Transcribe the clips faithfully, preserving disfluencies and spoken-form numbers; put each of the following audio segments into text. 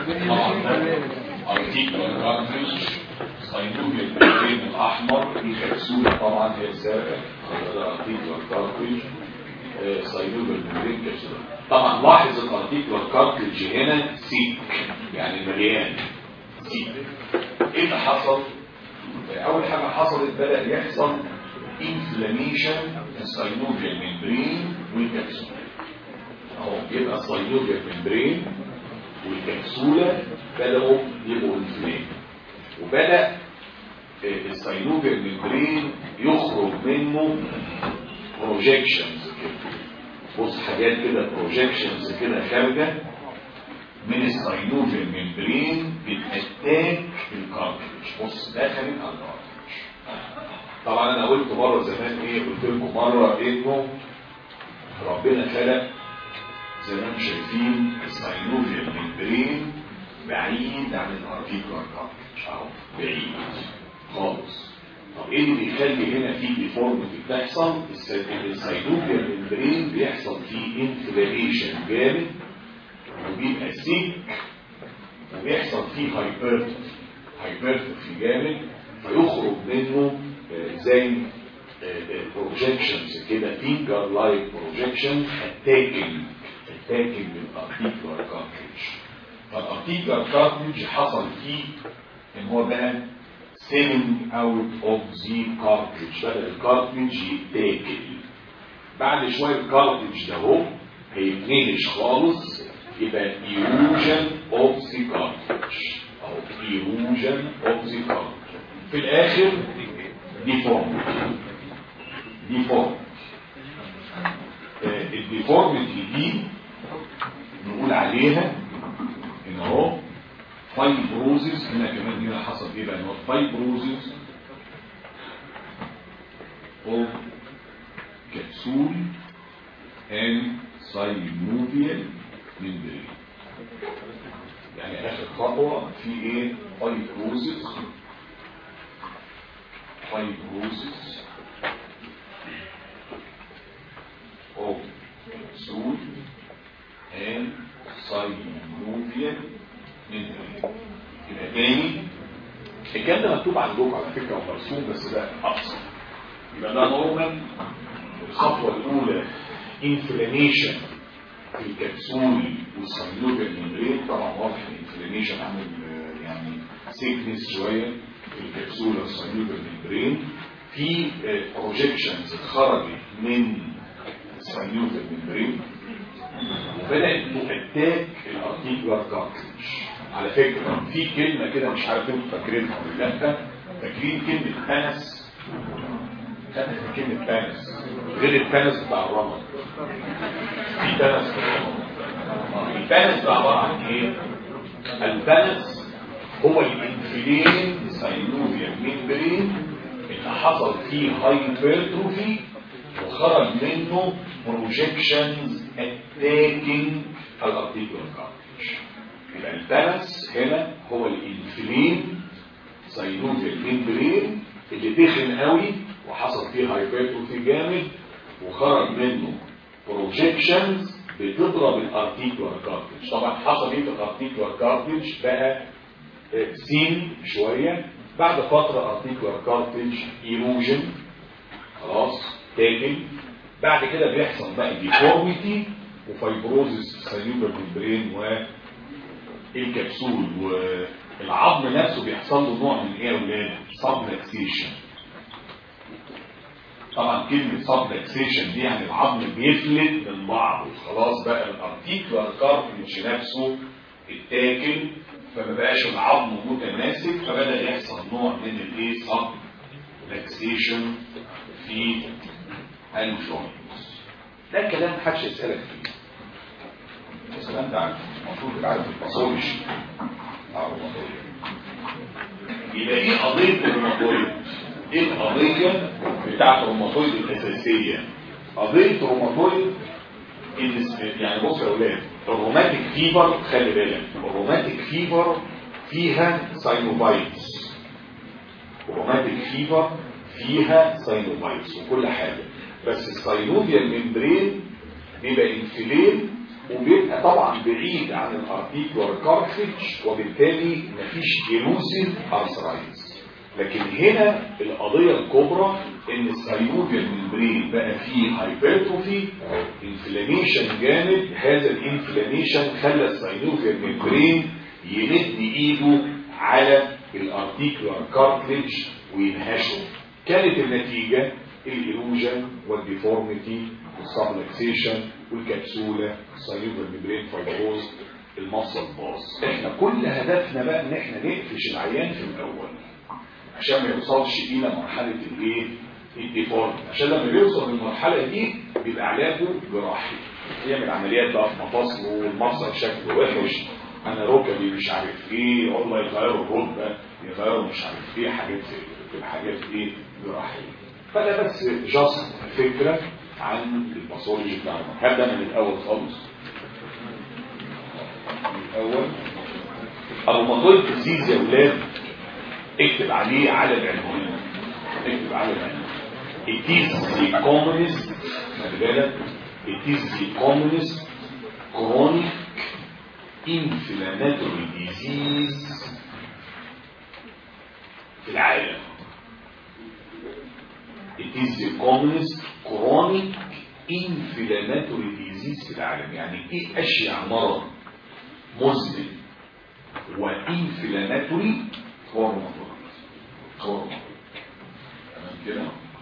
ارتيكولار كارتريج، ساينوفيال ممبرين الاحمر، الكبسوله طبعا هي الزرقاء، ارتيكولار كارتريج، ساينوفيال ممبرين كبسوله. طبعا لاحظ الارتيكولار كارتريج هنا سيك، يعني مليان سيك. ايه اللي حصل؟ اول حاجه حصلت بدا يحصل انفلاميشن في الساينوفيال ممبرين والكبسوله. اهو يبقى الساينوفيال ممبرين والكبسوله بداوا يبقوا انفلام، وبدا الساينوفيال ممبرين يخرج منه بروجيكشنز كده. بص حاجات كده بروجيكشنز كده خارجه من الساينوفيال ممبرين بتاتاك الكارتريج. بص دخلت على الكارتريج. طبعا انا قلت مره زمان ايه، قلت لكم مره انه ربنا خلق زي ما انتم شايفين الساينوفيال ممبرين بعيد عن الارتيكولار كارتريج اهو، بعيد خالص. طب ايه اللي بيخلي هنا في ديفورميتي بتحصل؟ الساينوفيال ممبرين بيحصل فيه انفلاميشن جامد وبيبقى سيك وبيحصل فيه هايبرتروفي هايبرتروفي جامد، فيخرج منه زي بروجيكشنز كده، فينجر لايك بروجيكشن اتاكينج اتاكينج الارتيكولار كارتريج. فالارتيكولار كارتريج حصل فيه ان هو بقى سيلينج اوت اوف ذا كارتريج، بدا الكارتريج يتاكل. بعد شويه الكارتريج ده اهو هيتنهش خالص، يبقى ايروجن اوف ذا كارتريج او ايروجن اوف ذا كارتريج. في الاخر ديفورميتي ديفورميتي الديفورميتي دي نقول عليها ان اهو فايبروزيس. هنا كمان هنا حصل ايه بقى؟ ان هو فايبروزيس اوف كبسول اند ساينوفيال ممبرين. يعني اخر خطوه في ايه؟ فايبروزيس فايبروزيس of capsule and synovial membrane. يبقى تاني الكلام ده مكتوب عندكم على فكره ومرسوم بس ده اقصر. يبقى ده نورمال. الخطوه الاولى انفلاميشن في الكبسول والساينوفيال ممبرين. طبعا واضح الانفلاميشن عامل يعني سيكنس شويه في الكبسول والساينوفيال ممبرين. في بروجيكشنز خرجت من الساينوفيال ممبرين وبدات تؤتاك الارتيكولار كارتريج. على فكره في كلمه كده مش عارف انتوا فاكرينها ولا لا، فاكرين كلمه بانس؟ خدت كلمه بانس غير البانس بتاع الرمل. في بانس في الرمل. البانس ده عباره عن ايه؟ البانس هو الانفلين ساينوفيال ممبرين اللي حصل فيه هايبرتروفي وخرج منه بروجيكشنز اتاكينج الارتيكولار كارتريج. يبقى البالانس هنا هو الانفلين ساينوفيال ممبرين اللي دخل قوي وحصل فيه هايبرتروفي جامد وخرج منه بروجيكشنز بتضرب الارتيكولار كارتريج. طبعا حصل ايه في الارتيكولار كارتريج؟ بقى سين شويه. بعد فتره ارتيكولار كارتريج ايروجن خلاص تاكل. بعد كده بيحصل بقى ديفورميتي وفايبروزيس ساينوفيال ممبرين والكبسول، والعظم نفسه بيحصل له نوع من ايه يا ولاد؟ سبلكسيشن. طبعا كلمه سبلكسيشن دي يعني العظم بيفلت من بعضه خلاص، بقى الارتيكولار كارتريج نفسه اتاكل فما بقاش العظم متماسك، فبدا يحصل نوع من الايه؟ سبلكسيشن في الجوينتس. ده الكلام محدش يسألك فيه. بس انت عارف المفروض تبقى عارف الباثولوجي بتاع الروماتويد. يبقى ايه قضيه الروماتويد؟ ايه القضيه بتاعت الروماتويد الاساسيه؟ قضيه الروماتويد يعني بص يا اولاد، الروماتيك فيبر خلي بالك، الروماتيك فيبر فيها ساينوفايتس. الروماتيك فيبر فيها ساينوفايتس وكل حاجه، بس الساينوفيال ممبرين بيبقى انفلين وبيبقى طبعا بعيد عن الارتيكولار كارتليج وبالتالي مفيش ايروسيف ارثرايتس. لكن هنا القضيه الكبرى ان الساينوفيال ممبرين بقى فيه هايبرتروفي، انفلاميشن جامد. هذا الانفلاميشن خلى الساينوفيال ممبرين يمد ايده على الارتيكولار كارتليج وينهشه. كانت النتيجه الايروجن والديفورميتي والسبلكسيشن والكبسوله الساينوفيال ممبرين فايبروز المفصل باظ. احنا كل هدفنا بقى ان احنا نقفش العيان في الاول عشان ما يوصلش الى مرحله الايه الديفورم، عشان لما بيوصل للمرحله دي بيبقى علاجه جراحي، يعمل عمليات بقى في مفاصله والمفصل شكله وحش، انا ركبي مش عارف ايه، والله يغيروا الركبه يغيروا مش عارف ايه، حاجات زي حاجات ايه جراحيه. فده بس جاست فكره عن الباثولوجي بتاعنا. هبدا من الاول خالص. من الاول الروماتويد ديزيز يا ولاد اكتب عليه على العنوان، اكتب على العنوان it is the commonest خلي بالك it is the commonest chronic inflammatory disease في العالم. it is the commonest chronic inflammatory disease في العالم. يعني ايه اشيع مرض مزمن وانفلاماتوري؟ هو الموضوع هو الموضوع تمام كده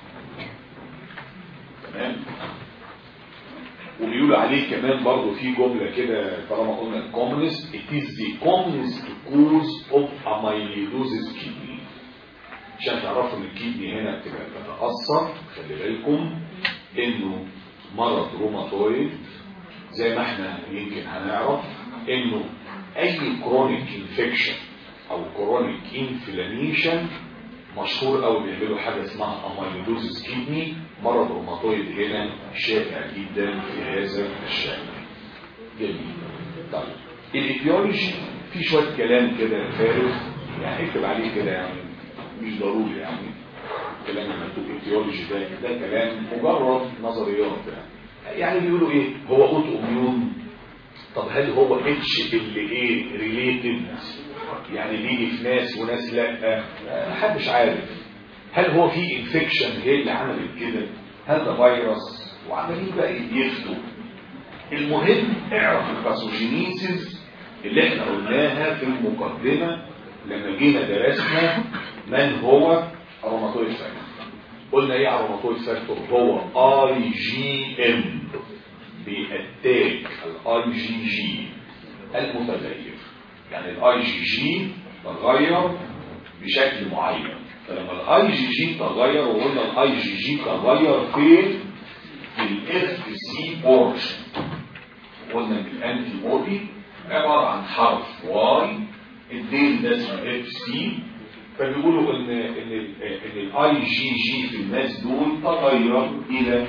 تمام. وبيقولوا عليه كمان برضو في جملة كده طالما قلنا الكومنست it is the commonest cause of amyloidosis kidney. عشان تعرفوا ان الكيدني هنا بتبقى بتتأثر، خلي بالكم انه مرض روماتويد زي ما احنا يمكن هنعرف انه اي كرونيك انفكشن او كرونيك انفلاميشن مشهور قوي بيعملوا حاجه اسمها اميلودوزيس كيدني. مرض روماتويد هنا شائع جدا في هذا الشأن. جميل. طيب الايتيولوجي في شويه كلام كده فارغ يعني اكتب عليه كده، يعني مش ضروري يعني كلام المكتوب ايتيولوجي ده ده كلام مجرد نظريات يعني. يعني بيقولوا ايه هو اوتو اميون. طب هل هو اتش ال ايه ريليتد يعني بيجي في ناس وناس لا؟ محدش عارف. هل هو في انفكشن هي اللي عملت كده؟ هل ده فيروس؟ وعمالين بقى يفتوا. المهم اعرف الباثوجينيسيس اللي احنا قلناها في المقدمه لما جينا درسنا من هو الروماتويد فاكتور. قلنا ايه على الروماتويد فاكتور؟ هو اي جي ام بيأتاك الاي جي جي المتغير. يعني الاي جي جي تغير بشكل معين، فلما الاي جي جي تغير وقلنا الاي جي جي تغير فين؟ في الاف سي بورشن. قلنا ان الانتي بودي عباره عن حرف واي، الدين ده اسمه اف سي. فبيقولوا ان ان ان الاي جي جي في الناس دول تغير الى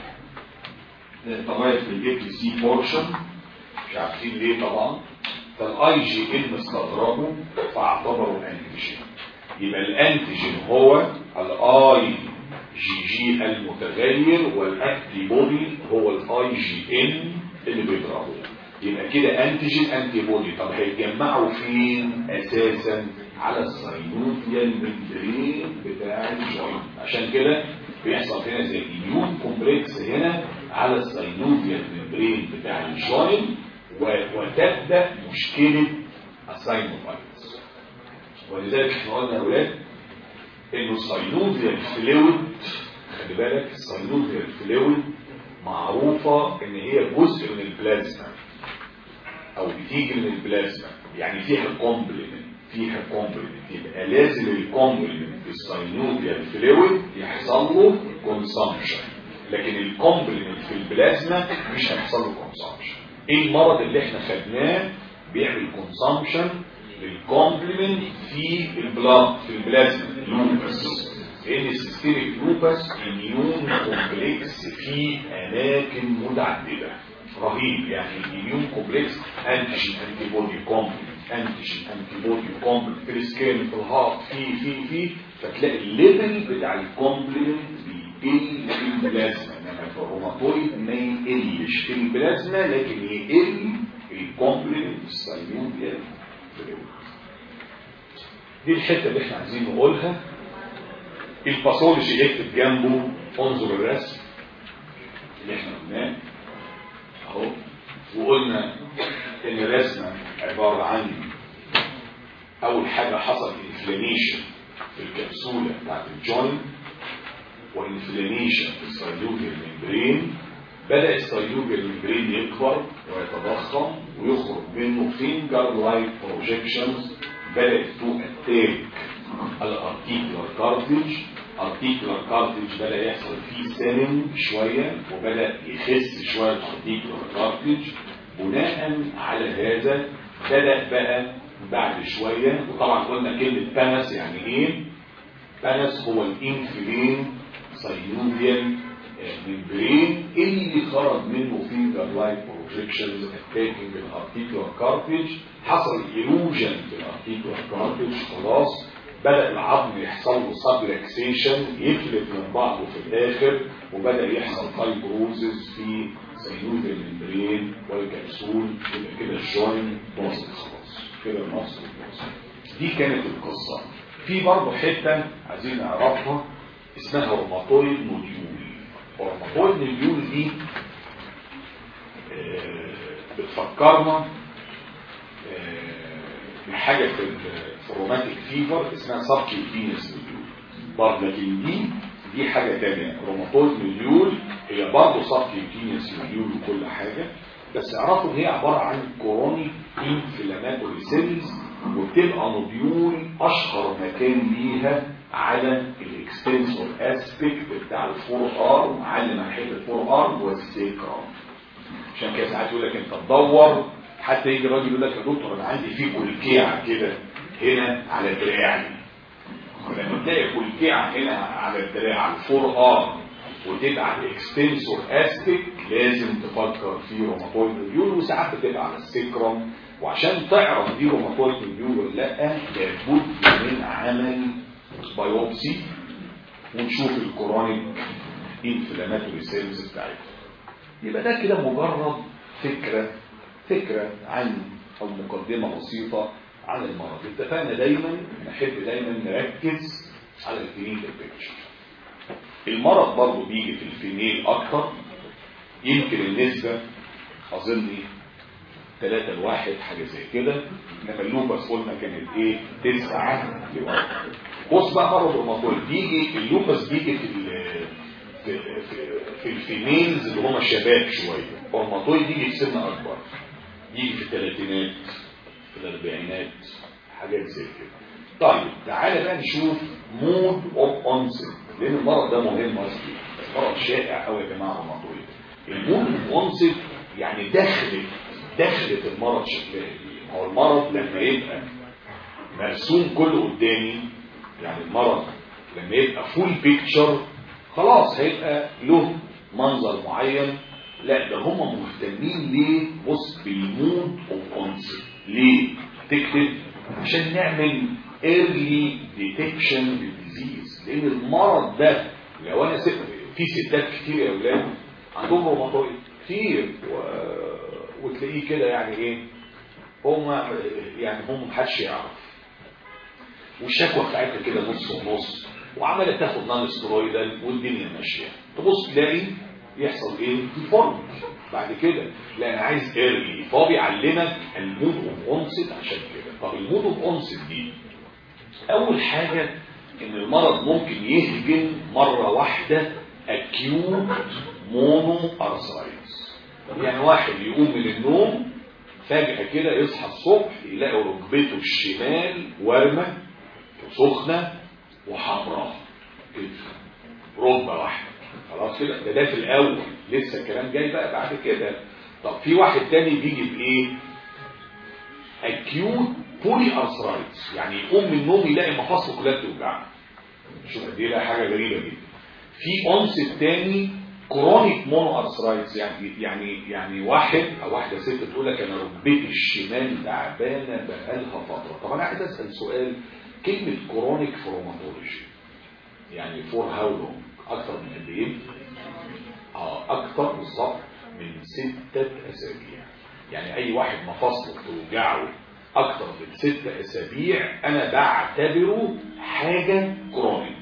تغير في الاف سي بورشن، مش عارفين ليه طبعا. فالاي جي ام استغربوا فاعتبروا انتيجين. يبقى الانتيجين هو الاي جي جي المتغير والانتي بودي هو الاي جي ام اللي بيضربه. يبقى كده انتيجين انتي بودي. طب هيتجمعوا فين اساسا؟ على الساينوفيال ممبرين بتاع الجوينت. عشان كده بيحصل هنا زي اميون كومبلكس هنا على الساينوفيال ممبرين بتاع الجوينت وتبدا مشكله الساينوفايتس. ولذلك احنا قلنا يا اولاد انه الساينوفيال فلويد، خلي بالك الساينوفيال فلويد معروفه ان هي جزء من البلازما او بتيجي من البلازما، يعني فيها كومبلمنت فيها كومبلمنت يبقى لازم الكومبلمنت في الساينوفيال فلويد يحصل له كونسامشن، لكن الكومبلمنت في البلازما مش هيحصل له كونسامشن. ايه المرض اللي احنا خدناه بيعمل كونسامشن للكومبلمنت في البلاد في البلازما؟ لوبس. لان السيستميك لوبس اميون كومبلكس في اماكن متعدده رهيب. يعني الاميون كومبلكس انتيجين انتي بودي كومبلكس انتيجين انتي بودي كومبلكس في السكين في الهارت في في في فتلاقي الليفل بتاع الكومبلمنت بيقل في البلازما، انما في الروماتويد ما يقلش في البلازما لكن يقل الكومبلمنت ساينوفيال فلويد. دي الحته اللي احنا عايزين نقولها. الباثولوجي اكتب جنبه، انظر الرسم اللي احنا قلناه اهو، وقلنا ان الرسمه عباره عن اول حاجه حصل انفلاميشن في الكبسوله بتاعت الجوينت وانفلاميشن في السايلوفيال ممبرين. بدا السايلوفيال ممبرين يكبر ويتضخم ويخرج منه فينجر لايك بروجكشنز بدات تو اتاك الارتيكولار كارتج. ارتيكولار كارتج بدا يحصل فيه سيلم شويه وبدا يخس شويه الارتيكولار كارتج. بناء على هذا بدا بقى بعد شويه، وطبعا قلنا كلمه بانس يعني ايه؟ بانس هو الانفلين ساينوفيال ممبرين اللي خرج منه فينجر لايك بروجكشنز اتاكينج الارتيكولار كارتج. حصل ايروجن في الارتيكولار كارتج، خلاص بدأ العظم يحصل له سبلكسيشن يفلت من بعضه في الاخر، وبدأ يحصل فايبروزز في ساينوفيال ممبرين والكبسول، يبقى كده الجوينت باظت خلاص كده النص باظ. دي كانت القصه. في برضه حته عايزين نعرفها اسمها روماتويد نوديول. الروماتويد نوديول دي بتفكرنا بحاجه في الروماتيك فيفر اسمها سبكيوتينيوس نوديول برضه، لكن دي دي حاجه ثانيه. روماتويد نوديول هي برضه سبكيوتينيوس نوديول وكل حاجه، بس اعرفوا هي عباره عن كورونيك انفلاماتوري سيلز، وبتبقى نوديول اشهر مكان ليها على الاكستنسور اسبيكت بتاع الفور ار، معلم على حته الفور ار والسيكرام. عشان كده ساعات يقول لك انت تدور، حتى يجي راجل يقول لك يا دكتور انا عندي في كلكيعه كده هنا على دراعي. لما تلاقي كلكيعه هنا على الدراع على الفور ار وتبقى على الاكستنسور اسبيكت لازم تفكر في روماتويد نوديول، وساعات بتبقى على السيكرام. وعشان تعرف دي روماتويد نوديول ولا لا لابد من عمل بايوبسي ونشوف الكورونيك انفلاماتوري سيلز بتاعتها. يبقى ده كده مجرد فكره فكره عن او مقدمه بسيطه عن المرض. اتفقنا دايما نحب دايما نركز على الكلينيكال بيكتشر. المرض برضه بيجي في الفيميل اكتر، يمكن النسبه اظني ثلاثة لواحد حاجه زي كده، انما اللوبس قلنا كانت ايه؟ تسعة لواحد. بص بقى مرض الروماتويد بيجي، اللوبس بيجي في في في, في الفيميلز اللي هم شباب شويه، الروماتويد بيجي في سن اكبر، يجي في الثلاثينات في الاربعينات حاجات زي كده. طيب تعالى بقى نشوف مود اوف اونست، لان المرض ده مهم اصلي، مرض شائع قوي يا جماعه الروماتويد. المود اوف اونست يعني دخلت دخلت المرض شكلها ايه؟ هو المرض لما يبقى مرسوم كله قدامي، يعني المرض لما يبقى فول بيكتشر خلاص هيبقى له منظر معين. لا ده هم مهتمين ليه؟ بص بالمود اوف اونست. ليه؟ تكتب عشان نعمل early detection للديزيز، لان المرض ده لو انا ست في ستات كتير يا اولاد عندهم روماتويد كتير و... وتلاقيه كده يعني ايه هم يعني هم محدش يعرف، والشكوى بتاعتها كده نص ونص، وعماله تاخد نان سترويدال والدنيا ماشيه. تبص تلاقي يحصل ايه؟ ديفورم بعد كده. لا انا عايز ايرلي، فهو بيعلمك المود اوف اونست عشان كده. طب المود اوف اونست دي اول حاجه ان المرض ممكن يهجم مره واحده اكيوت مونو ارثرايتس. يعني واحد يقوم من النوم فجاه كده يصحى الصبح يلاقي ركبته الشمال ورمه وسخنه وحمراء كده، ركبه واحده خلاص كده. ده ده في الاول، لسه الكلام جاي بقى بعد كده. طب في واحد تاني بيجي بايه؟ اكيوت بولي ارثرايتس، يعني يقوم من النوم يلاقي مفاصله كلها بتوجعه. شوف قد ايه حاجه غريبه جدا. في اونست تاني كرونيك مونو ارثرايتس، يعني يعني يعني واحد او واحده ست تقول لك انا ركبتي الشمال تعبانه بقالها فتره. طب انا عايز اسال سؤال، كلمه كرونيك في روماتولوجي يعني فور هاو لونج؟ اكثر من قد ايه؟ اه اكتر بالظبط من ستة اسابيع. يعني اي واحد مفاصله توجعه اكتر من ستة اسابيع انا بعتبره حاجة كرونيك.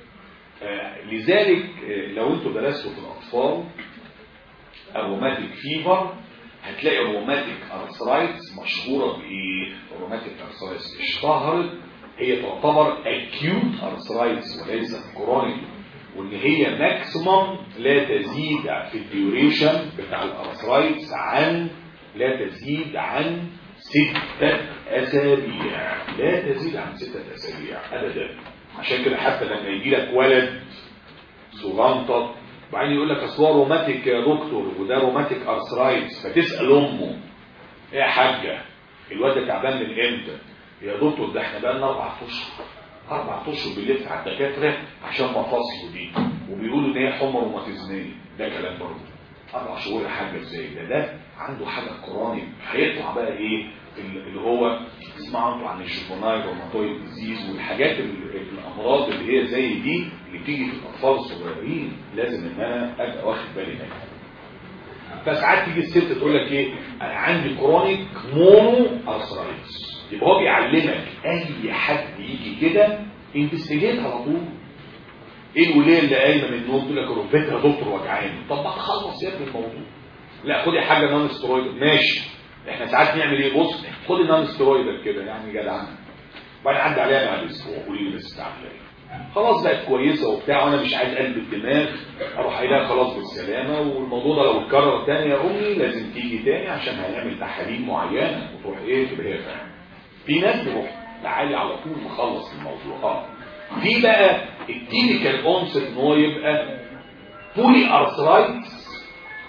آه لذلك آه لو انتوا درستوا في الاطفال الروماتيك فيفر هتلاقي الروماتيك ارثرايتس مشهورة بايه؟ الروماتيك ارثرايتس اشتهرت هي تعتبر acute arthritis وليس كرونيك، وان هي ماكسيمم لا تزيد في الديوريشن بتاع الارثرايتس عن لا تزيد عن ستة اسابيع، لا تزيد عن ستة اسابيع ابدا. عشان كده حتى لما يجي لك ولد صغنطط وبعدين يقول لك اصل هو روماتيك يا دكتور وده روماتيك ارثرايتس، فتسال امه ايه يا حاجه الواد ده تعبان من امتى؟ يا دكتور ده احنا بقى لنا اربع اشهر اربع اشهر بنلف على الدكاتره عشان مفاصله دي وبيقولوا ان هي حمى روماتيزميه. ده كلام برضه. اربع شهور حاجه ازاي؟ ده ده عنده حاجه كرونيك هيطلع بقى ايه اللي هو تسمعوا انتوا عن الجوفنايل روماتويد ديزيز والحاجات الامراض اللي هي زي دي اللي بتيجي في الاطفال الصغيرين، لازم ان انا ابقى واخد بالي منها. فساعات تيجي الست تقول لك ايه انا عندي كرونيك مونو ارثرايتس، يبقى هو بيعلمك اي حد يجي كده انفستيجيت على طول. ايه الوليه اللي قايمه من النوم تقول لك ركبتها يا دكتور وجعاني، طب ما تخلص يا ابني الموضوع. لا خدي حاجه نون سترويد، ماشي احنا ساعات نعمل ايه، بص خدي نون سترويد كده يعني جدع، وبعدين عدى عليها بعد اسبوع قولي لي بس تعمل ايه، خلاص بقت كويسه وبتاع وانا مش عايز قلب الدماغ، اروح قايلها خلاص بالسلامه. والموضوع ده لو اتكرر تاني يا امي لازم تيجي تاني عشان هنعمل تحاليل معينه وتروح ايه تبقى هي فاهمه. في ناس بتروح تعالي على طول مخلص الموضوع. اه في بقى التيبيكال اونست ان هو يبقى بولي ارثرايتس.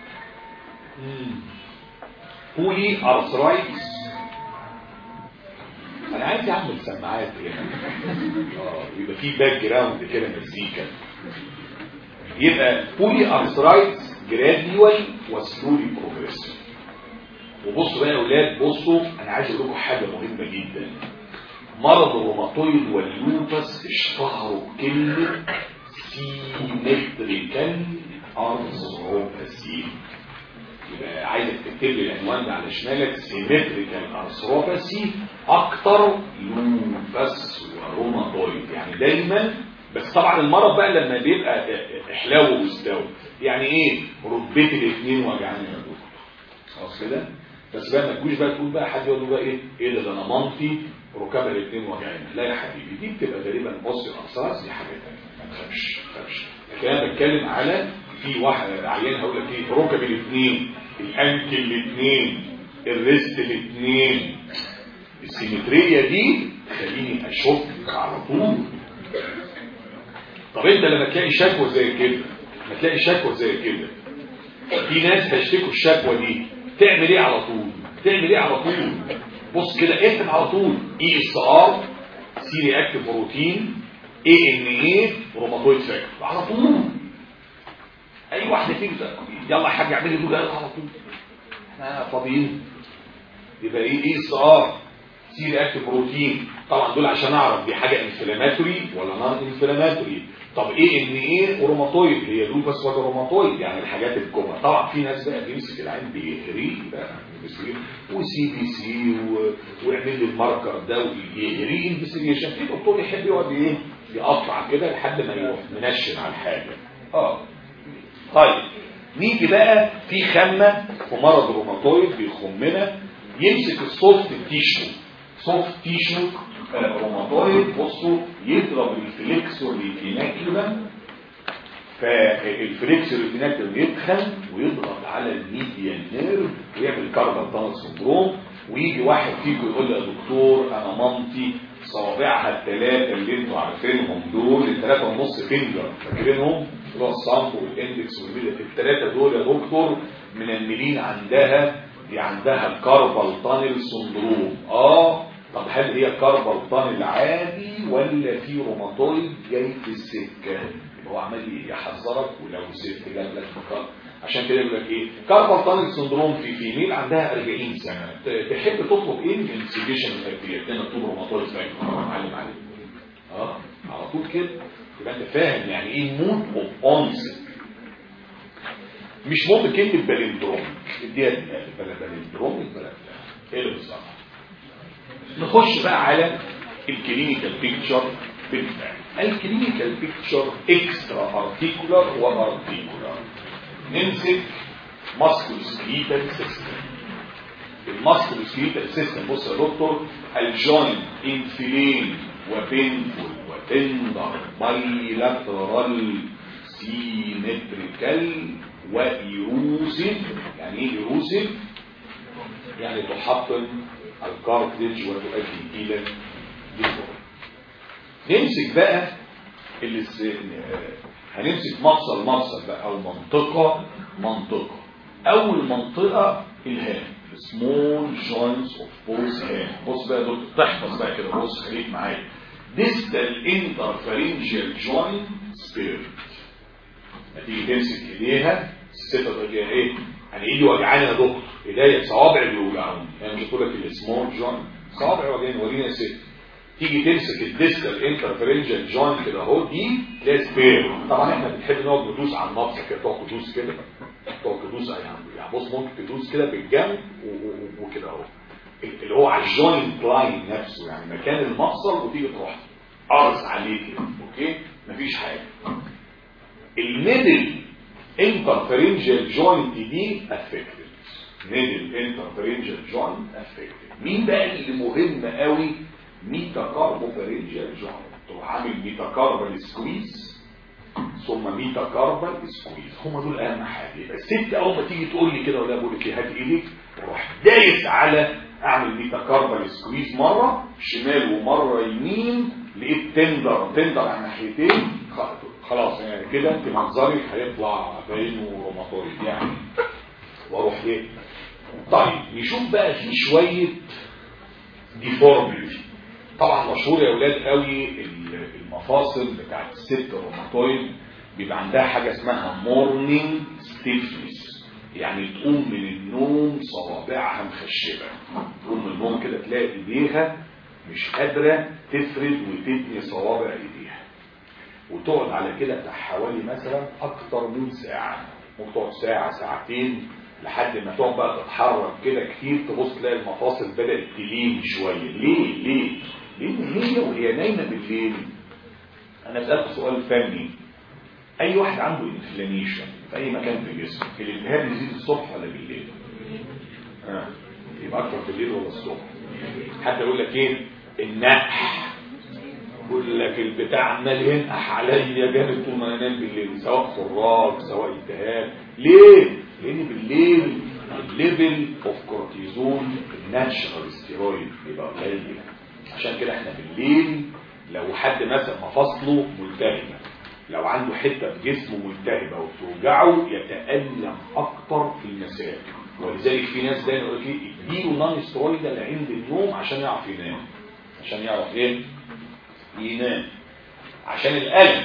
بولي ارثرايتس انا عايز اعمل سماعات هنا اه يبقى في باك جراوند كده مزيكا. يبقى بولي ارثرايتس جراديوال وسلولي بروجريسيف. وبصوا بقى يا اولاد، بصوا انا عايز اقول لكم حاجه مهمه جدا. مرض الروماتويد واللوبس اشتهروا بكلمه سيمتريكال ارثروباثي. يبقى عايزك تكتب لي العنوان ده على شمالك، سيمتريكال ارثروباثي اكتر لوبس وروماتويد. يعني دايما بس طبعا المرض بقى لما بيبقى احلاوه واستوى يعني ايه ركبتي الاثنين وجعاني يا دكتور خلاص كده. بس بقى ما تجوش بقى تقول بقى حد يقول بقى ايه ايه ده ده انا مامتي ركبها الاثنين وجعاني. لا يا حبيبي دي بتبقى غالبا بص الارثرايتس دي حاجه ثانيه ما تخافش ما تخافش. لكن انا بتكلم على في واحد عيان هقول لك ايه ركب الاثنين الانكل الاثنين الريست الاثنين. السيمتريه دي تخليني اشك على طول. طب انت لما تلاقي شكوى زي كده ما تلاقي شكوى زي كده في ناس هيشتكوا الشكوى دي تعمل ايه على طول؟ تعمل ايه على طول؟ بص كده اكتب على طول اي اس ار سي رياكتيف بروتين اي ان اي روماتويد فاكتور على طول. اي واحده تيجي يلا يا حاج اعملي دول على طول احنا فاضيين. يبقى ايه اي اس ار سي رياكتيف بروتين طبعا دول عشان اعرف دي حاجه انفلاماتوري ولا نون انفلاماتوري. طب ايه ان ايه روماتويد هي لوبس ولا روماتويد يعني الحاجات الكبرى. طبعا في ناس بقى بيمسك العين بيهري بقى وسي بي سي ويعمل لي الماركر ده ويهري انفستيجيشن. في دكتور يحب يقعد ايه يقطع كده لحد ما يروح منشن على الحاجه. اه طيب نيجي بقى في خمه في مرض الروماتويد بيخمنا يمسك السوفت تيشو. سوفت تيشو روماتويد بصوا يضرب الفليكسور ريتيناكيولم. فالفليكسور ريتيناكيولم يدخل ويضغط على الميديان نيرف ويعمل كاربال تانل سندروم. ويجي واحد فيكم يقول لي يا دكتور انا مامتي صوابعها الثلاثه اللي انتوا عارفينهم دول الثلاثه ونص فينجر فاكرينهم اللي هو الصامبو والاندكس والميديا الثلاثه دول يا دكتور منملين عندها دي عندها الكاربال تانل سندروم. اه طب هل هي كاربال تانل عادي ولا في روماتويد جاي في السكه؟ هو عمال يحذرك ولو سبت جاب لك مكان. عشان كده يقول لك ايه كاربال تانل سندروم في فيميل عندها أربعين سنه تحب تطلب ايه انفستيجيشن الافيات هنا طول روماتويد فاكتور معلم عليه. اه على طول كده يبقى انت فاهم يعني ايه مود اوف اونست. مش مهم كلمه بالندروميك، اديها دماغ بلا بالندروميك بلا بتاع ايه اللي بالظبط. نخش بقى على الكلينيكال بيكتشر بالفعل. الكلينيكال بيكتشر اكسترا ارتيكولار وارتيكولار. نمسك ماسكولوسكليتال سيستم. الماسكولوسكليتال سيستم بص يا دكتور، الجوينت انفلين وبينفول وتندر بايلاترال سيمتريكال وايروسيف. يعني ايه ايروسيف؟ يعني تحطم الكارتليج وتؤدي الى ديفورم. نمسك بقى اللي هنمسك مفصل مفصل بقى او منطقه منطقه. اول منطقه الهام small joints of both hands. بص بقى دول تحفظ بقى كده، بص خليك معايا. distal interpharyngeal joint spirit. هتيجي تمسك ايديها الستة تجيها ايه؟ يعني ايدي وجعاني يا دكتور، ايديا صوابعي بيوجعوني، انا مش بقول لك السمول جوينت صوابعي وجعاني وريني يا ست. تيجي تمسك الديستال انترفيرنجال جوينت كده اهو، دي تلاقي سبير. طبعا احنا بنحب نقعد ندوس على المفصل كده، تقعد تدوس كده، تقعد تدوس يعني يعني بص ممكن تدوس كده بالجنب وكده اهو، اللي هو على الجوينت لاين نفسه، يعني مكان المفصل، وتيجي تروح قارص عليه كده. اوكي مفيش حاجه. الميدل انترفيرنجال جوينت دي افكتد. ميدل انترفيرنجال جوينت افكتد. مين بقى اللي مهم قوي؟ ميتاكاربوفارنجال جوينت. تروح عامل ميتاكاربال سكويز ثم ميتاكاربال سكويز، هم دول اهم حاجه. يبقى الست اول ما تيجي تقول لي كده ولا بقول لك هات ايديك، اروح دايس على اعمل ميتاكاربال سكويز مره شمال ومره يمين، لقيت تندر تندر على ناحيتين، خلاص يعني كده انت منظرك هيطلع باين وروماتويد يعني، واروح ايه. طيب نشوف بقى في شويه ديفورميتي. طبعا مشهور يا اولاد قوي المفاصل بتاعت الست الروماتويد بيبقى عندها حاجه اسمها مورنينج ستيفنس، يعني تقوم من النوم صوابعها مخشبه، تقوم من النوم كده تلاقي ايديها مش قادره تفرد وتتني صوابع ايديها، وتقعد على كده بتاع حوالي مثلا اكتر من ساعه، ممكن تقعد ساعه ساعتين لحد ما تقعد بقى تتحرك كده كتير، تبص تلاقي المفاصل بدات تلين شويه. ليه؟ ليه؟ لان هي وهي نايمه بالليل. انا بسالك سؤال فني، اي واحد عنده انفلاميشن في اي مكان في الجسم، الالتهاب يزيد الصبح ولا بالليل؟ اه يبقى اكتر بالليل ولا الصبح؟ حتى يقول لك ايه النقح، يقول لك البتاع عمال ينقح عليا جامد طول ما انا نايم بالليل، سواء خراج سواء التهاب. ليه؟ لان بالليل الليفل اوف كورتيزون الناتشرال ستيرويد بيبقى قليل، عشان كده احنا بالليل لو حد مثلا مفاصله ملتهبه، لو عنده حته في جسمه ملتهبه وتوجعه يتألم اكتر في المساء، ولذلك في ناس دايما يقول لك اديله نون ستيرويدال عند النوم عشان يعرف ينام، عشان يعرف ايه؟ ينام، عشان الألم.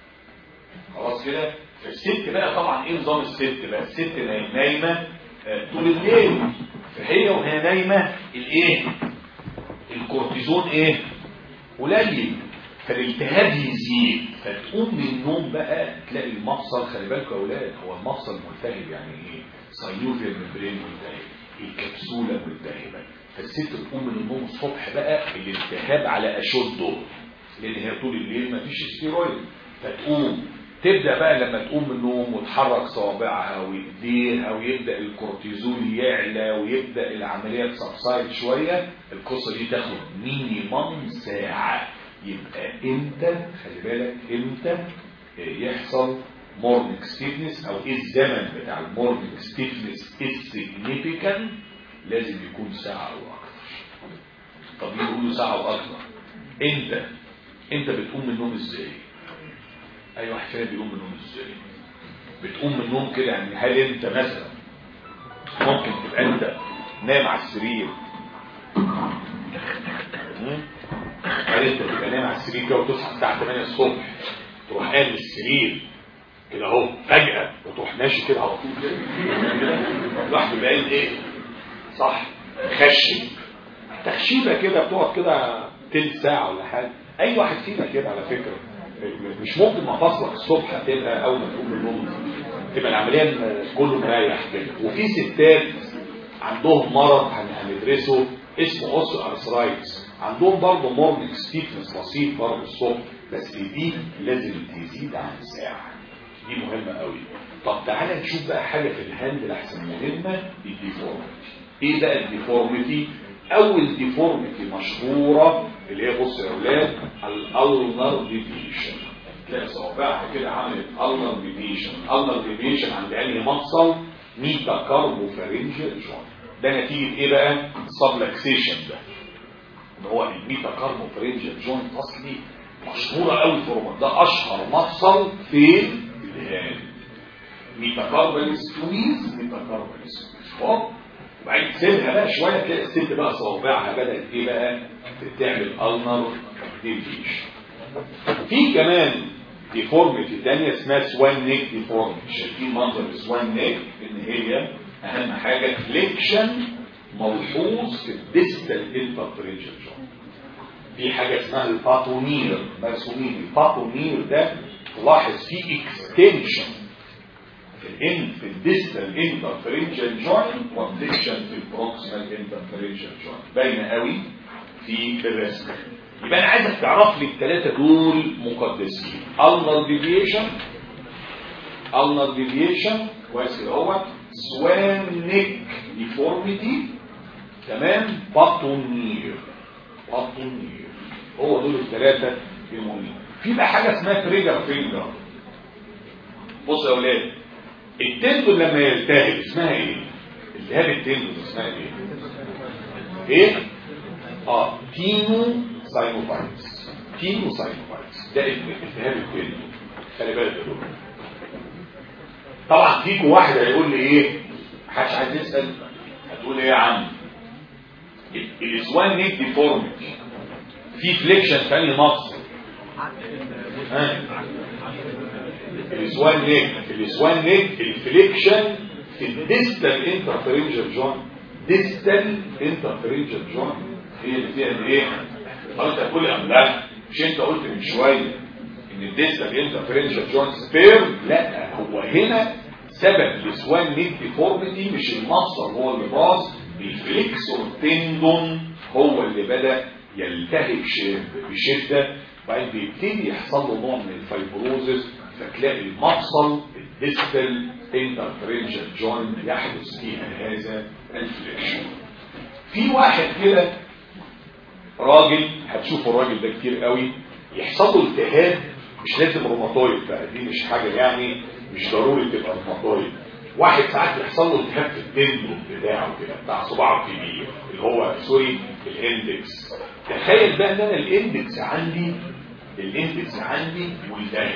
خلاص كده. فالست بقى طبعا ايه نظام الست بقى؟ الست نايمه طول الليل، فهي وهي نايمه الايه؟ الكورتيزون ايه؟ قليل، فالالتهاب يزيد، فتقوم من النوم بقى تلاقي المفصل، خلي بالكوا يا اولاد، هو المفصل ملتهب يعني ايه؟ ساينوفيال ممبرين ملتهب، الكبسوله ملتهبه، فالست تقوم من النوم الصبح بقى الالتهاب على اشده، لان هي طول الليل مفيش ستيرويد، فتقوم تبدا بقى لما تقوم من النوم وتحرك صوابعها وايديها ويبدا الكورتيزول يعلى ويبدا العمليه تسبسايد شويه، القصه دي تاخد مينيمم ساعه. يبقى امتى؟ خلي بالك امتى يحصل مورنينج ستيفنس، او ايه الزمن بتاع المورنينج ستيفنس السيجنيفيكانت؟ لازم يكون ساعه او اكثر. طب يقولوا ساعه واكثر، انت انت بتقوم من النوم ازاي؟ اي واحد فينا بيقوم من النوم ازاي؟ بتقوم من النوم كده يعني، هل انت مثلا ممكن تبقى انت نايم على السرير، هل انت تبقى نايم على السرير كده وتصحى الساعه ثمانية الصبح تروح قايم من السرير كده اهو فجاه وتروح ماشي كده على طول كده الواحد بيبقى ايه؟ صح، خشب تخشيبه كده بتقعد كده تلت ساعه ولا حاجه. اي واحد فينا كده على فكره، مش ممكن مفاصلك الصبح تبقى اول ما تقوم من النوم تبقى العمليه كله مريح كده. وفي ستات عندهم مرض هندرسه اسمه اوسو ارثرايتس، عندهم برضه مورنينج ستيفنس بسيط برضه الصبح، بس دي لازم تزيد عن ساعه، دي مهمه قوي. طب تعالى نشوف بقى حاجه في الهاند الاحسن مهمه، الديفورميتي. ايه بقى الديفورميتي؟ اول ديفورميتي مشهوره اللي هي بص يا اولاد الالنر ديفيشن، تلاقي صوابعها كده عملت النر ديفيشن. النر ديفيشن عند انهي مفصل؟ ميتا كاربوفارينجيال جوينت. ده نتيجه ايه بقى؟ سبلكسيشن. ده ان هو الميتا كاربوفارينجيال جوينت اصلي مشهوره قوي الفورمات، ده اشهر مفصل في الهاند. ميتا كارباليس توميز، ميتا كارباليس فوق، وبعدين تسيبها بقى شويه تلاقي الست بقى صوابعها بدات ايه بقى؟ تعمل النر ديفيشن. في كمان ديفورميتي ثانيه اسمها سوان نيك ديفورميتي. شايفين منظر السوان نيك؟ ان هي اهم حاجه فليكشن ملحوظ في الديستال انترفرنجال جوينت. في حاجه اسمها الباتونير مرسومين. الباتونير ده تلاحظ فيه اكستنشن في الان في الديستال انترفرنجال جوينت وفليكشن في البروكسيمال انترفرنجال جوينت، باينه قوي في الرسم. يبقى انا عايزك تعرف لي الثلاثه دول مقدسين. النر ديفيشن، النر ديفيشن كويس كده اهوت، سوان نيك ديفورميتي، تمام، باتونير، باتونير، هو دول الثلاثه المهمين. في بقى حاجه اسمها تريجر فينجر. بصوا يا اولاد، التندون لما يلتهب اسمها ايه؟ التهاب التندون اسمها ايه؟ ايه؟ اه تينو ساينوفايتس. تينو ساينوفايتس ده التهاب التندون. خلي بالك يا دكتور. طبعا فيكم واحد هيقول لي ايه؟ محدش عايز يسال، هتقول ايه يا عم؟ الاسوان نيك ديفورميتي في فليكشن في انهي مفصل؟ ها؟ الاسوان نيك، الاسوان نيك الفليكشن في الديستال انترفرنجال جوينت. ديستال انترفرنجال جوينت هي اللي فيها ايه؟ انت هتقول لي لا، مش انت قلت من شويه ان الديستال انترفرنجال جوينت سبير؟ لا، هو هنا سبب الاسوان نيك ديفورميتي مش المفصل هو اللي باظ، الفليكسور تندون هو اللي بدا يلتهب بشده، وبعدين بيبتدي يحصل له نوع من الفايبروزس، فتلاقي المفصل الديستال انترفرنجال جوينت يحدث فيها هذا الفليكشن. في واحد كده راجل، هتشوفوا الراجل ده كتير قوي، يحصل له التهاب، مش لازم روماتويد بقى، دي مش حاجه يعني مش ضروري تبقى روماتويد. واحد ساعات يحصل له التهاب في التندون بتاعه كده، بتاع صباعه الكبير اللي هو سوري الاندكس. تخيل بقى ان انا الاندكس عندي، الاندكس عندي ملتهب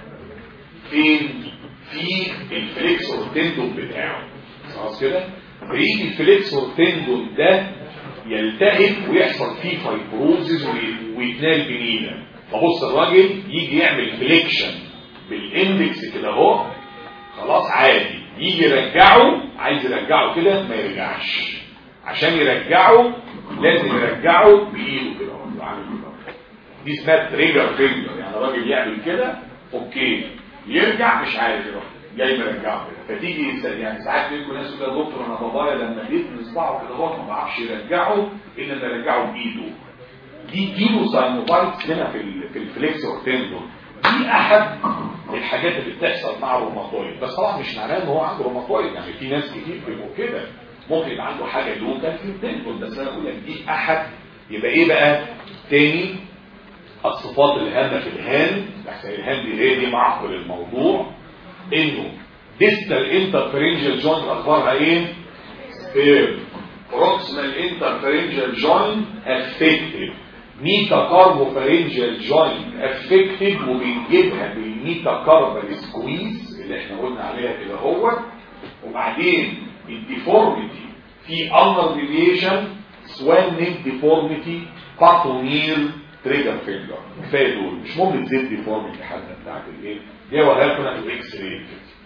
فين؟ في الفليكسور تندون بتاعه، خلاص كده؟ فيجي الفليكسور تندون ده يلتهب ويحصل فيه فايبروزز ويتنال بنينه. فبص الراجل يجي يعمل فليكشن بالاندكس كده اهو، خلاص عادي، يجي يرجعه، عايز يرجعه كده ما يرجعش، عشان يرجعه لازم يرجعه بايده كده اهو، عامل كده. دي اسمها تريجر فينجر، يعني الراجل يعمل كده اوكي، يرجع مش عارف يروح جاي مرجعه كده. فتيجي يعني ساعات منكم ناس يقول يا دكتور انا بابايا لما بيتني صباعه كده هو ما بعرفش يرجعه الا لما يرجعه بايده. دي كيلو ساينوفايتس هنا في في الفليكسور تندون. دي احد الحاجات اللي بتحصل مع الروماتويد، بس طبعا مش معناه ان هو عنده روماتويد، يعني في ناس كتير بيبقوا كده، ممكن يبقى عنده حاجه لوكال في التندون، بس انا بقول لك دي احد. يبقى ايه بقى تاني الصفات الهامه في الهاند؟ احسن الهاند هي دي معقل الموضوع، انه ديستال انترفرنجال جوينت اخبارها ايه؟ سبير. بروكسيمال انترفرنجال جوينت افكتيف. ميتا كاربوفارنجال جوينت افكتيف، وبنجيبها بالميتا كاربال سكويز اللي احنا قلنا عليها كده اهوت. وبعدين الديفورميتي في النر ديفيشن، سوان نيك ديفورميتي، باتونير، تريجر فينجر. كفايه دول، مش ممكن تزيد ديفورميتي حتى بتاعت الايه دي، ولا كنا في الاكس راي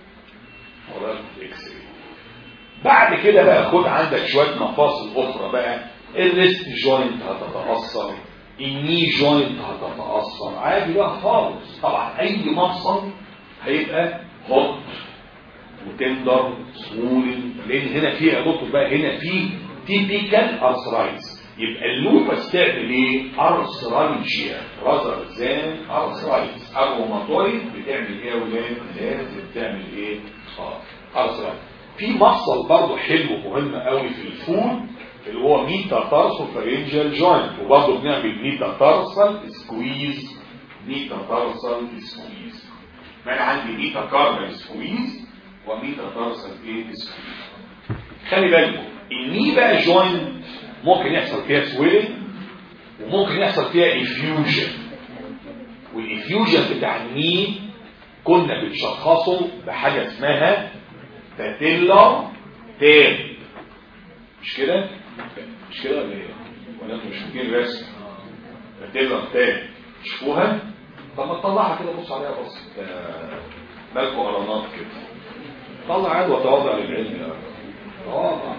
ولا في الاكس راي. بعد كده بقى خد عندك شويه مفاصل اخرى بقى، الريست جوينت هتتاثر، الني جوينت هتتاثر عادي بقى خالص. طبعا اي مفصل هيبقى هوت وتندر سوولن، لان هنا في يا دكتور بقى هنا في تيبيكال ارثرايتس. يبقى اللوبس تعمل ايه؟ ارثرايتشيا رازر زان ارثرايتس. الروماتويد بتعمل ايه يا ولاد؟ لازم تعمل ايه؟ اه ارثرايتس. في مفصل برضه حلو مهم قوي في الفود اللي هو ميتا تارسو فارنجال جوينت، وبرضه بنعمل ميتا تارسال سكويز. ميتا تارسال سكويز، ما انا عندي ميتا كارنال سكويز وميتا تارسال ايه سكويز. خلي بالكم الني بقى جوينت ممكن يحصل فيها سويلنج وممكن يحصل فيها افيوجن، والافيوجن بتاع الني كنا بنشخصه بحاجه اسمها باتيلا تاب. مش كده؟ مش كده ولا ايه؟ ولا انتوا مش فاكرين الرسم؟ باتيلا تاب تشوفوها؟ طب ما تطلعها كده بص عليها بص. مالكوا قرانات كده. طلع عاد وتواضع للعلم يا رب. اه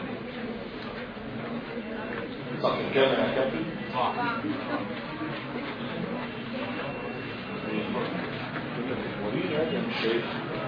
صح الكاميرا يا كابتن. وريني هذا مش شايف.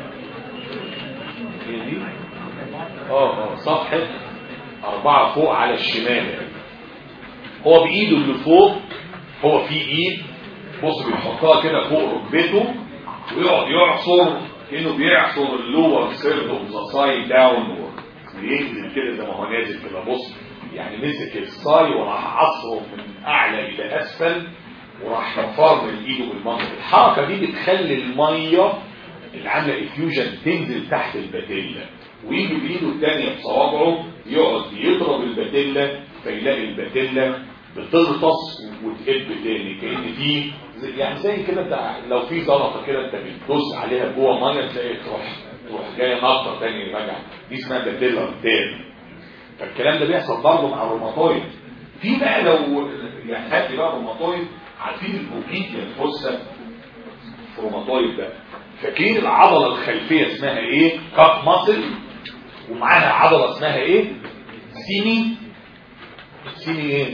هي دي؟ اه اه صفحة أربعة فوق على الشمال. هو بإيده اللي فوق، هو في إيد بص بيحطها كده فوق ركبته ويقعد يعصر كأنه بيعصر اللور سيرد اوف ذا سايد داون، وينزل كده زي ما هو نازل كده. بص يعني مسك الصاي وراح عصره من اعلى الى اسفل وراح فرمل ايده بالمنطق. الحركه دي بتخلي الميه اللي عامله افيوجن تنزل تحت الباتيلا، ويجي بايده الثانيه بصوابعه يقعد يضرب الباتيلا فيلاقي الباتيلا بتغطس وتقب تاني، كأن في يعني زي كده انت لو في زلطه كده انت بتدوس عليها جوه ميه تلاقي تروح تروح جايه نقطه تاني راجعه، دي اسمها باتيلا تاني. فالكلام ده بيحصل برضه مع الروماتويد. في بقى لو يعني هات لي بقى الروماتويد، عارفين البوكيتيا الفوسا في الروماتويد ده، فاكرين العضله الخلفيه اسمها ايه؟ كاب ماسل، ومعاها عضله اسمها ايه؟ سيني. سيني ايه؟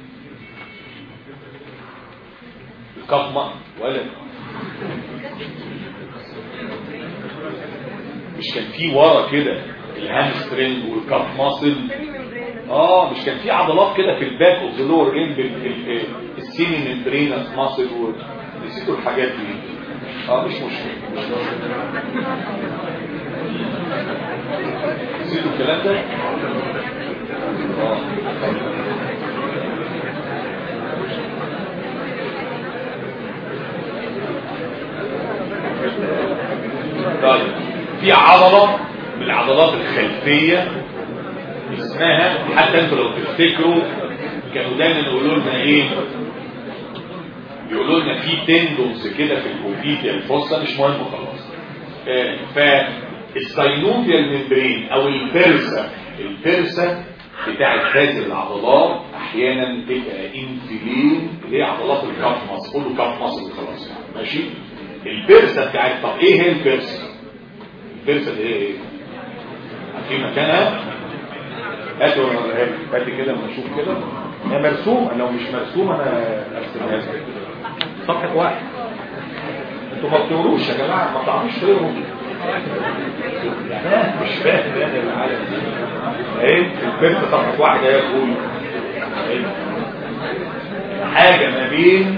الكاب ماسل ولا مش كان في ورا كده الهامسترنج والكاب ماسل؟ اه مش كان في عضلات كده في الباك اوف ذا لور جنب السيمي ممبرينس ماسل، ونسيتوا الحاجات دي. اه مش مشكله نسيتوا الكلام ده. اه طيب في عضله من العضلات الخلفيه اسمها، حتى انتوا لو تفتكروا كانوا دايما يقولوا لنا ايه؟ يقولوا لنا في تندونز كده في البوكيتيا الفوسا، مش مهم خلاص. آه فالساينوفيال ممبرين او البرسا، البرسا بتاعت هذه العضلات احيانا تبقى انفلين اللي هي عضلات الكاف ماسل، كله كاف ماسل خلاص ماشي. البرسا بتاعت، طب ايه هي البرسا؟ البرسا دي ايه؟ في مكانها هاتوا هاتي كده ما نشوف كده. هي مرسومه، لو مش مرسومه انا ارسمها لك. صفحه واحد. انتوا ما بتقروش يا جماعه، ما تعرفوش تقروا يعني. مش فاهم يعني العالم ايه البنت. صفحه واحده يا اخوي حاجه ما بين،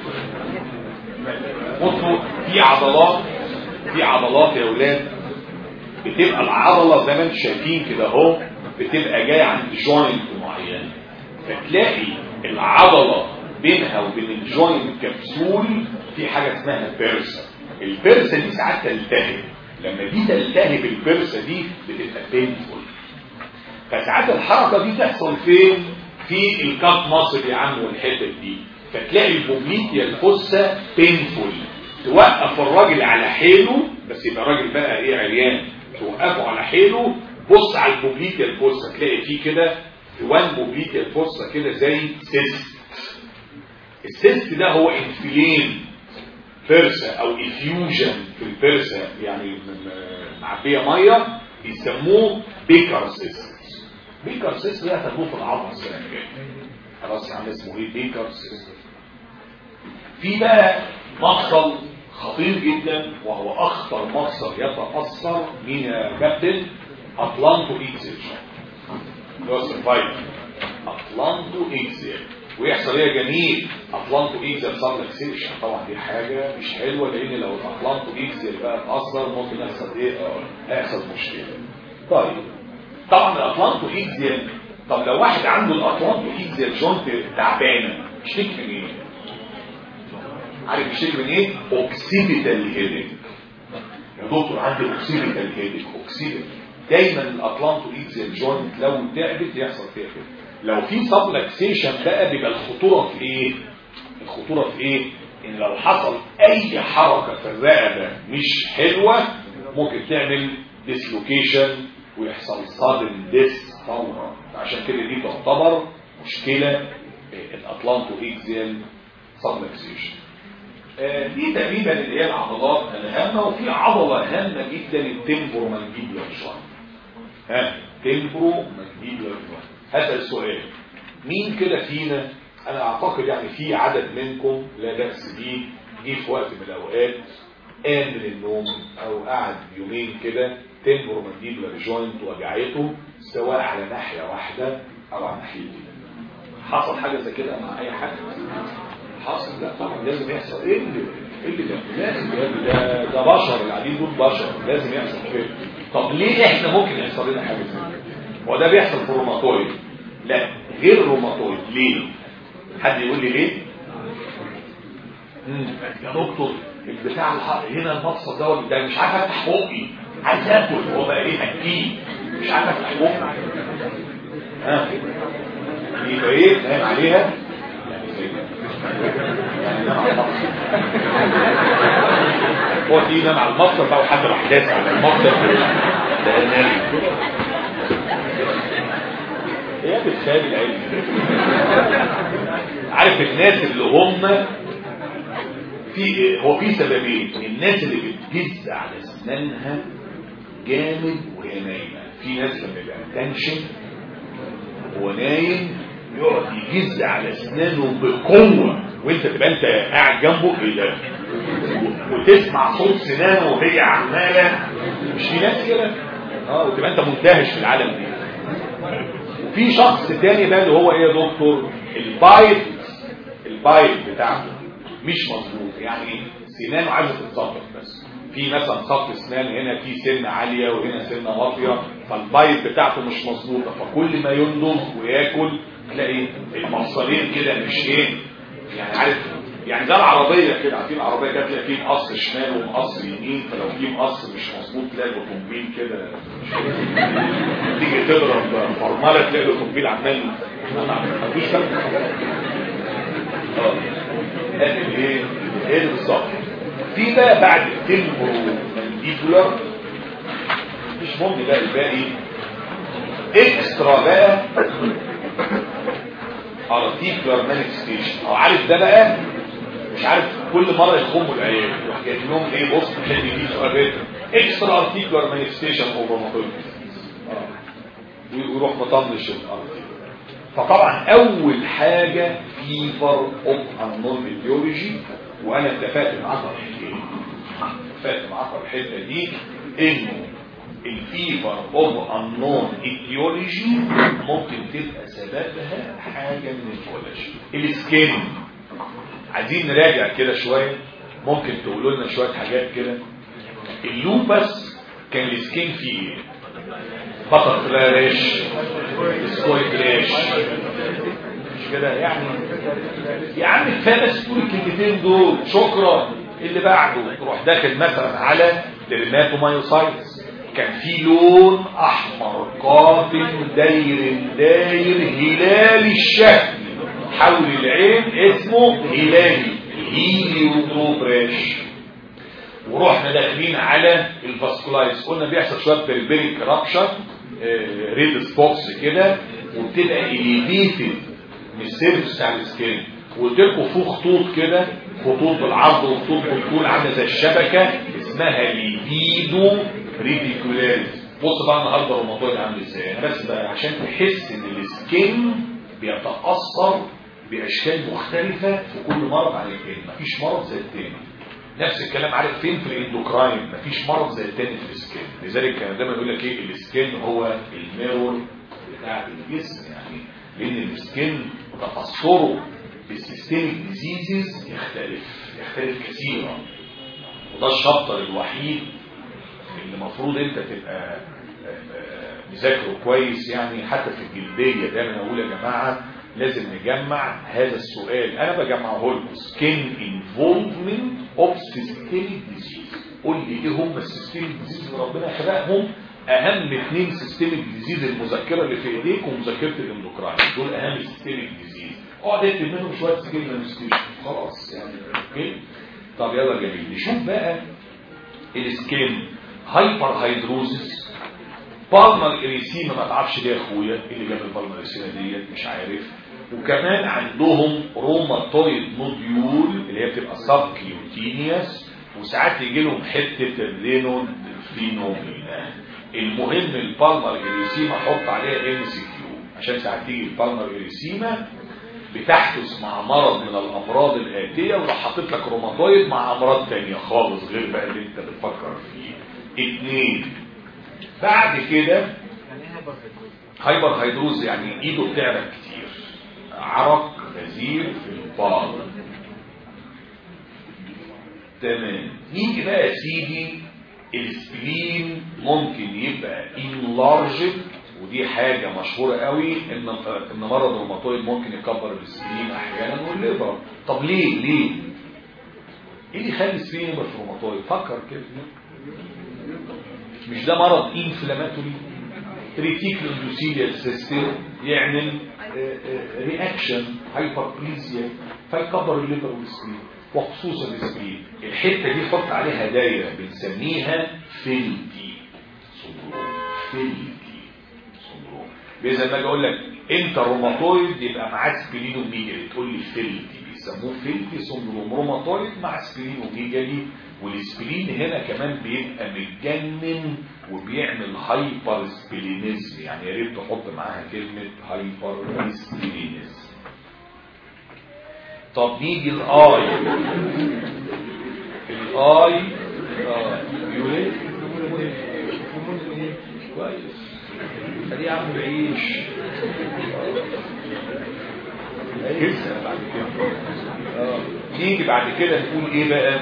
بصوا في عضلات، في عضلات يا اولاد بتبقى العضله زي ما انتم شايفين كده اهو، بتبقى جايه عند جوينت معين، فتلاقي العضله بينها وبين الجوينت كبسول في حاجه اسمها بيرسا. البيرسا دي ساعات تلتهب، لما دي تلتهب البيرسا دي بتبقى بينفول. فساعات الحركه دي تحصل فين؟ في الكاب ماسل يا عم والحته دي، فتلاقي البوبليتيا الفوسا بينفول. توقف الراجل على حيله، بس يبقى الراجل بقى ايه عريان، توقفه على حيله. بص على البوبليتيا الفوسا تلاقي فيه كده في وان بوبليتيا الفوسا كده زي سيست. السيست ده هو انفلين بيرسا او افيوجن في البيرسا، يعني معبيه ميه، بيسموه بيكر سيست. بيكر سيست ده هتاخدوه في العظم السنه الجايه خلاص. يعني اسمه ايه؟ بيكر سيست. في بقى مفصل خطير جدا وهو اخطر مصدر يتاثر من يا كابتن اطلانتو اكسل اللي هو السرفايفل اطلانتو اكسل ويحصل ايه يا جميل اطلانتو اكسل سبلكسيشن. طبعا دي حاجه مش حلوه لان لو الاطلانتو اكسل بقى اتاثر ممكن يحصل ايه هيحصل مشكله. طيب طبعا الاطلانتو اكسل طب لو واحد عنده الاطلانتو اكسل جونت تعبانه يشتكي من ايه؟ عارف يشتكي من ايه؟ اوكسيبيتال هيدك. يا دكتور عندي اوكسيبيتال هيدك اوكسيبيتال. دايما الاطلانتو اكسل جوينت لو تعبت يحصل فيها كده. لو في سبلكسيشن بقى بيبقى الخطوره في ايه؟ الخطوره في ايه؟ ان لو حصل اي حركه في الرقبه مش حلوه ممكن تعمل ديسلوكيشن ويحصل صادم ديس فورا. عشان كده دي تعتبر مشكله الاطلانتو اكسل سبلكسيشن. آه دي تقريبا اللي هي العضلات الهامه. وفي عضله هامه جدا التمبرو مانجيبيولار جوينت. ها تمبرو مانجيبيولار جوينت. هذا السؤال مين كده فينا انا اعتقد يعني في عدد منكم لا بأس بيه جه في وقت من الاوقات قام من النوم او قعد يومين كده تمبرو مانجيبيولار جوينت وجعته سواء على ناحيه واحده او على ناحيتين. حصل حاجه زي كده مع اي حد؟ حاصل؟ لا طبعا لازم يحصل. ايه اللي ايه اللي ده لازم ده ده بشر اللي قاعدين دول بشر لازم يحصل كده. طب ليه احنا ممكن يحصل لنا حاجه زي كده؟ هو ده بيحصل في الروماتويد؟ لا غير الروماتويد. ليه؟ حد يقول لي ليه؟ امم يا دكتور البتاع الحق هنا المفصل ده ده مش عارف افتح بقي عايز اكل. هو بقى ايه اكيد مش عارف افتح بقي. ها يبقى ايه فاهم عليها يعني نام على المفصل. هو في نام على المفصل بقى وحد راح داس على المفصل ده نام. ايه بالخيال العلمي؟ عارف الناس اللي هم في هو في سببين. الناس اللي بتجز على اسنانها جامد وهي نايمه. في ناس لما يبقى تنشن هو نايم يقعد يجز على اسنانه بقوه وانت تبقى انت قاعد جنبه كده وتسمع صوت سنانه وهي عماله. مش في ناس كده اه وتبقى انت منتهش في العالم دي. وفي شخص تاني بقى اللي هو ايه يا دكتور البايت البايت بتاعته مش مظبوط. يعني سنانه عايزه تتظبط بس في مثلا صف اسنان هنا في سنه عاليه وهنا سنه واطيه فالبايت بتاعته مش مظبوطه فكل ما يندم وياكل تلاقي المفصلين كده مش ايه يعني عارف يعني زي العربيه كده. عارفين العربيه كده تلاقي فيه مقص شمال ومقص يمين فلو في مقص مش مظبوط تلاقي الاوتومبيل كده تيجي تضرب فرمله تلاقي الاوتومبيل عمال ما فيش فرق. اه ادي ايه ايه بالظبط. في بقى بعد التمبرو مانديبولار مش مهم بقى الباقي اكسترا بقى ارتيكولار مانيفستيشن. او عارف ده بقى مش عارف كل مره يخموا العيال جايب لهم ايه بص حل دي سؤال اكسترا ارتيكولار مانيفستيشن اوف روماتويد ويروح مطنش الارتيكولار. فطبعا اول حاجه فيفر اوف انون ايديولوجي. وانا اتفقت معاكم الحته اتفقت معاكم الحته دي انه الفيفر اوف انون ايديولوجي ممكن تبقى سببها حاجه من الكولاجين. السكين عايزين نراجع كده شويه ممكن تقولوا لنا شويه حاجات كده. اللوبس كان السكين فيه ايه؟ بطل فلاش سكويد ريش مش كده يعني يا عم كفايه بس تقول الكلمتين دول شكرا. اللي بعده تروح داخل مثلا على ديرماتومايوسايتس كان في لون احمر قاتم داير داير هلالي الشكل حول العين اسمه هلالي هيليوتروبريش. ورحنا داخلين على الفاسكولايتس قلنا بيحصل شويه بيربيريك كرابشن ريد سبوتس كده وبتبقى اليفيتد من السيرفس بتاع السكين وقلت لكم في خطوط كده خطوط بالعرض وخطوط بالطول عامله زي الشبكه اسمها ليفيدو ريديكولاريس. بص بقى النهارده الروماتويد عامل ازاي بس بقى عشان تحس ان السكين بيتاثر باشكال مختلفه في كل مرض عن التاني. مفيش مرض زي التاني نفس الكلام عارف فين في الاندوكراين، مفيش مرض زي التاني في السكين. لذلك كان دايما يقول لك ايه السكين هو الميرور بتاع الجسم، يعني لان السكين تاثره بالسيستميك ديزيزز يختلف يختلف كثيرا، وده الشابتر الوحيد اللي المفروض انت تبقى مذاكره كويس. يعني حتى في الجلديه دايما اقول يا جماعه لازم نجمع هذا السؤال، انا بجمعه لكم سكين انفولفمنت اوف سيستميك ديزيز. قول لي ايه هم السيستميك ديزيز اللي ربنا خلقهم؟ اهم اثنين سيستميك ديزيز، المذكره اللي في ايديك ومذكره الاندوكراين، دول اهم سيستميك ديزيز. اقعد اكتب منهم شويه سكين مانستيشن خلاص يعني. اوكي طب يلا جميل، نشوف بقى السكين هايبر هيدروزس، بالمر اريسيما. ما تعرفش ليه يا اخويا ايه اللي جاب البالمر اريسيما ديت، مش عارف. وكمان عندهم روماتويد نوديول اللي هي بتبقى سب كيوتينيوس، وساعات يجي لهم حته الرينود فينومينا. المهم البالمر اريسيما حط عليها ام سي كيو، عشان ساعات تيجي البالمر اريسيما بتحدث مع مرض من الامراض الاتيه، وراح حاطط لك روماتويد مع امراض ثانيه خالص غير بقى اللي انت بتفكر فيه. اثنين بعد كده هايبر هيدروز، يعني ايده بتعرق كتير، عرق غزير في البال. تمام. نيجي بقى يا سيدي السبلين ممكن يبقى انلارجد، ودي حاجة مشهورة قوي ان ان مرض الروماتويد ممكن يكبر السبلين احيانا والليفر. طب ليه ليه ايه اللي يخلي السبلين يبقى في الروماتويد؟ فكر كده، مش ده مرض انفلاماتوري ريتيكولو اندوثيليال سيستم يعمل رياكشن هايبربليزيا فيكبر الليفر والسبلين، وخصوصا السبلين. الحته دي حط عليها دايره بنسميها فيلتي سندروم. فيلتي سندروم. باذا ما اجي اقول لك انت روماتويد يبقى معاه سبلينوميجالي، تقول لي فيلتي، بيسموه فيلتي سندروم. روماتويد مع سبلينوميجالي، والسبلين هنا كمان بيبقى متجنن وبيعمل هايبر سبلينيزم، يعني يا ريت تحط معاها كلمه هايبر سبلينيزم. طب نيجي الاي. الاي اه بيقول ايه؟ كويس ادي يا عم بعيش لسه بعد كده. اه نيجي بعد كده نقول ايه بقى؟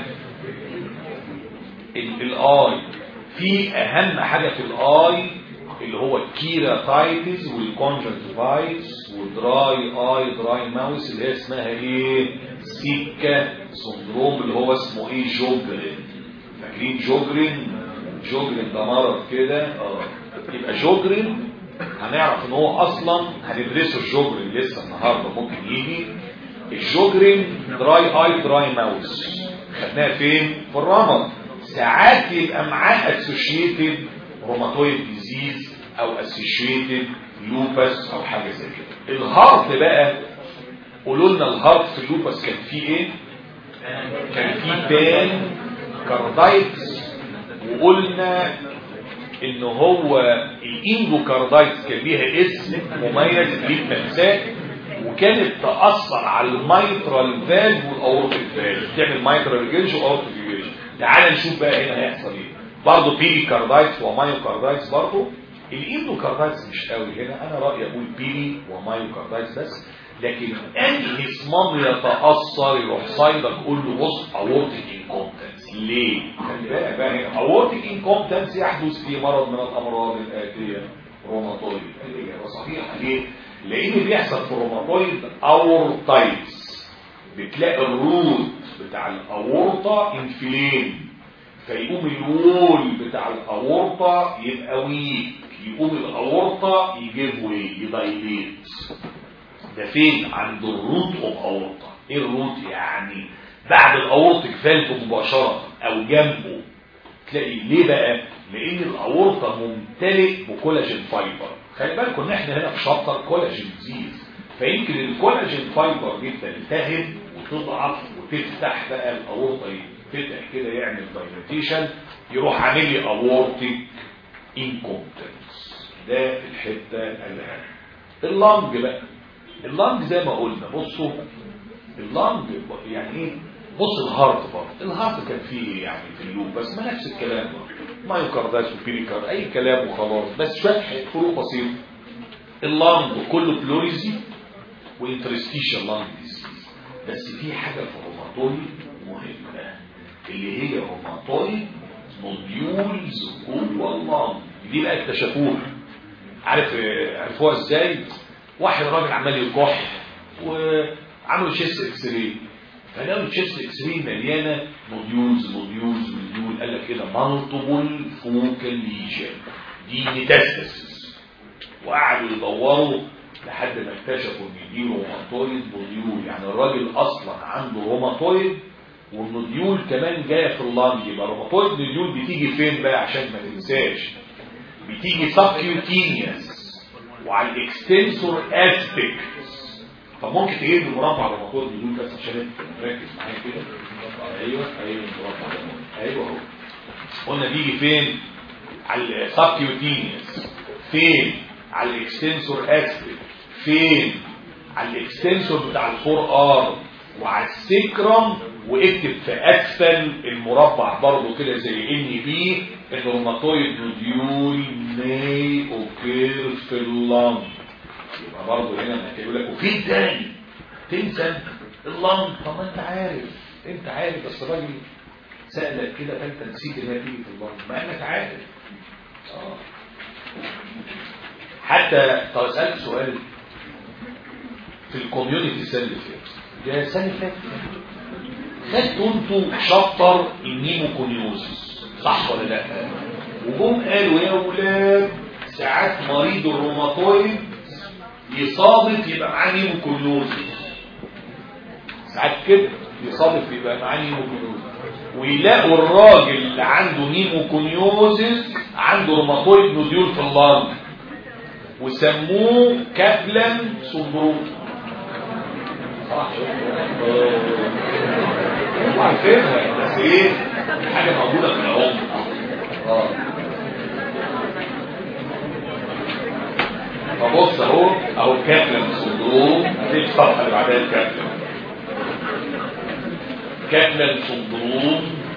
الاي في اهم حاجه في الاي اللي هو الكيراتايتس والكونجكتيفايتس ودراي اي دراي ماوس اللي هي اسمها ايه؟ سيكا سندروم، اللي هو اسمه ايه؟ جوجرين. فاكرين جوجرين؟ جوجرين ده مرض كده. اه يبقى جوجرين هنعرف ان هو اصلا هندرسه الجوجرين لسه النهارده ممكن يجي. الجوجرين دراي اي دراي ماوس خدناها فين؟ في الرمد. ساعات يبقى معاه اسوشيتد روماتويد ديزيز او اسوشيتد لوبس او حاجه زي كده. الهارت بقى قولوا لنا الهارت في اللوبس كان فيه ايه؟ كان فيه بان كاردايتس، وقلنا ان هو الاندوكاردايتس كان ليها اسم مميز للتمساك، وكانت تاثر على الميترال فالف والاورتيك فالف، تعمل ميترال ريجيج واورتيك ريجيج. تعال نشوف بقى هنا هيحصل ايه. برضه بيري كاردايتس ومايوكاردايتس. برضه الاندوكاردايتس مش قوي هنا، انا رايي اقول بيري ومايوكاردايتس بس. لكن انهي صمام يتاثر يروح صايدك قول له بص اورتيك انكومبتنس. ليه؟ خلي بالك بقى هنا اورتيك انكومبتنس يحدث في مرض من الامراض الاتيه روماتويد. الاجابه صحيحه. ليه؟ لان بيحصل في الروماتويد اورتايتس، بتلاقي الروت بتاع الاورطه انفلين، فيقوم الوول بتاع الاورطه يبقى ويك، يقوم الاورطه يجيب وي يدايليت. ده فين؟ عند الروت اوف اورطه. ايه الروت؟ يعني بعد الاورطيك فالف مباشره او جنبه. تلاقي ليه بقى؟ لان الاورطه ممتلئ بكولاجين فايبر. خلي بالكم ان احنا هنا في شابتر كولاجين ديزيز، فيمكن الكولاجين فايبر دي تلتهب وتضعف وتفتح بقى الاورطه يتفتح كده يعمل دايليتيشن، يروح عامل لي اورتيك انكومبتنس. ده الحته الاهم. اللنج بقى، اللنج زي ما قلنا بصوا اللنج يعني ايه؟ بص الهارت برضه، الهارت كان فيه يعني في اللوب بس ما نفس الكلام، مايوكارداس وبيريكارد اي كلام وخلاص، بس شويه فروق بسيطه. اللانج كله بلوريزي وانترستيشال لانج ديزيز، بس في حاجه في الروماتويد مهمه اللي هي روماتويد نوديولز جوه اللانج، دي بقى اكتشفوها. عارف عرفوها ازاي؟ واحد راجل عمال يكح وعملوا تشيست اكس راي، فلقوا التشيست اكس راي مليانه نوديولز نوديولز نوديول، قال لك كده مالتيبل فوكال ليجن، دي ميتاستاسيس. وقعدوا يدوروا لحد ما اكتشفوا ان دي روماتويد نوديول، يعني الراجل اصلا عنده روماتويد والنوديول كمان جايه في اللانج. يبقى روماتويد نوديول بتيجي فين بقى عشان ما تنساش؟ بتيجي سبكيوتينيوس وعلى الاكستنسور اسبكت. فممكن تجيب لي مربع روماتويد نوديول بس عشان تركز معايا كده. ايوه ايوه مربع ايوه اهو. قلنا بيجي فين؟ على السبكيوتينيوس، فين؟ على الاكستنسور اسبكت، فين؟ على الاكستنسور بتاع الفور ار وعلى السكرم. واكتب في اسفل المربع برضه كده زي ان بي الروماتويد نوديول ماي اوكير في اللنج. يبقى برضه هنا هتقول لك وفي تاني تنسى اللنج. طب ما انت عارف، انت عارف بس الراجل سألك كده فانت نسيت انها تيجي في اللنج مع انك عارف. اه حتى طب اسالك سؤال في الكوميونتي السنه اللي فاتت، ده السنه اللي فاتت خدتوا انتوا شابتر النيموكونيوزس صح ولا لا؟ وجم قالوا يا اولاد ساعات مريض الروماتويد يصادف يبقى معاه نيموكونيوزس، ساعات كده يصادف يبقى معاه نيموكونيوزس، ويلاقوا الراجل اللي عنده نيموكونيوزس عنده روماتويد نوديول في اللنج وسموه كابلان سندروم. صح عارفينها بس ايه حاجه موجوده في العمر. اه فبص اهو اهو كابلان سندروم، دي الصفحه اللي بعدها الكابلان كابلان سندروم.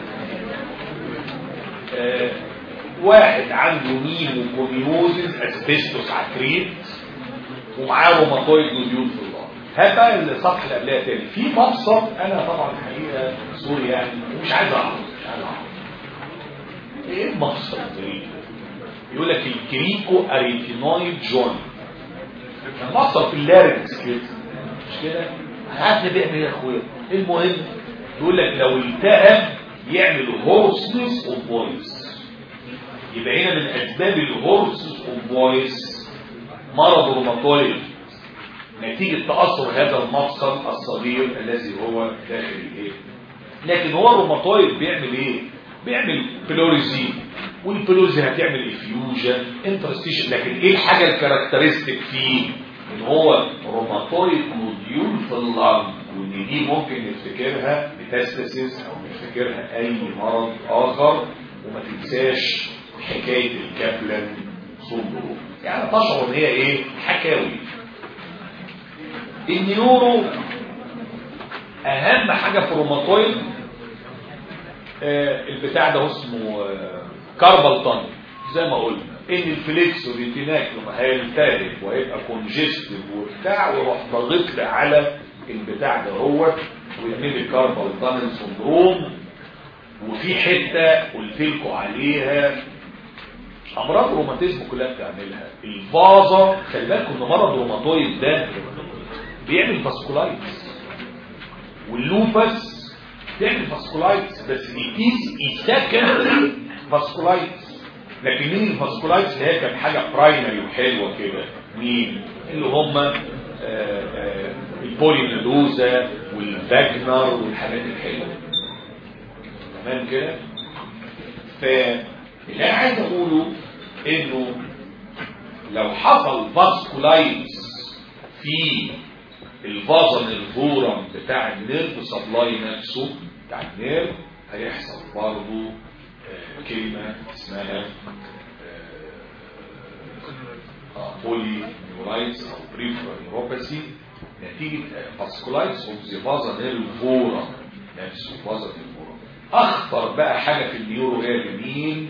آه واحد عنده نيموكونيوزس اسبستوس عفريت ومعاه روماتويد نوديول في اللنج. هات بقى الصفحه اللي قبلها تاني في مبسط. انا طبعا الحقيقه سوري يعني ومش عايز اعرف مش عايز اعرف ايه المبسط ده. يقول لك الكريكو اريتينويد جوين، المبسط في اللارنكس كده مش كده؟ عارف بيعمل ايه يا اخويا؟ المهم يقول لك لو التهب يعمل هورسنس اوف فويس. يبقى هنا من اسباب الهورسنس اوف فويس مرض روماتويد نتيجة تأثر هذا المفصل الصغير الذي هو داخل الايه. لكن هو الروماتويد بيعمل ايه؟ بيعمل بلوريزي، والبلوريزي هتعمل افيوجن انترستيشن. لكن ايه الحاجة الكاركترستيك فيه؟ ان هو روماتويد نوديول في اللنج، وان دي ممكن نفتكرها ميتاستاسيس او نفتكرها اي مرض اخر. وما تنساش حكاية الكابلان سندروم، يعني تشعر ان هي ايه؟ حكاوي. النيورو اهم حاجة في الروماتويد آه البتاع ده اسمه آه كاربال تانل. زي ما قلنا ان الفليكس والريتيناكلوم هيلتهب وهيبقى كونجستيف وبتاع ويروح ضاغط على البتاع ده هو ويعمل لي كاربال تانل سندروم. وفي حته قلت لكم عليها امراض روماتيزم كلها بتعملها. الفازا خلي بالكم ان مرض روماتويد ده بيعمل فاسكولايتس، واللوبس بيعمل فاسكولايتس بس بيقيس سكندري فاسكولايتس. لكن مين الفاسكولايتس اللي هي كانت حاجه برايمري وحلوه كده؟ مين اللي هم البولينيدوزا والفاجنر والحاجات الحلوه تمام كده. فاللي انا عايز اقوله انه لو حصل فاسكولايتس في الفازن الفورم بتاع النيرف سبلاي نفسه بتاع النيرف هيحصل برضه آه كلمه اسمها بولي نيورايتس او بريفرال نيوروباثي نتيجه فاسكولايتس اوف ذا فازن الفورم نفسه. نفسه وسط النيورو. اخطر بقى حاجه في النيورو هي مين؟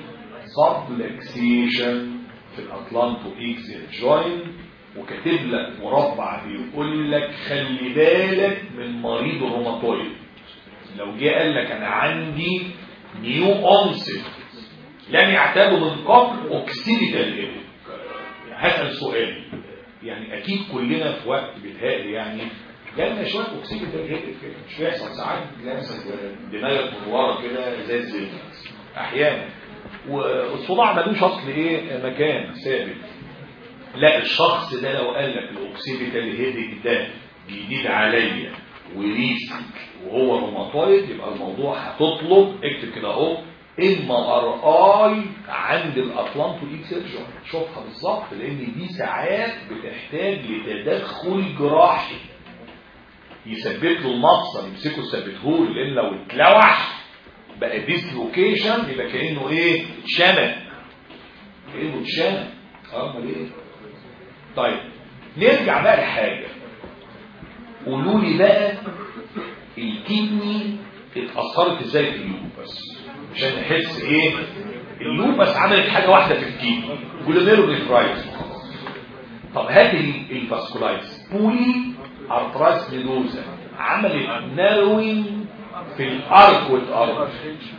سبلكسيشن في الاطلانتو اكسيال جوينت، وكاتب لك مربع بيقول لك خلي بالك من مريض الروماتويد. لو جه قال لك انا عندي نيو اونست لم يعتادوا من قبل اوكسيديتال هيدك، هسأل سؤال، يعني اكيد كلنا في وقت بيتهيألي يعني جالنا شويه اوكسيديتال هيدك كده، مش بيحصل ساعات تلاقي مثلا دماغك من ورا كده زي الزفت احيانا، والصداع ملوش اصل ايه مكان ثابت. لا، الشخص ده لو قال لك الاوكسيديتال هيدك ده جديد عليا وريسك وهو روماتويد، يبقى الموضوع هتطلب اكتب كده اهو ام ار اي عند الاطلانتو اكسيال جوينت، شوفها بالظبط، لان دي ساعات بتحتاج لتدخل جراحي يثبت له المفصل، يمسكه يثبته له، لان لو اتلوح بقى ديسلوكيشن يبقى كانه ايه؟ اتشنق، كانه اتشنق. اه امال ايه؟ طيب نرجع بقى لحاجه، قولوا لي بقى الكدني اتاثرت ازاي في اللوبس عشان نحس ايه؟ اللوبس عملت حاجه واحده في الكدني، جلوميرولونيفرايتس. طب هات الفاسكولايتس، بولي ارترايتس نيدوزا عملت ناروينج في الاركوت ارك.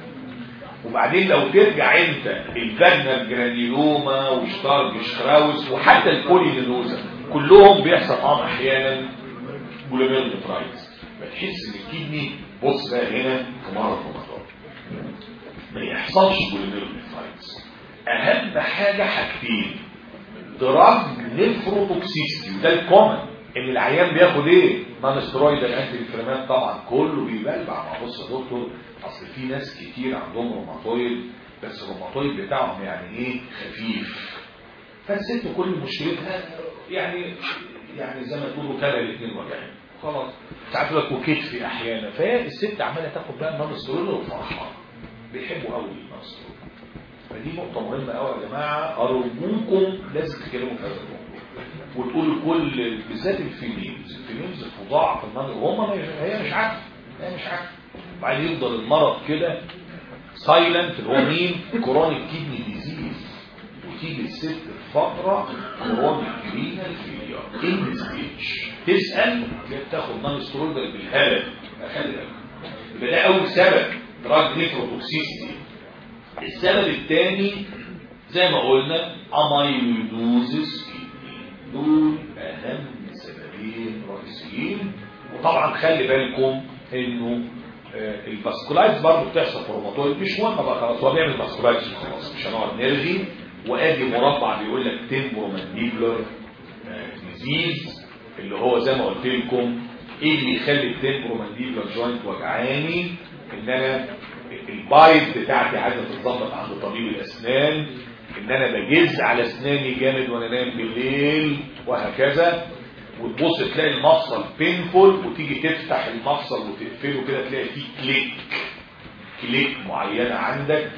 وبعدين لو ترجع انت الفاجنر جرانيلوما وشتارج شراوس وحتى البولي نيدوزا كلهم بيحصل اه احيانا جلوميرولونيفرايتس. بتحس ان الكدني، بص بقى هنا في مرض روماتويد ما يحصلش جلوميرولونيفرايتس، اهم حاجه حاجتين، دراج نيفروتوكسيستي، وده الكومن ان العيان بياخد ايه؟ نون ستيرويدال انتي انفلامات. طبعا كله بيبلبع. ما بص يا دكتور، اصل في ناس كتير عندهم روماتويد بس الروماتويد بتاعهم يعني ايه؟ خفيف، فالست كل مشكلتها يعني يعني زي ما تقولوا كده الاثنين وجعين خلاص، ساعات لك وكتفي احيانا، فالست عماله تاخد بقى النون ستيرويدال وفرحانه، بيحبوا قوي النون ستيرويدال. فدي نقطه مهمه قوي يا جماعه، ارجوكم لازم تتكلموا في هذا الموضوع وتقولوا كل، بالذات الفيميلز، الفيميلز فظاع في النظر وهم هي مش عارفه، هي مش عارفه. بعدين يفضل المرض كده سايلنت اللي هو مين؟ كرونيك كيدني ديزيز، وتيجي الست في فتره كرونيك رينال فيلير ان ستيج، تسال تاخد نون ستيرويدال بالهبل. خلي بالك، يبقى ده اول سبب، دراج نيفروتوكسيستي. السبب الثاني زي ما قلنا اميلويدوزس، دول اهم سببين رئيسيين. وطبعا خلي بالكم انه آه الفاسكولايتس برضه بتحصل في الروماتويد، مش مهم بقى خلاص، هو بيعمل فاسكولايتس خلاص مش هنقعد نرغي. وادي مربع بيقول لك تمبرومانديبولار ديزيز، اللي هو زي ما قلت لكم ايه اللي يخلي التمبرومانديبولار جوينت وجعاني؟ ان انا البايت بتاعتي عايزه تتظبط عند طبيب الاسنان، ان انا بجز على اسناني جامد وانا نايم بالليل وهكذا، وتبص تلاقي المفصل بينفول، وتيجي تفتح المفصل وتقفله كده تلاقي فيه كليك كليك معينه عندك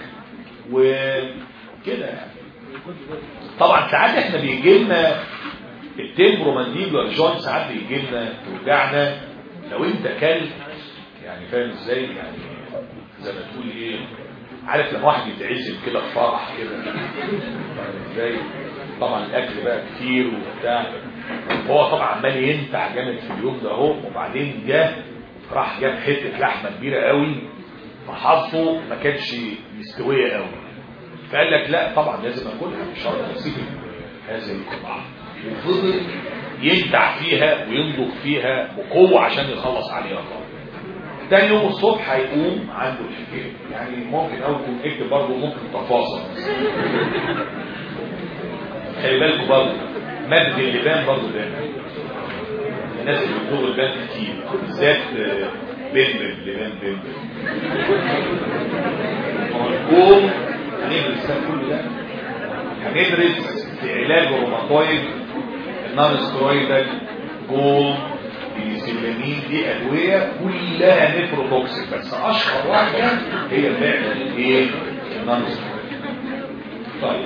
وكده يعني. طبعا ساعات احنا بيجي لنا التمبرومانديبولار جوينت، ساعات بيجي لنا توجعنا لو انت كلت، يعني فاهم ازاي؟ يعني زي ما تقول ايه، عارف لما واحد يتعزم كده في فرح كده ازاي؟ طبعا الاكل بقى كتير وبتاع، هو طبعا عمال ينفع جامد في اليوم ده اهو، وبعدين جه راح جاب حته لحمه كبيره قوي، فحظه ما كانتش مستويه قوي، فقال لك لا طبعا لازم اكلها، مش هقدر اسيب هذه القطعه، وفضل ينتع فيها وينضغ فيها بقوه عشان يخلص عليها خالص. تاني يوم الصبح هيقوم عنده الحكايه، يعني ممكن اول كنت اكتب برضه ممكن تفاصل، خلي بالكم برضه مادة اللبان برضه ده الناس اللي بتدور اللبان كتير، بالذات بنبل لبان بنبل. هنقوم هندرس ده كل ده، هندرس في علاج الروماتويد النون ستيرويدال جول السيلامين، دي ادويه كلها نيفروتوكسيك، بس اشهر واحده هي فعلا الايه؟ النون ستيرويدال. طيب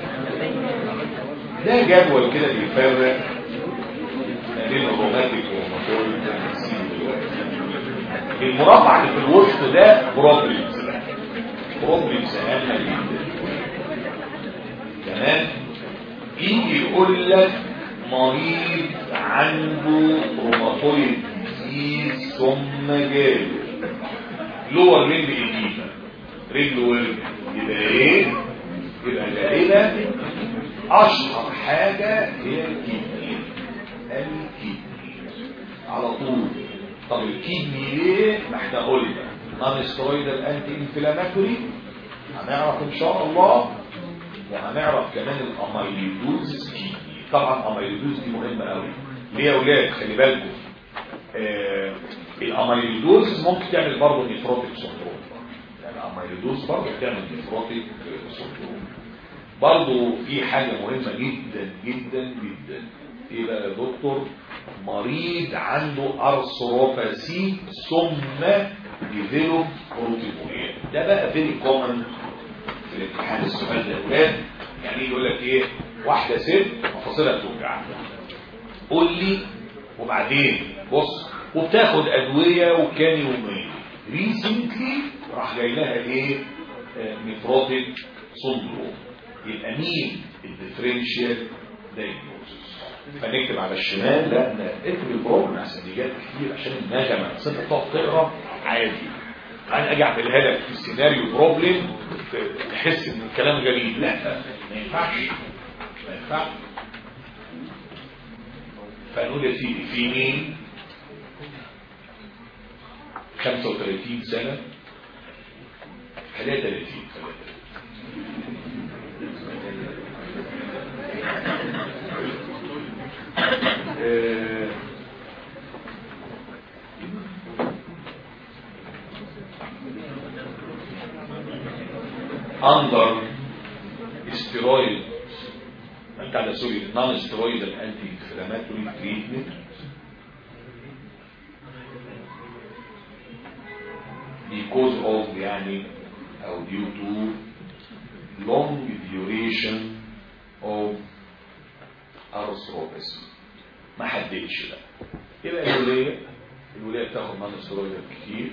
ده جدول كده بيفرق ما بين الروماتيك والروماتويد، المربع اللي في الوسط ده بروبلمز بقى بروبلمز هامه جدا. تمام. يجي يقول لك مريض عنده روماتويد ديزيز ثم جاله لور رجل إديمة رجل ورم، يبقى ايه؟ يبقى غالبا اشهر حاجة هي الكيدني. الكيدني على طول. طب الكيدني ليه؟ ما احنا قلنا نون ستيرويدال انتي انفلاماتوري، هنعرف ان شاء الله، وهنعرف كمان الاميلودوز كيدني. طبعا الاميلودوز دي مهمة قوي. ليه يا اولاد؟ خلي بالكم آه الاميلودوز ممكن تعمل برضه نيفروتيك سندروم. يعني الاميلودوز برضه بتعمل نيفروتيك سندروم. برضه في حاجة مهمة جدا جدا جدا. ايه بقى يا دكتور؟ مريض عنده ارثروباثي ثم ديفلوب بروتينوريا. ده بقى فيري كومن في الامتحان السؤال ده يا اولاد. يعني يقول لك ايه؟ واحدة ست مفاصلها بتوجع، قول لي وبعدين بص، وبتاخد ادويه وكان يومين ريسنتلي راح جاي لها ايه؟ نيفروتيك سندروم. يبقى مين الديفرنشال دايجنوستس؟ فنكتب على الشمال، لا اكتب البروبلم عشان دي جات كتير عشان النغمه بس انت تقعد تقرا عادي. انا اجي اعملها لك في سيناريو بروبلم تحس ان الكلام غريب. لا ما ينفعش ما ينفعش. فنقول يا سيدي في مين خمسة وثلاثين سنة ثلاثة وثلاثين آه اندر استيرويد انت على سوري نون ستيرويد الانتي انفلاماتوري تريتمنت because of يعني او due to long duration of arthropathy. ما حددش بقى. يبقى الولايه الولايه بتاخد نون ستيرويد كتير.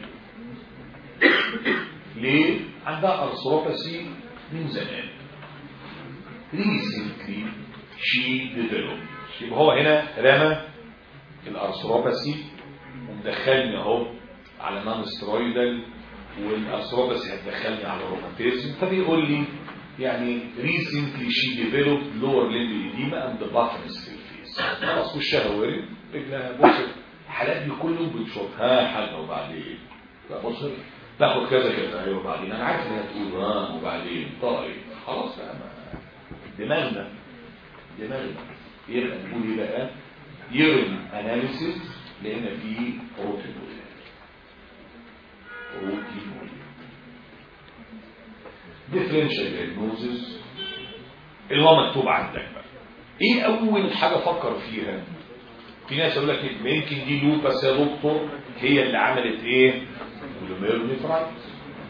ليه؟ عندها arthropathy من زمان. recently she developed. يبقى هو هنا رمى الارثروباثي ومدخلني اهو على نون ستيرويدال، والارثروباثي هتدخلني على الروماتيزم. فبيقول لي يعني recently she developed lower limb edema and the buffness في الفيس. خلاص وشها ورم رجلها. بص الحالات دي كله بتشوف ها حاجه وبعدين بص تاخد كذا كذا ايوه وبعدين انا عارف انها تقول ها وبعدين طيب خلاص بقى دماغنا دماغنا. يبقى نقول ايه بقى؟ يورين اناليسيس لان في بروتينوريا. بروتينوريا ديفرنشال دايجنوزس اللي هو مكتوب عندك بقى. ايه اول حاجه فكر فيها؟ في ناس يقول لك يمكن دي لوباس يا دكتور هي اللي عملت ايه؟ جلوميرونيفرايتس.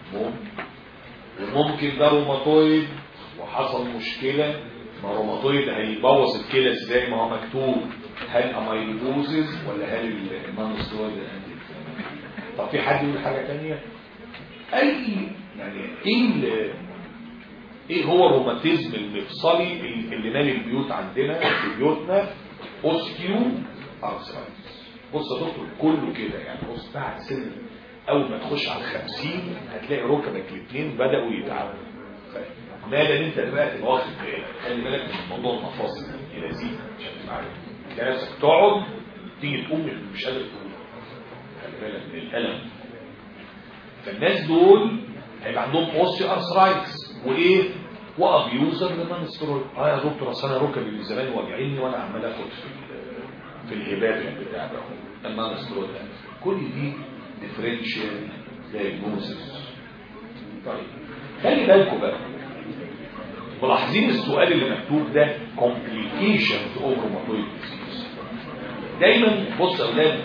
وممكن ده روماتويد وحصل مشكله. ما روماتويد هيبوظ الكلى ازاي؟ ما هو مكتوب هل اميلودوزز ولا هل النون ستيرويد انتي. طب في حد يقول حاجه ثانيه؟ اي يعني ايه ايه هو الروماتيزم المفصلي اللي نال البيوت عندنا في بيوتنا؟ اوستيو ارثرايتس. بص يا دكتور كله كده يعني. بص بعد سن اول ما تخش على الخمسين هتلاقي ركبك الاثنين بداوا يتعبوا. ماذا انت دلوقتي واخد بالك؟ خلي بالك من موضوع المفاصل لذيذ عشان تبقى عارف. تلاقي نفسك تقعد تيجي تقوم مش قادر تقوم. خلي بالك من الالم. فالناس دول هيبقى عندهم اوستيو ارثرايتس وايه؟ وابيوزر للنون ستيرويد. اه يا دكتور اصل انا ركبي من زمان واجعيني وانا عمال اخد في في الهباب بتاع ده النون ستيرويد. كل دي ديفرنشال دايجنوستس. طيب خلي بالكم بقى ملاحظين السؤال اللي مكتوب ده complications of rheumatoid disease. دايما بص يا اولاد.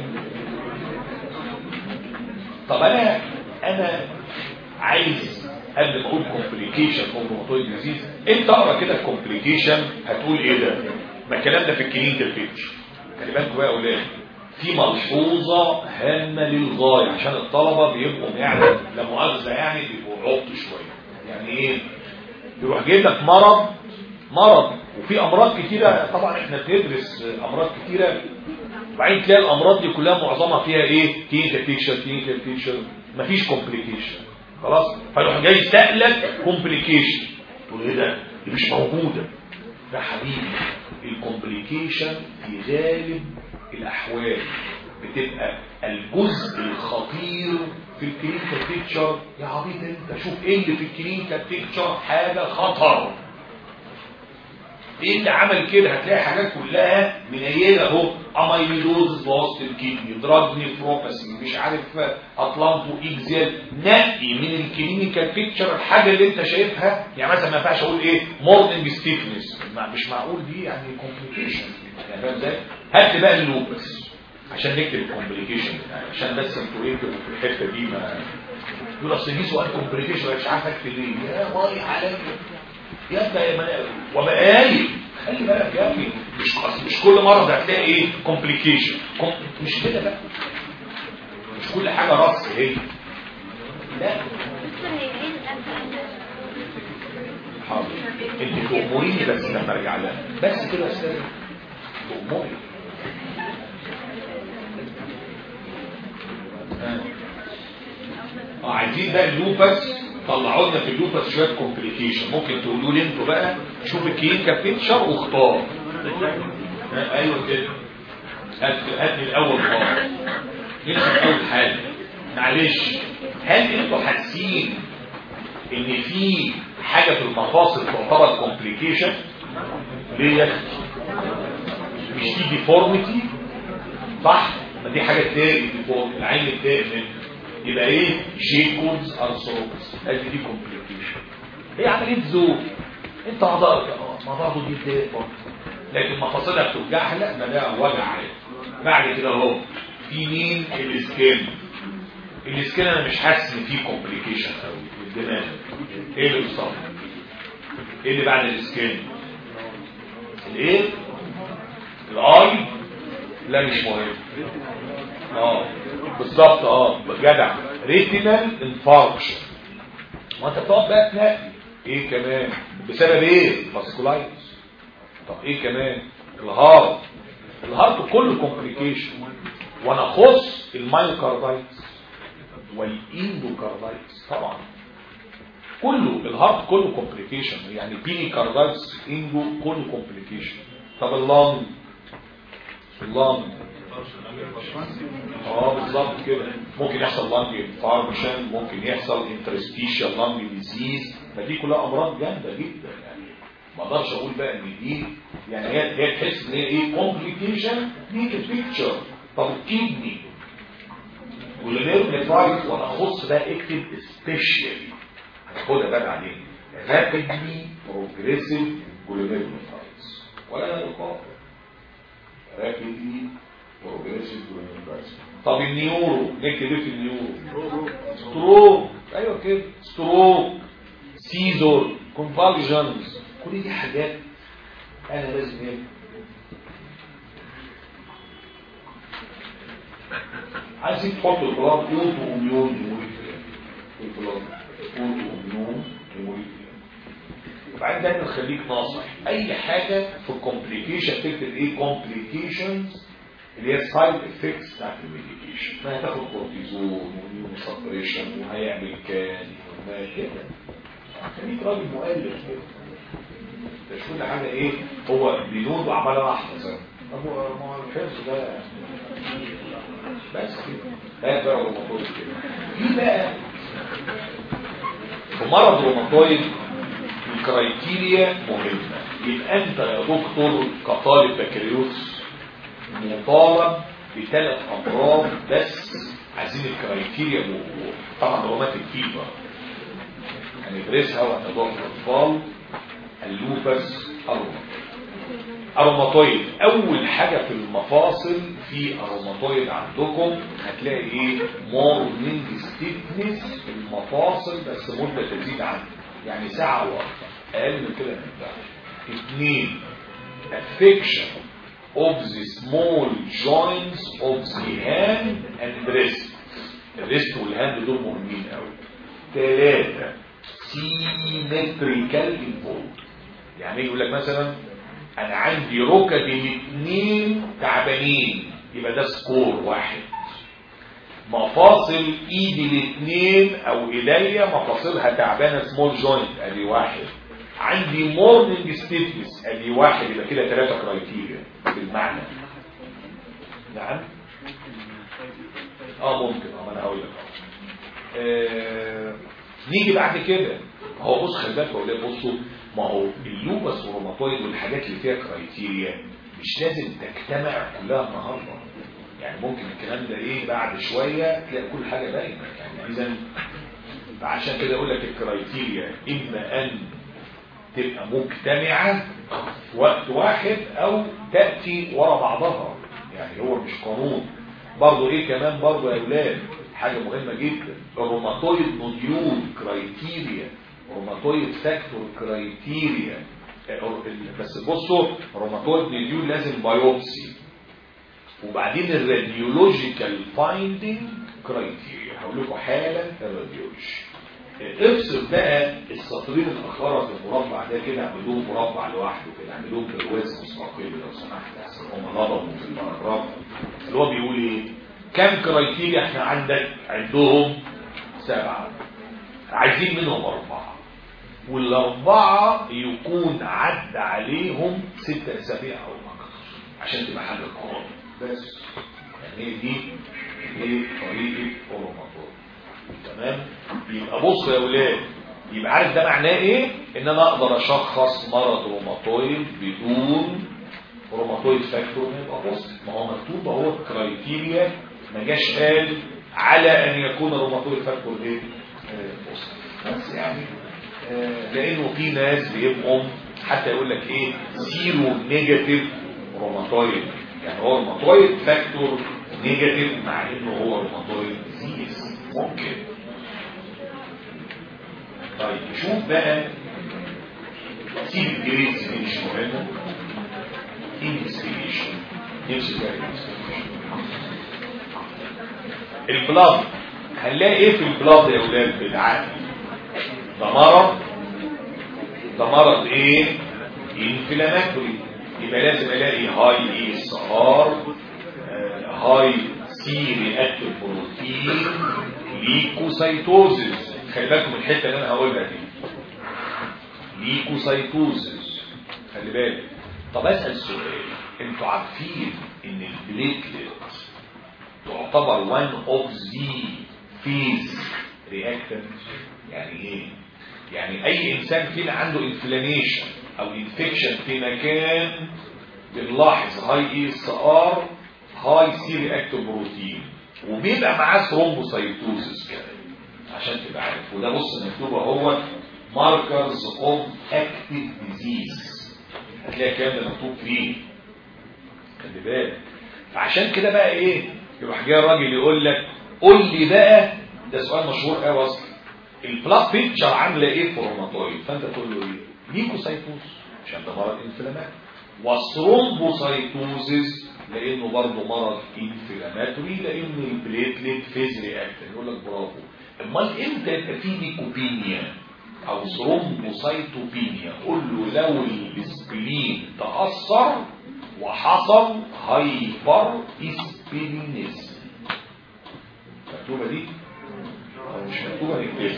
طب انا انا عايز قبل ما اقول complication of rheumatoid disease انت اقرا كده complication هتقول ايه ده؟ ما الكلام ده في الكلينيكال بيتش. خلي بالكم بقى يا اولاد في ملحوظه هامه للغايه عشان الطلبه بيبقوا يعني لا مؤاخذه يعني بيبقوا عبط شويه. يعني ايه؟ يروح جايب لك مرض مرض وفي امراض كتيره، طبعا احنا بندرس امراض كتيره، وبعدين تلاقي الامراض دي كلها معظمها فيها ايه؟ كلينيكال بيكتشر كلينيكال بيكتشر مفيش كومبليكيشن. خلاص؟ فيروح جاي يسألك كومبليكيشن، تقول ايه ده؟ دي مش موجوده. ده حبيبي الكومبليكيشن في غالب الاحوال بتبقى الجزء الخطير في الكلينيكال بيكتشر. يا عبيط انت شوف ايه اللي في الكلينيكال بيكتشر حاجه خطر. ايه اللي عمل كده؟ هتلاقي حاجات كلها منيله اهو، اميلوز بوست الكدني، دراج نيفروباثي، مش عارف اطلانتو اكزيال. نقي من الكلينيكال بيكتشر الحاجه اللي انت شايفها. يعني مثلا ما ينفعش اقول ايه مورنينج ستيفنس، مش معقول دي يعني كومبليكيشن. يعني فاهم ازاي؟ هات بقى اللوبس عشان نكتب الكومبليكيشن يعني، عشان بس انتوا ايه في الحته دي ما يقول اصل دي سؤال كومبليكيشن مش عارف اكتب ايه. يا باي عليا يا ابني وبقالي خلي بالك يا ابني، مش مش كل مرض هتلاقي ايه كومبليكيشن. مش كده بقى، مش كل حاجه رأس هي. لا حاضر انت تأمريني بس لما ارجع لها بس كده يا استاذ تأمري. اه عايزين بقى اللوبس، طلعوا لنا في اللوبس شويه كومبليكيشن. ممكن تقولوا لي انتوا بقى شوف الكلينيكال بيكتشر واختار. ايوه كده، هات هات الاول خالص. نمسك اول حاجه. معلش، هل انتوا حاسين ان في حاجه في المفاصل تعتبر كومبليكيشن؟ ليه يا اخي؟ مش دي ديفورميتي صح؟ ما دي حاجه تاني، ديفورميتي العين التاني يبقى ايه؟ جيكوبز ارثروباثي. ادي دي كومبليكيشن. هي عمليه ذوق، انت عضلك ما برضه دي بتضايق برضه، لكن مفاصلها بتوجعها لا ما ده وجع عليها. بعد كده اهو في مين؟ الاسكان. الاسكان انا مش حاسس ان فيه كومبليكيشن قوي الدماغ. ايه اللي بيصاب؟ ايه اللي بعد الاسكان؟ الايه؟ الاي؟ لا مش مهم. اه بالظبط اه جدع. ريتينال انفاركشن. ما انت بتقعد بقى تنقي ايه كمان بسبب ايه؟ فاسكولايتس. طب ايه كمان؟ الهارت. الهارت كله كومبليكيشن، وانا اخص المايوكاردايتس والاندوكاردايتس طبعا. كله الهارت كله كومبليكيشن، يعني بيريكاردايتس اندو كله كومبليكيشن. طب اللنج، اللنج اه بالظبط كده، ممكن يحصل لانج انفاركشن، ممكن يحصل انترستيشال لانج ديزيز. فدي كلها امراض جامده جدا يعني. ما اقدرش اقول بقى ان دي يعني هي هي تحس ان هي ايه كومبليكيشن دي البيكتشر. طب الكدني والليفر نفرايت، وانا اخص بقى اكتب سبيشالي هناخدها بقى بعدين رابيدلي بروجريسيف جلوميرو نفرايتس ولا نقاط رابيدلي بروجريسيف جلوميرو نفرايتس. طب النيورو نكتب ايه في النيورو؟ ستروك. ايوه كده ستروك، سيزور، كونفالجنز. كل دي حاجات انا لازم ايه عايزين تحطوا البلاد اوتو اميون هيموريجيا. البلاد اوتو اميون هيموريجيا. وبعدين دايما خليك ناصح، اي حاجه في الكومبليكيشن تكتب ايه؟ كومبليكيشنز اللي هي سايد افكتس بتاعت الميديكيشن. ما هتاخد كورتيزون وميون سبريشن وهيعمل كان وما كده. خليك راجل مؤلف كده، مش كل حاجه ايه هو بينود وعمال احفظ. طب ما هو الحفظ ده بس كده ده بقى روماتويد كده. في بقى في مرض روماتويد الكرايتيريا مهمه. يبقى انت يا دكتور كطالب بكالوريوس مطالب بثلاث امراض بس عايزين الكرايتيريا موجوده. طبعا روماتيك فيبر هندرسها وهندرسها الاطفال. اللوبس اروماتويد. اول حاجه في المفاصل في اروماتويد عندكم هتلاقي ايه؟ مورنينج ستيفنس في المفاصل بس مده تزيد عن يعني ساعه واكثر، اقل من كده ما ينفعش. اثنين افكشن of the small joints of the hand and wrist. الريست والهاند دول مهمين قوي. ثلاثة symmetrical involved. يعني يقول لك مثلا انا عندي ركبي الاثنين تعبانين يبقى ده سكور واحد. مفاصل ايدي الاثنين او ايديا مفاصلها تعبانه سمول جوينت ادي واحد. عندي مورنينج ستيفنس ادي واحد. يبقى كده ثلاثه كرايتيريا بالمعنى. نعم اه ممكن اه انا هقول لك آه نيجي بعد كده. هو بص خلي بالك ولا بصوا، ما هو اللوبس والروماتويد والحاجات اللي فيها كرايتيريا مش لازم تجتمع كلها النهارده. يعني ممكن الكلام ده ايه بعد شويه تلاقي كل حاجه باينه. يعني اذا عشان كده اقول لك الكرايتيريا اما ان تبقى مجتمعه في وقت واحد او تاتي ورا بعضها. يعني هو مش قانون. برضه ايه كمان برضه يا اولاد حاجه مهمه جدا، الروماتويد نوديول كرايتيريا، روماتويد فاكتور كرايتيريا. بس بصوا الروماتويد نوديول لازم بايوبسي، وبعدين الراديولوجيكال فايندينج كرايتيريا. هقول لكم حاله الراديولوجي. افصل بقى السطرين الاخرى في المربع ده كده، اعملوهم مربع لوحده كده، اعملوهم برواز مستقل لو سمحت احسن هم نظموا في الباراجراف اللي هو بيقول ايه. كم كرايتيريا احنا عندك؟ عندهم سبعه، عايزين منهم اربعه، والاربعه يكون عدى عليهم ست اسابيع او اكثر عشان تبقى حاجه قويه. بس يعني دي ايه طريقه الروماتويد. تمام. يبقى بص يا اولاد، يبقى عارف ده معناه ايه؟ ان انا اقدر اشخص مرض روماتويد بدون روماتويد فاكتور. يبقى بص ما هو مكتوب اهو الكرايتيريا، ما جاش قال على ان يكون روماتويد فاكتور ايه؟ آه بص بس يعني آه لانه في ناس بيبقوا حتى يقول لك ايه زيرو نيجاتيف روماتويد، يعني هو روماتويد فاكتور نيجاتيف مع انه هو روماتويد ديزيز ممكن. طيب شوف بقى سيب الجريدز دي مش مهمه. انفستيجيشن نمشي بقى البلاد. هنلاقي ايه في البلاد يا اولاد بالعقل؟ ده مرض، ده مرض ايه؟ انفلاماتوري. يبقى لازم الاقي هاي اي اس ار، هاي سي رياكتيف بروتين، ليكوسايتوزيس. خلي بالكم من الحته اللي انا هقولها دي، ليكوسايتوزيس خلي بالك. طب اسال سؤال، انتوا عارفين ان البليتلت تعتبر one of the phase reactants؟ يعني ايه؟ يعني اي انسان فينا عنده انفلاميشن او انفكشن في مكان بنلاحظ هاي اي اس ار، هاي سي رياكتيف بروتين، وبيبقى معاه ثرومبوسايتوزيس كده عشان تبقى عارف. وده بص مكتوب اهو ماركرز اوف اكتيف ديزيز، هتلاقي الكلام ده مكتوب فيه خلي بالك. فعشان كده بقى ايه يروح جاي الراجل يقول لك قول لي بقى، ده سؤال مشهور قوي اصلا، البلاك بيكتشر عامله ايه في الروماتويد؟ فانت تقول له ايه؟ ليكوسايتوز عشان ده مرض انفلاماتوري، وثرومبوسايتوزيس لانه برضه مرض انفلاماتوري لان البليتلت فيز رياكتيف. يقول لك برافو. امال امتى يبقى في ليكوبينيا او ثرومبوسايتوبينيا؟ قول له لو الاسبلين تاثر وحصل هايبر اسبلينيزم. مكتوبه دي او مش مكتوبه دي؟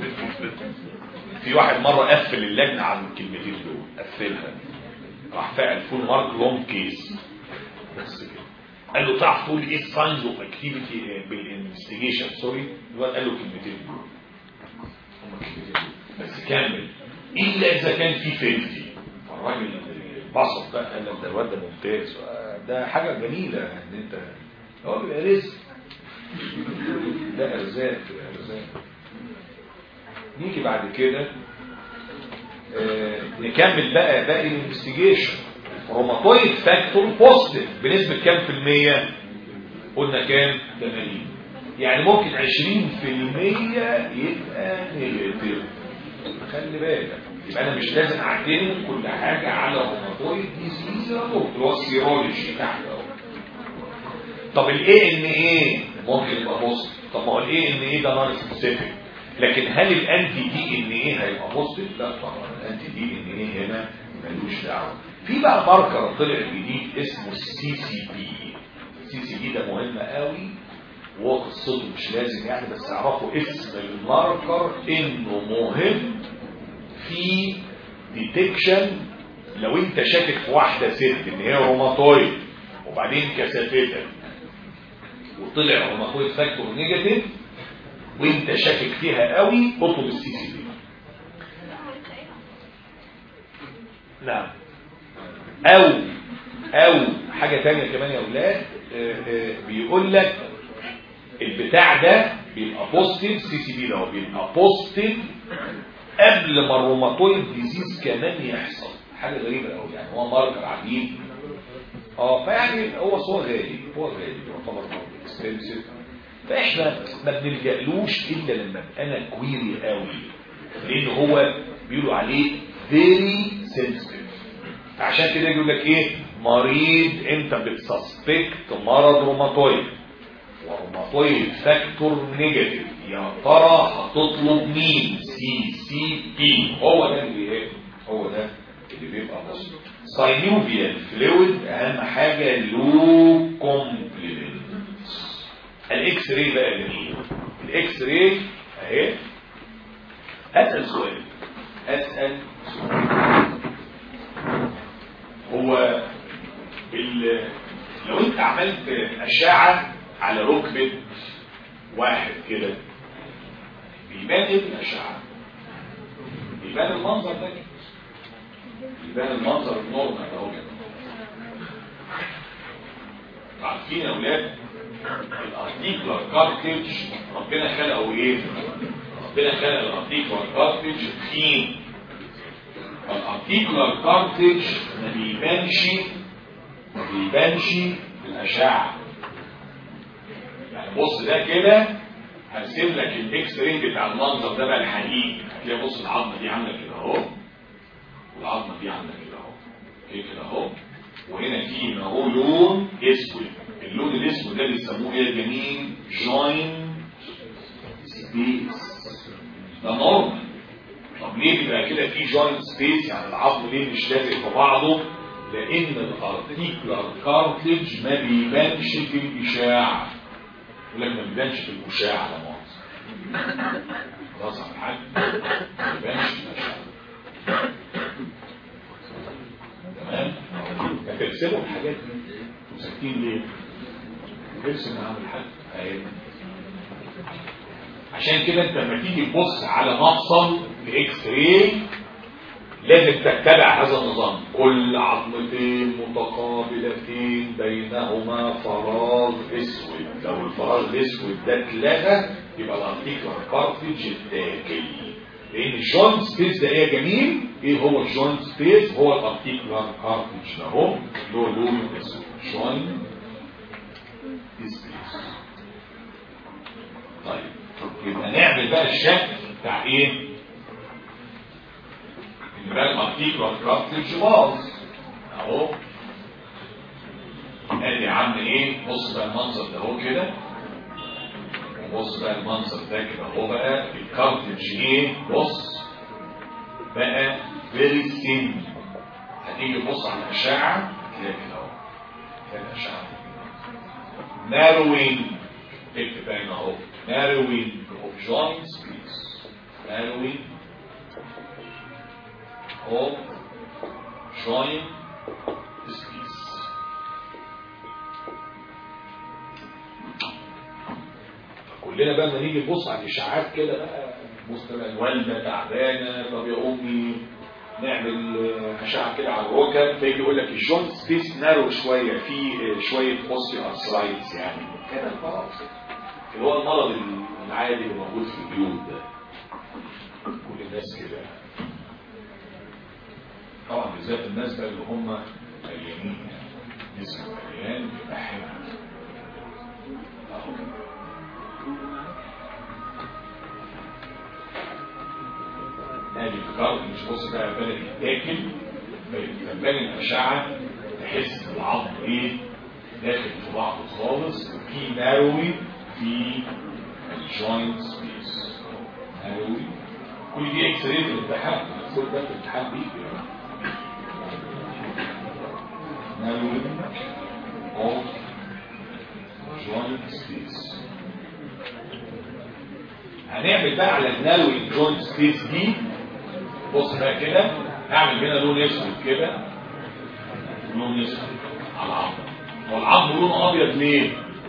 في واحد مره قفل اللجنه عن الكلمتين دول، قفلها راح فعل فول مارك لونج كيس بس كده. قال له تعرف تقول ايه الساينز اوف اكتيفيتي بالانفستيجيشن؟ سوري الواد قال له كلمتين دول، هم كلمتين دول بس كمل الا اذا كان في فيلتي. فالراجل بصف بقى قال لك ده الواد ده ممتاز، ده حاجه جميله ان انت هو بيبقى رزق، ده ارزاق ارزاق. نيجي بعد كده آه نكمل بقى باقي الانفستيجيشن. روماتويد فاكتور بوزيتيف بنسبه كام في المية؟ قلنا كام؟ ثمانين. يعني ممكن عشرين في المية يبقى نيجاتيف. خلي بالك يبقى انا مش لازم اعتمد كل حاجه على روماتويد ديزيز يا دكتور، هو السيرولوجي تحت اهو. طب الاي ان ايه ممكن يبقى بوزيتيف، طب ما هو الاي ان ايه ده نون سبيسيفيك، لكن هل الانتي دي ان ايه هيبقى بوزيتيف؟ لا طبعا الانتي دي ان ايه هنا ملوش دعوه. في بقى ماركر طلع جديد اسمه السي سي بي. السي سي بي ده مهم قوي وهو قصته مش لازم يعني، بس اعرفوا اسم الماركر انه مهم في ديتكشن. لو انت شاكك في واحده ست ان هي روماتويد وبعدين كثافتها وطلع روماتويد فاكتور نيجاتيف وانت شاكك فيها قوي، اطلب السي سي بي. نعم. او او حاجه ثانيه كمان يا اولاد، بيقول لك البتاع ده بيبقى بوزيتيف، سي سي بي ده هو بيبقى بوزيتيف قبل ما الروماتويد ديزيز كمان يحصل. حاجه غريبه قوي يعني، هو ماركر عجيب. اه فيعني هو هو غالي، هو غالي يعتبر اكسبنسيف، فاحنا ما بنلجألوش الا لما ابقى انا كويري قوي، لان هو بيقولوا عليه فيري سنسيتيف. عشان كده يقول لك ايه، مريض انت بتسسبكت مرض روماتويد وروماتويد فاكتور نيجاتيف، يا ترى هتطلب مين؟ سي سي بي. هو ده اللي ايه، هو ده اللي بيبقى بص. ساينوفيال فلويد اهم حاجه لو كومبليمنت. الاكس راي بقى جميل. الاكس راي اهي. اسال سؤال اسال سؤال هو لو انت عملت اشعه على ركبه واحد كده بيبان ايه الاشعه؟ بيبان المنظر ده، يبان المنظر النورمال اهو كده. عارفين يا اولاد الارتيكولار كارتج ربنا خلقه ايه؟ ربنا خلق الارتيكولار كارتج تخين. الارتيكولار كارتج ما بيبانش ما بيبانش في الاشعه. يعني بص ده كده هرسم لك الاكس راي بتاع المنظر ده بقى الحقيقي. هتلاقي بص العظمه دي عامله كده اهو، والعظمه دي عامله كده اهو، ايه كده اهو، وهنا في ما هو لون اسود. اللون الاسود ده بيسموه ايه يا جميل؟ جوين سبيس. ده نورمال. طب ليه بيبقى كده في جوين سبيس؟ يعني العظم ليه مش لازق في بعضه؟ لان الارتيكولار كارتليج ما بيبانش في الاشاعه. يقول لك ما بيبانش في الاشاعه على مؤاخذه. خلاص على الحاج ما بيبانش في الاشاعه. تمام؟ هترسموا الحاجات دي وساكتين ليه؟ ارسم يا عم الحاج اهي. عشان كده انت لما تيجي تبص على مفصل الاكس راي لازم تتبع هذا النظام. كل عظمتين متقابلتين بينهما فراغ اسود. لو الفراغ الاسود ده اتلغى يبقى الارتيكولار كارتليج اتاكل. لان الجوينت سبيس ده ايه يا جميل؟ ايه هو الجوينت سبيس؟ هو الارتيكولار كارتليج ده اهو له لون اسود. جوينت سبيس. طيب يبقى نعمل بقى الشكل بتاع ايه؟ يبقى الارتيكولار كارتليج باظ اهو. ادي يا عم ايه؟ بص بقى المنظر ده اهو كده، وبص بقى المنظر ده كده اهو. بقى الكارتليج ايه؟ بص بقى فيري سين. هتيجي تبص على الاشعه هتلاقي كده اهو، هتلاقي الاشعه ناروينج. اكتب بقى هنا اهو ناروينج اوف جوينت سبيس. ناروينج of joint space. كلنا بقى لما نيجي نبص على الاشاعات كده بقى، بص بقى الوالده تعبانه، طب يا امي نعمل اشعه كده على الركب، فيجي يقول لك الجوينت سبيس نارو شويه، في شويه اوستيو ارثرايتس يعني كده خلاص. اللي هو المرض العادي اللي موجود في البيوت ده كل الناس كده. طبعا بالذات الناس بقى اللي هم مليانين يعني جسم مليان بيبقى حمل ادي الكارتليج بص بقى بدأ يتاكل فبان الاشعه تحس بالعظم ايه داخل في بعضه خالص وفي ناروي في الجوينت سبيس ناروي كل دي اكس راي في الامتحان كل ده في الامتحان بيجي ناروي اوف جوينت سبيس. هنعمل بقى على الناروي جوينت سبيس دي بص بقى كده اعمل هنا لون اسود كده لون اسود على العظم. هو العظم لونه ابيض ليه؟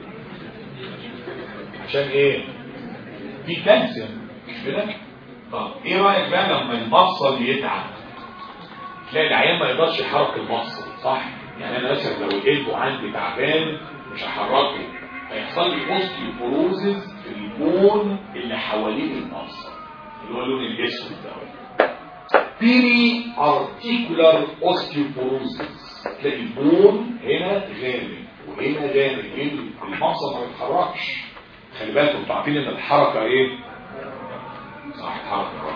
عشان ايه؟ في كالسيوم مش كده؟ طب ايه رايك بقى لما المفصل يتعب؟ تلاقي العيان ما يقدرش يحرك المفصل صح؟ يعني انا مثلا لو القلب عندي تعبان مش هحركه هيحصل لي اوستيوبوروزز في البون اللي حوالين المفصل اللي هو اللون الاسود ده. بيري ارتيكولار اوستيوبوروزز تلاقي البون هنا غامق وهنا غامق المفصل ما بيتحركش. خلي بالكم انتوا عارفين ان الحركه ايه؟ صح الحركه.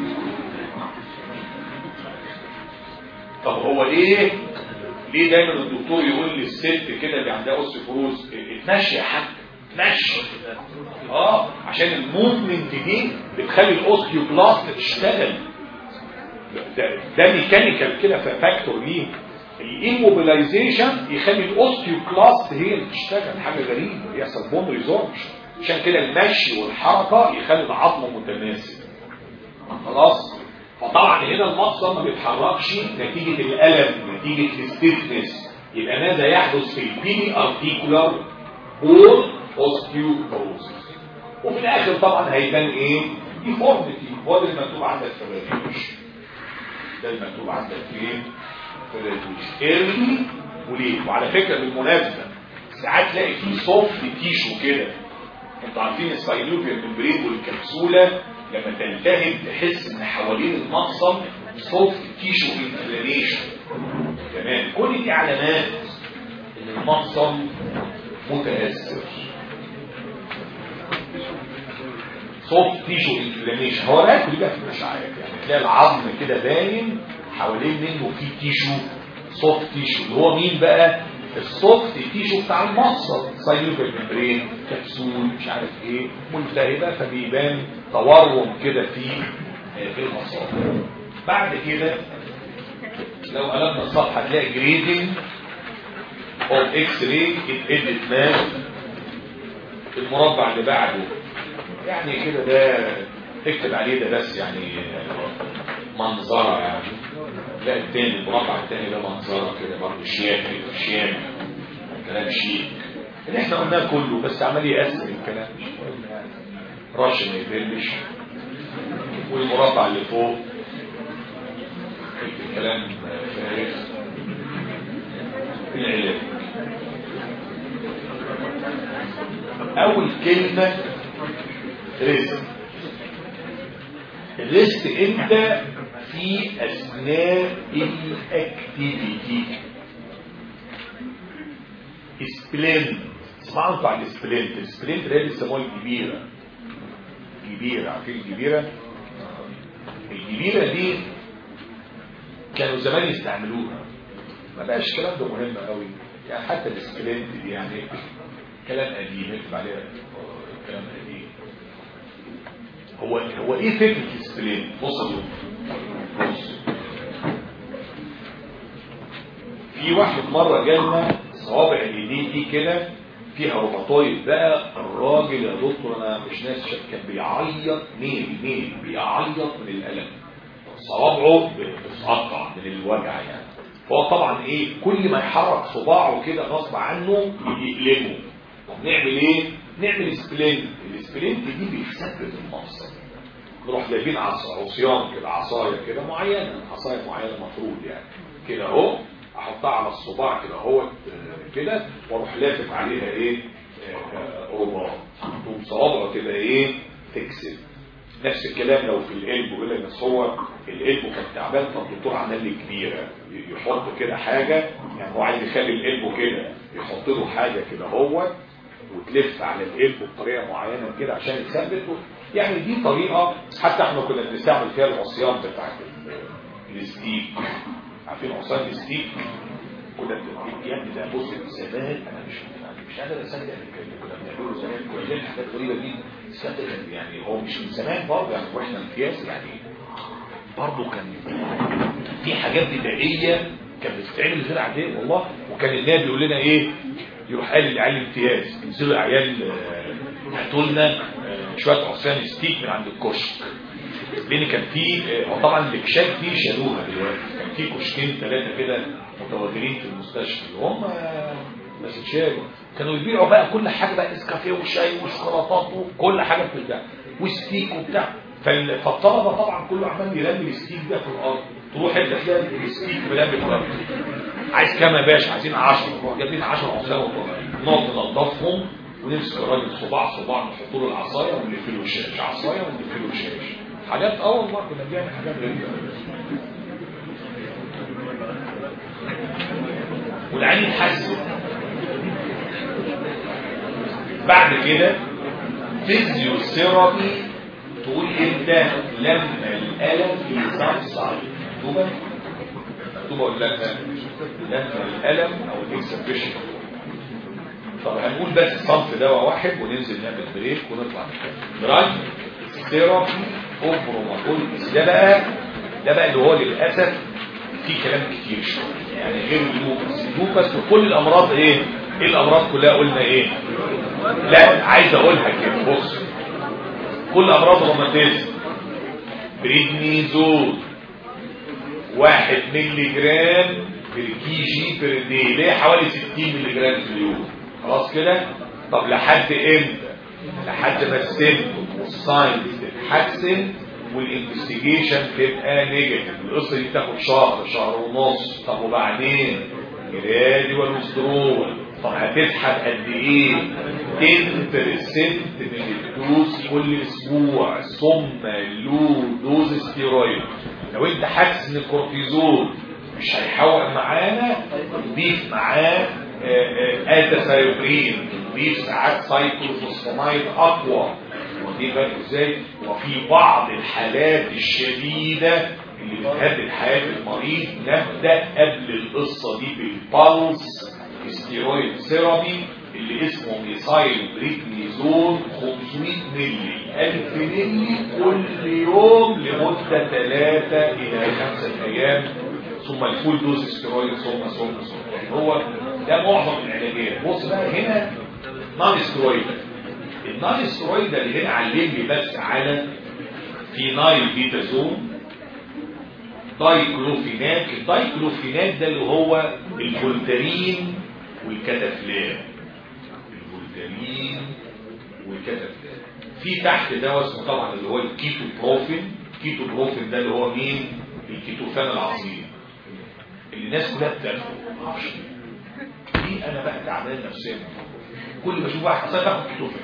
طب هو ليه ليه دايما الدكتور يقول للست كده اللي عندها اوستيوبوروز اتمشي يا حاج اتمشي؟ اه عشان الموفمنت دي بتخلي الاوستيوبلاست تشتغل. ده, ده ميكانيكال كده فاكتور ليه. الايموبيلايزيشن يخلي الاوستيوكلاست هي اللي تشتغل حاجه غريبه يحصل بون ريزوربشن. عشان كده المشي والحركه يخلي العظم متماسك خلاص. فطبعا هنا المفصل ما بيتحركش نتيجه الالم نتيجه الستيفنس يبقى ماذا يحدث في البيني ارتيكولار بون اوستيوبروزيس. وفي الاخر طبعا هيبان ايه؟ ديفورميتي. هو ده المكتوب عندك في الريتوش ده المكتوب عندك فين؟ في الريتوش ايرلي وليه. وعلى فكره بالمناسبه ساعات تلاقي فيه سوفت تيشو كده. انتوا عارفين الساينوفيال ممبرين والكبسوله لما تلتهب تحس ان حوالين المفصل سوفت تيشو انفلاميشن. تمام كل دي علامات ان المفصل متاثر. سوفت تيشو انفلاميشن هو ده كل ده في الاشعاعات يعني تلاقي العظم كده باين حوالين منه في تيشو سوفت تيشو اللي هو مين بقى؟ السوفت تيشو بتاع المفصل ساينوفيال ممبرين كبسول مش عارف ايه ملتهبه فبيبان تورم كده في في المفصل. بعد كده لو قلبنا الصفحه هتلاقي جريدنج اوف اكس راي اتقدت ماب. المربع اللي بعده يعني كده ده اكتب عليه ده بس يعني منظره يعني. لا التاني المربع التاني ده منظره كده برضه شياكه شياكه كلام شيك اللي احنا قلناه كله بس عمال يقسم الكلام رش ما يبلش. والمربع اللي فوق الكلام فارغ. العلاج اول كلمه ريسك. الريسك امتى؟ في اثناء الاكتيفيتي. سبلنت اسمعوا انتوا عن السبلنت. السبلنت اللي بيسموها الجبيره. الجبيره عارفين الجبيره؟ الجبيره دي كانوا زمان يستعملوها ما بقاش الكلام ده مهم قوي يعني. حتى السبلنت دي يعني كلام قديم اكتب عليها كلام قديم. هو هو ايه فكره السبلنت؟ بص بص في واحد مره جالنا صوابع الايدين دي كده فيها روماتويد بقى. الراجل يا دكتور انا مش ناسي كان بيعيط ميل ميل بيعيط من الالم. صوابعه بتتقطع من الوجع يعني. فهو طبعا ايه كل ما يحرك صباعه كده غصب عنه يقلمه. طب نعمل ايه؟ نعمل سبلنت. السبلنت دي بتثبت المفصل. نروح جايبين عصيان كده عصايه كده معينه عصايه معينه مفروض يعني كده اهو احطها على الصباع كده اهو كده واروح لافف عليها ايه رباط تقوم صوابعه كده ايه تكسب. نفس الكلام لو في القلب يقول لك بس هو القلب كان تعبان فالدكتور عمل لي كبيره يحط كده حاجه يعني هو عايز يخلي القلب كده يحط له حاجه كده اهو وتلف على القلب بطريقه معينه كده عشان يثبته يعني دي طريقه حتى احنا كنا بنستعمل فيها العصيان بتاعت الستيك. عارفين عصيان الستيك؟ كنا بنقول يعني ده بص زمان انا مش مش قادر اصدق اللي كنا بنعمله زمان. كنا بنعمل حاجات غريبه دي تصدق يعني هو مش من زمان برضه يعني واحنا امتياز يعني برضه كان في حاجات بدائيه كانت بتتعمل غير عاديه والله. وكان النبي بيقول لنا ايه؟ يروح قال للعيال الامتياز ينزلوا العيال هاتوا لنا شويه عصيان ستيك من عند الكشك. لان كان في طبعا الكشاك دي شالوها دلوقتي. كان في كشكين ثلاثه كده متواجدين في المستشفى اللي هم بس اتشالوا. كانوا يبيعوا بقى كل حاجه بقى نسكافيه وشاي وشوكولاتات وكل حاجه بتتباع وستيك وبتاع. فالطلبه طبعا كله عمال يرمي الستيك ده في الارض. تروح انت تلاقي الستيك مرمي في الارض. عايز كام يا باشا؟ عايزين عشرة. جايبين عشرة عصايه نقعد ننضفهم ونمسك الراجل صباع صباع نحط له العصايه ونلف له الشاش. عصايه ونلف له الشاش. حاجات اه والله كنا بنعمل حاجات غريبه. والعين يتحسن. بعد كده فيزيوثيرابي تقول انت لما الالم يصعد مكتوبه مكتوبه ولا لا؟ لما الالم او الاكسبريشن. طب هنقول بس صنف دواء واحد وننزل نعمل بريك ونطلع دراج ثيرابي اوبروماتول. ده بقى ده بقى اللي هو للاسف في كلام كتير شويه يعني غير اللوبس. اللوبس وكل الامراض ايه؟ ايه الامراض كلها قلنا ايه؟ لا عايز اقولها كده بص. كل امراض الروماتيزم بريدنيزول واحد ملي جرام بالكي جي بير دي ليه حوالي ستين ملي جرام في اليوم. خلاص كده. طب لحد امتى؟ لحد ما السيمبتوم والساينز تتحسن والانفستيجيشن تبقى نيجاتيف. القصه دي تاخد شهر شهر ونص. طب وبعدين جراديوال وسترول. طب هتسحب قد ايه؟ عشرة بالمية من الدوز كل اسبوع ثم له دوز ستيرويد. لو انت حاسس ان الكورتيزون مش هيحوق معانا نضيف معاه اتاسايبرين. نضيف ساعات سايكلوفوسفامايد اقوى. ودي بقى ازاي؟ وفي بعض الحالات الشديده اللي بتهدد حياه المريض نبدا قبل القصه دي بالبالس ستيرويد ثيرابي اللي اسمه ميثايل بريدنيزون خمسمائة مللي ألف مللي كل يوم لمده ثلاثة الى خمسة ايام ثم الفول دوز ستيرويد ثم ثم ثم. هو ده معظم العلاجات. بص بقى هنا نون ستيرويد. النون ستيرويد اللي هنا علمني بس على فينايل بيتازون دايكلوفيناك. الدايكلوفيناك ده اللي هو الفولتارين والكتافلام. الفولتارين والكتافلام. في تحت دواء اسمه طبعا اللي هو الكيتو بروفين. الكيتو بروفين ده اللي هو مين؟ الكيتوفان العظيم اللي الناس كلها بتاخده. معرفش دي انا بقى تعبان نفسيا. كل ما اشوف واحد اصلا باخد كيتوفان.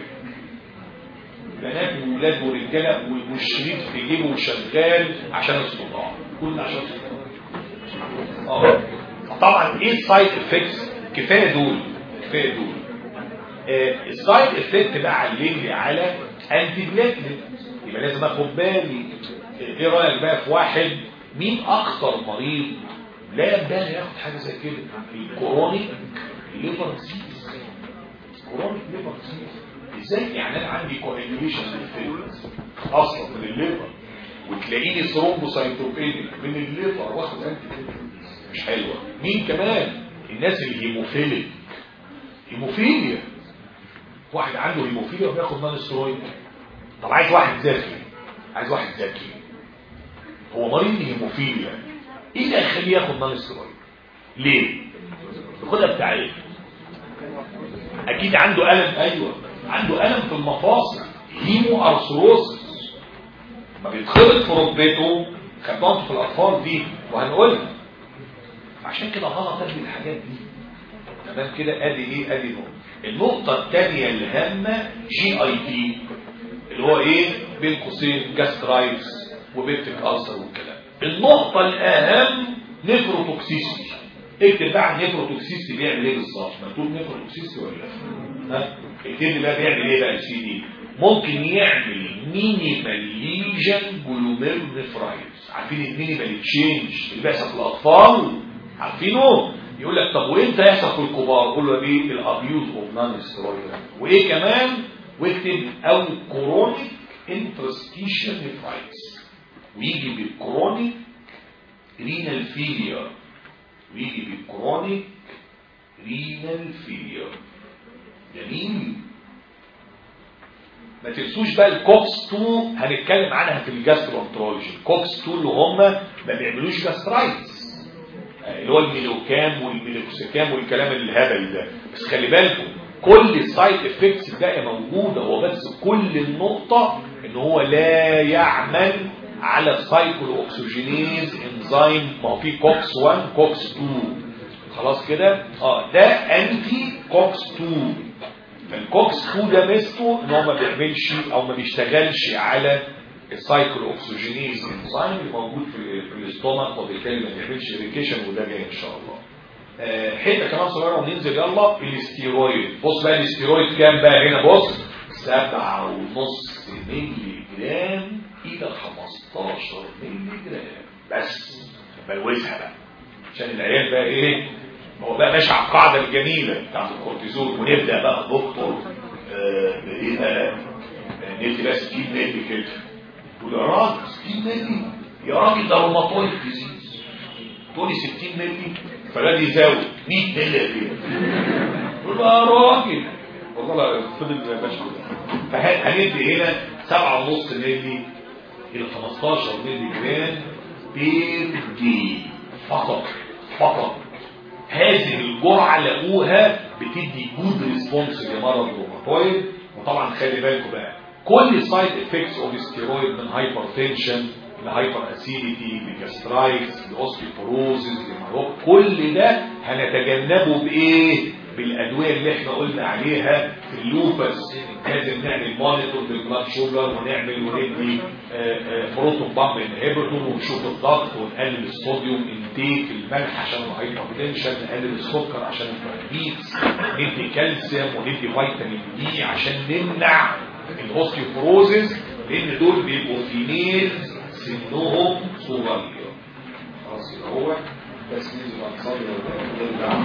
بنات وولاد ورجاله والشريط في جيبه وشغال عشان الصداع. كل عشان الصداع. اه طبعا ايه السايد افكتس؟ كفايه دول كفايه دول. آه السايد افكت بقى علمني على انتي بلاتلت. يبقى لازم اخد بالي. ايه رايك بقى في واحد مين اكثر مريض لا ينبغي ياخد حاجه زي كده؟ الكرونيك ليفر ديزيز. كرونيك ليفر ديزيز ازاي؟ يعني انا عندي كوagulation للفيلز اصلا من الليفر وتلاقيني ثرومبوسايتوبينيك من الليفر واخد انتي مش حلوه. مين كمان؟ الناس الهيموفيليك. هيموفيليا. واحد عنده هيموفيليا وبياخد نون ستيرويد. طب عايز واحد ذكي. عايز واحد ذكي. هو مريض هيموفيليا ايه اللي هيخليه ياخد نون ستيرويد؟ ليه؟ ياخدها بتاع ايه؟ اكيد عنده الم. ايوه عنده الم في المفاصل. هيمو ارثروسس. ما بيتخبط في ركبته. خبطته في الاطفال دي وهنقولها. عشان كده غلط ادي الحاجات دي. تمام كده. ادي ايه؟ ادي نقطه. النقطه الثانيه الهامه جي اي تي اللي هو ايه؟ بين قوسين جاسترايتس وبيبتيك ألسر والكلام. النقطه الاهم نيفروتوكسيستي. اكتب بقى نيفروتوكسيستي بيعمل ايه بالظبط؟ مكتوب نيفروتوكسيستي ولا لا؟ ها؟ اكتب لي بقى بيعمل ايه بقى يا سيدي؟ ممكن يعمل مينيمال ليجن جلوميرونيفرايتس. عارفين المينيمال تشينج اللي بيحصل في الاطفال؟ عارفينه؟ يقول لك طب وامتى يحصل في الكبار؟ قول له ايه؟ الابيوز اوف نون ستيرويد. وايه كمان؟ واكتب او كرونيك انترستيشن نيفرايتس، ويجي بالكرونيك رينال فيلير، ويجي بالكرونيك رينال فيلير. جميل. ما تنسوش بقى الكوكس اتنين هنتكلم عنها في الجاسترونترولوجي. الكوكس اتنين اللي هم ما بيعملوش جاسترايتس، اللي هو الميلوكام والميلوكسيكام والكلام الهبل ده. بس خلي بالكم كل السايد افكتس ده موجوده، هو بس كل النقطه ان هو لا يعمل على السايكلو اوكسجينيز انزيم. ما هو في كوكس واحد كوكس اتنين خلاص كده. اه ده انتي كوكس اتنين. فالكوكس اتنين ده ميزته ان هو ما بيعملش او ما بيشتغلش على السايكلو اوكسجينيز انزيم اللي موجود في, في الاستومك، وبالتالي ما بيعملش ريكيشن، وده جاي ان شاء الله. أه حته كمان صغيره وننزل يلا. الاستيرويد، بص بقى الاستيرويد كام بقى هنا؟ بص سبعة ونص مللي جرام الى خمستاشر مللي جرام بس. بلوزها بقى عشان العيال بقى ايه، هو بقى ماشي على القاعده الجميله بتاعت الكورتيزون. ونبدا بقى دكتور آه بايه بقى؟ ندي بقى ستين مللي كده. تقول يا راجل ستين مللي يا راجل ده روماتويد ديزيز، تقول لي ستين مللي فلا يزاوي مية مللي كده. تقول له يا راجل والله لا فضل ماشي. فهندي هنا سبعة ونص مللي الى خمستاشر مللي جرام بير دي فقط فقط. هذه الجرعه لقوها بتدي جود ريسبونس لمرض الروماتويد. وطبعا خلي بالكم بقى كل سايد افكتس اوف ستيرويد من هايبرتنشن لهايبر اسيديتي لجاسترايتس لاوستيوبوروزيس لمرض، كل ده هنتجنبه بايه؟ بالادويه اللي احنا قلنا عليها في اللوبس. لازم نعمل مونيتور بالبلاد شوجر، ونعمل وندي بروتون بامب انهبيتور، ونشوف الضغط، ونقلل الصوديوم انتيك، الملح عشان الهايبرتنشن، نقلل السكر عشان الدايابيتس، ندي كالسيوم وندي فيتامين دي عشان نمنع الاوستيوبوروزيس، لان دول بيبقوا فينيز سنهم صغير. خلاص يبقى هو بس ننزل على الصدر ونرجع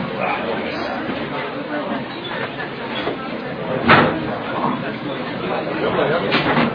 يلا يلا.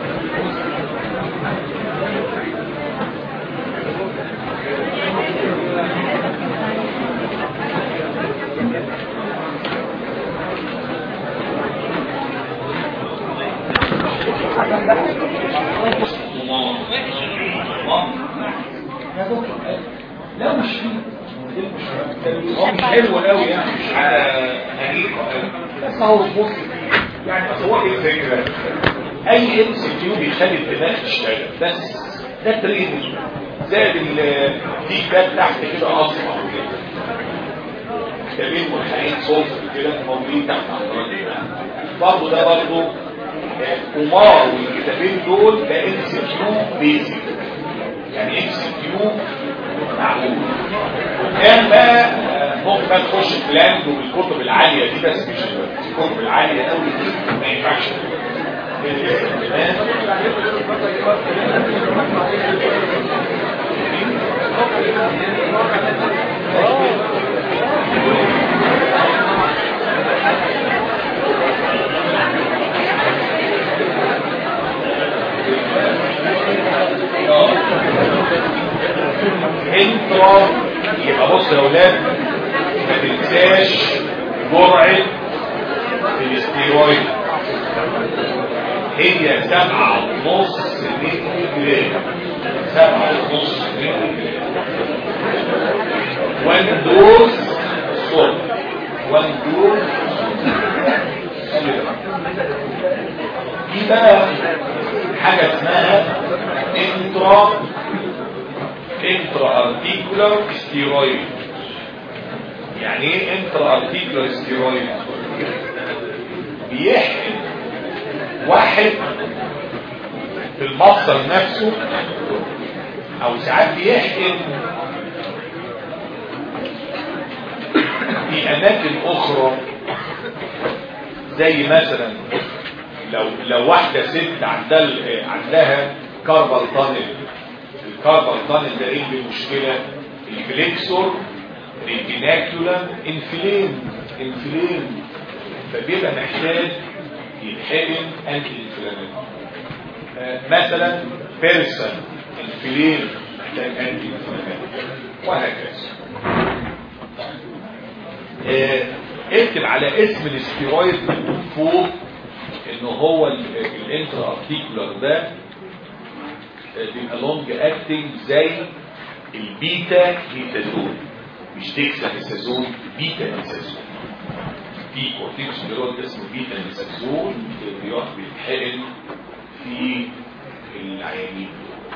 يا دكتور لا مش هو مش حلو قوي يعني، مش على حقيقه بس هو بص يعني. بس هو ايه الفكره؟ اي ام سي كيو بيخلي الدماغ تشتغل بس. ده تريننج زائد الديك ده تحت كده اصلا كتابين ملحقين صوت كده موجودين تحت برضه. ده برضه قمار، والكتابين دول ده ام سي كيو بيزك، يعني ام سي كيو معقول. وكان بقى ممكن بقى تخش البلاند والكتب العاليه دي، بس مش الكتب العاليه قوي دي ما ينفعش. انترا يبقى بص يا اولاد ما تنساش جرعه الاستيرويد هي سبعة ونص مللي جرام. سبعة ونص مللي جرام. وان دوز صوت وان دوز دي بقى حاجه اسمها انترا انترا ارتيكولار ستيرويد. يعني ايه انترا ارتيكولار ستيرويد؟ بيحقن واحد في المفصل نفسه، او ساعات بيحقن في اماكن اخرى زي مثلا لو لو واحده ست عندها عندها كاربال تانل، الكاربال تانل ده ايه المشكله؟ الفليكسور ريتيناكولم انفلين انفلين فبيبقى محتاج يتحقن انتي انفلاماتوري. آه مثلا بيرسون انفلين محتاج انتي انفلاماتوري وهكذا. آه اكتب على اسم الاستيرويد فوق انه هو الانترا ارتيكولار ده بيبقى لونج اكتنج زي البيتا ميثازون، مش ديكسا ميثازون، بيتا ميثازون. في كورتيكوستيرويد اسمه بيتا ميثازون بيتحقن في العيانين.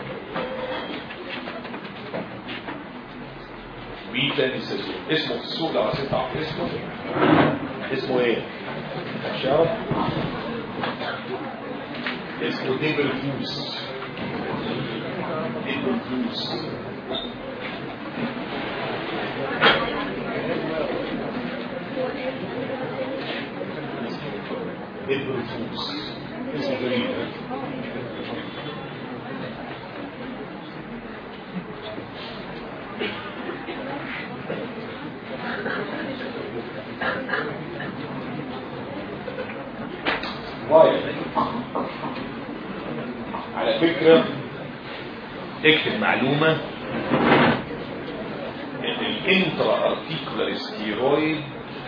بيتا ميثازون اسمه في السوق لو عايزين تعرف اسمه اسمه ايه؟ مش عارف اسمه ديبل فوس. ديبل فوس ديبل فوس اسمه غريب. على فكرة اكتب معلومة ان الانترا ارتيكولار ستيرويد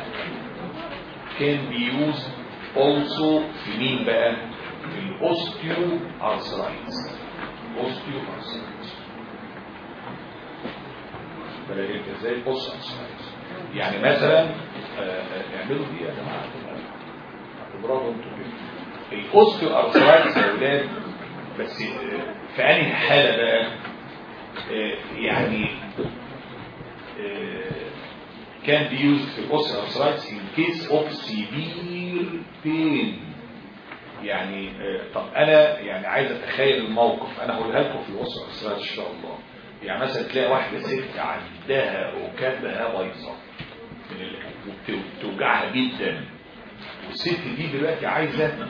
can be used also في مين بقى؟ في الاوستيو ارثرايتس. اوستيو ارثرايتس بلاقي انت ازاي الاوستيو ارثرايتس يعني مثلا اعملوا دي يا جماعه برافو انتوا كده. الاوستيو ارثرايتس يا اولاد بس في انهي حاله بقى؟ يعني كان بيوز في الاوستيو ارثرايتس in case of severe pain. يعني طب انا يعني عايز اتخيل الموقف، انا هقولها لكم في الاوستيو ارثرايتس ان شاء الله. يعني مثلا تلاقي واحده ست عندها ركبها بايظه وبتوجعها جدا، والست دي دلوقتي عايزه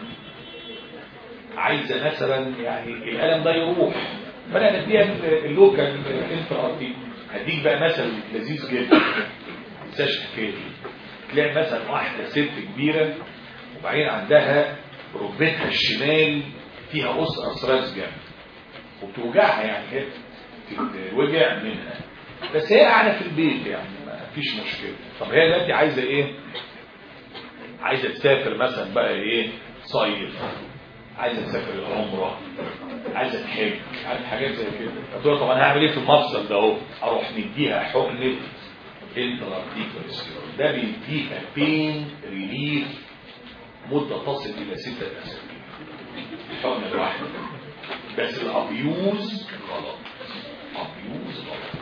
عايزه مثلا يعني الالم ده يروح، فانا نديها اللوكال انترا ارتيكولار. هديك بقى مثلا لذيذ جدا ما تنساش الحكايه دي. تلاقي مثلا واحده ست كبيره وبعدين عندها ركبتها الشمال فيها قص ارثرايتس جامد وبتوجعها، يعني هي بتوجع منها، بس هي قاعده في البيت يعني ما فيش مشكله. طب هي دلوقتي عايزه ايه؟ عايزه تسافر مثلا بقى ايه؟ صيف، عايزه تسافر العمره، عايزه تحج، عايزه حاجات زي كده. فتقول طب انا هعمل ايه في المفصل ده اهو؟ اروح مديها حقنه انترا ارتيكولار. ده بيديها بين ريليف مده تصل الى سته اسابيع الحقنه الواحده، بس الابيوز غلط. ابيوز غلط.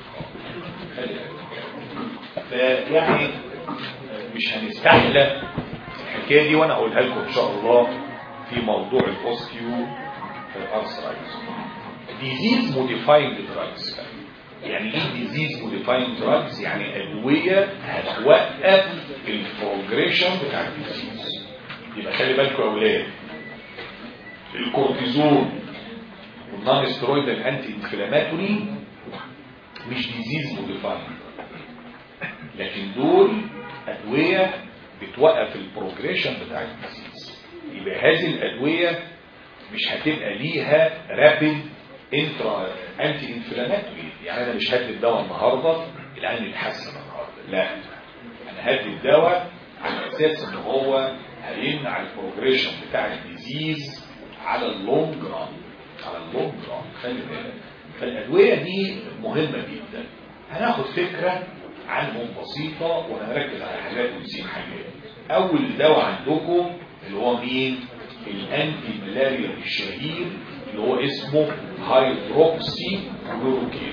فيعني مش هنستحلى الحكايه دي، وانا اقولها لكم ان شاء الله في موضوع الاوستيو ارثرايتس. ديزيز موديفاينج دراجز. يعني ايه ديزيز موديفاينج دراجز؟ يعني ادويه هتوقف البروجريشن بتاع الديزيز. يبقى خلي بالكم يا اولاد، الكورتيزون والنون ستيرويد الانتي انفلاماتوري مش ديزيز موديفاينج، لكن دول ادويه بتوقف البروجريشن بتاع الديزيز. يبقى هذه الادويه مش هتبقى ليها رابيد انترا انتي انفلاماتوري. يعني انا مش هدي الدواء النهارده العين يتحسن النهارده، لا، انا هدي الدواء على اساس ان هو هيمنع البروجريشن بتاع الديزيز على اللونج ران. على اللونج ران خلي بالك. فالادويه دي مهمه جدا. هناخد فكره عنهم بسيطه وهنركز على حاجات ونسيب حاجات. اول دواء عندكم اللي هو مين؟ الانتي ملاريا الشهير اللي هو اسمه هيدروكسي كلوروكين.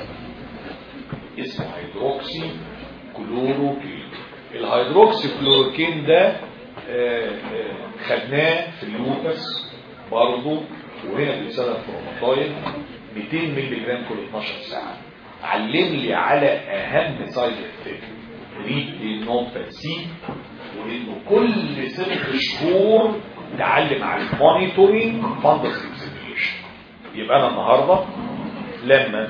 اسمه هيدروكسي كلوروكين. الهيدروكسي كلوروكين ده آآ آآ خدناه في اللوبس برضه، وهنا بيتصرف في الروماتويد مئتين مللي جرام كل اتناشر ساعه. علم لي على اهم سايد افكت ريتينوباثي، وانه كل ست شهور تعلم على المونيتورنج فندس اكزامينيشن. يبقى انا النهارده لما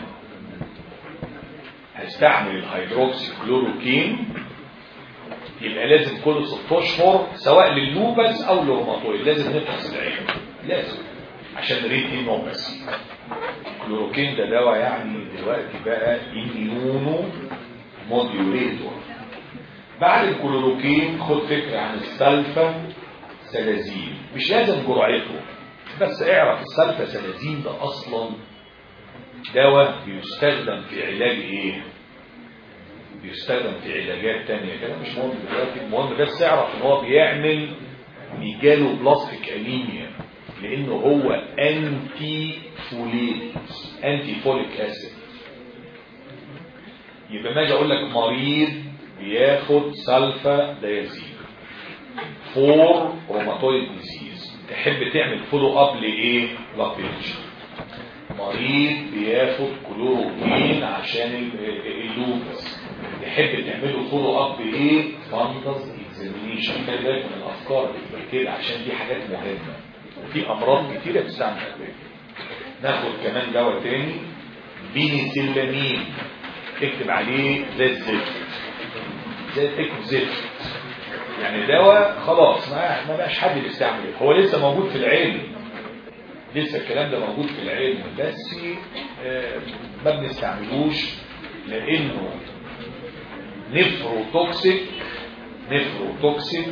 هستعمل الهيدروكسي كلوروكين يبقى لازم كل ستة اشهر سواء لللوبس او للروماتويد لازم نفحص العين، لازم عشان ريتينوباثي. الكلوروكين ده دواء يعني دلوقتي بقى اميونو موديوليتور. بعد الكلوروكين خد فكره عن السلفا سلازين، مش لازم جرعته بس اعرف السلفا سلازين ده اصلا دواء بيستخدم في علاج ايه؟ بيستخدم في علاجات تانية كده مش مهم دلوقتي، المهم بس اعرف ان هو بيعمل ميجالو بلاستيك انيميا لانه هو انتي فوليت انتي فوليك اسيد. يبقى ما اجي اقول لك مريض بياخد سلفا دايازين فور روماتويد ديزيز، تحب تعمل فولو اب لايه؟ لابيلش. مريض بياخد كلوروكين عشان اللوبس، تحب تعمله فولو اب بايه؟ فاندس اكزامينيشن. خلي بالك من الافكار كده عشان دي حاجات مهمه وفي امراض كتيره بتستعمل ادويه. ناخد كمان دواء تاني بينيسيلامين، اكتب عليه زي الزفت، زي اكتب زفت يعني دواء خلاص ما ما بقاش حد بيستعمله، هو لسه موجود في العلم، لسه الكلام ده موجود في العلم بس آه ما بنستعملوش لانه نفروتوكسيك نفروتوكسيك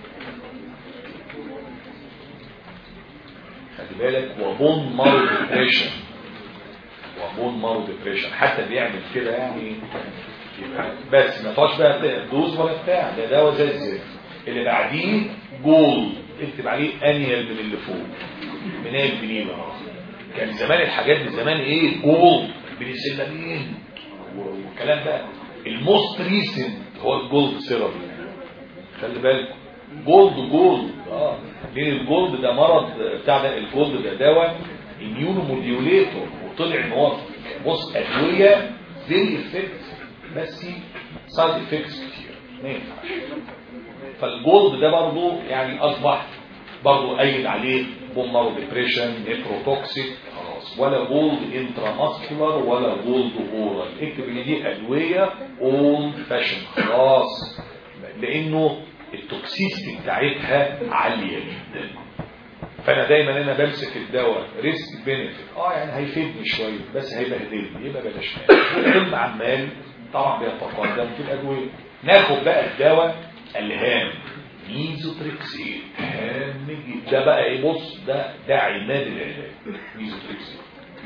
خلي بالك، وبون مارو ديبريشن وبون مارو ديبريشن حتى بيعمل كده يعني يبقى بس ما فيهاش بقى دوز ولا بتاع، ده دواء زي الزفت. اللي بعديه جول، اكتب عليه انيال من اللي فوق من ايه البنين. كان زمان الحاجات دي زمان ايه؟ جول بنسلامين والكلام ده. الموست ريسنت هو الجولد سيرابي، خلي بالك جولد جولد اه ليه الجولد ده مرض بتاع ده، الجولد ده دواء اميونو موديوليتور وطلع ان هو بص ادويه زي افكت بس سايد افكتس كتير ما ينفعش. فالجولد ده برضه يعني اصبح برضه قايل عليه بومارو ديبريشن نيفروتوكسيك خلاص، ولا جولد انتراماسكولار ولا جولد اورال، اكتب ان دي ادويه اول فاشن خلاص لانه التوكسيستي بتاعتها عاليه جدا. فانا دايما انا بمسك الدواء ريسك بينفيت اه يعني هيفيدني شويه بس هيبهدلني يبقى بلاش منه. العلم عمال طبعا بيتقدم في الادويه. ناخد بقى الدواء الهام ميزوتريكسيت، هام جدا ده بقى ايه؟ بص ده ده عماد العلاج ميزوتريكسيت.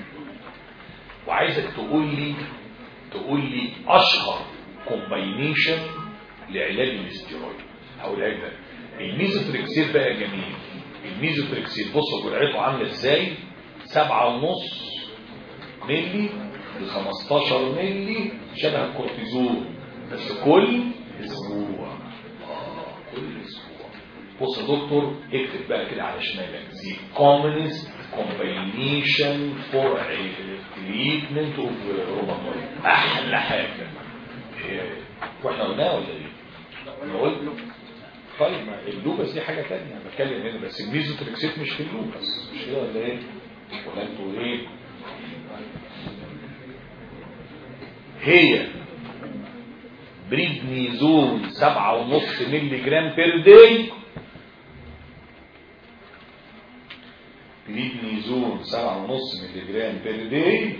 وعايزك تقول لي تقول لي اشهر كومباينيشن لعلاج الاستيرويد. هقول لك ده الميزوتريكسيت بقى جميل. الميزوتريكسيت بصوا جرعته عامله ازاي؟ سبعة ونص ملي ل خمستاشر ملي شبه الكورتيزون بس كل اسبوع. اه كل اسبوع. بص يا دكتور اكتب بقى كده على شمالك the commonest combination for treatment of rheumatoid. احلى حاجه واحنا قلناها ولا ايه؟ انا قلت طيب اللوبس دي حاجه ثانيه انا بتكلم هنا، بس الميزوتريكسيت مش في اللوبس مش كده ولا ايه؟ ولا انتوا ايه؟ هي بريدنيزون سبعة ونص ملي جرام بير داي، بريدنيزون سبعة ونص ملي جرام بير داي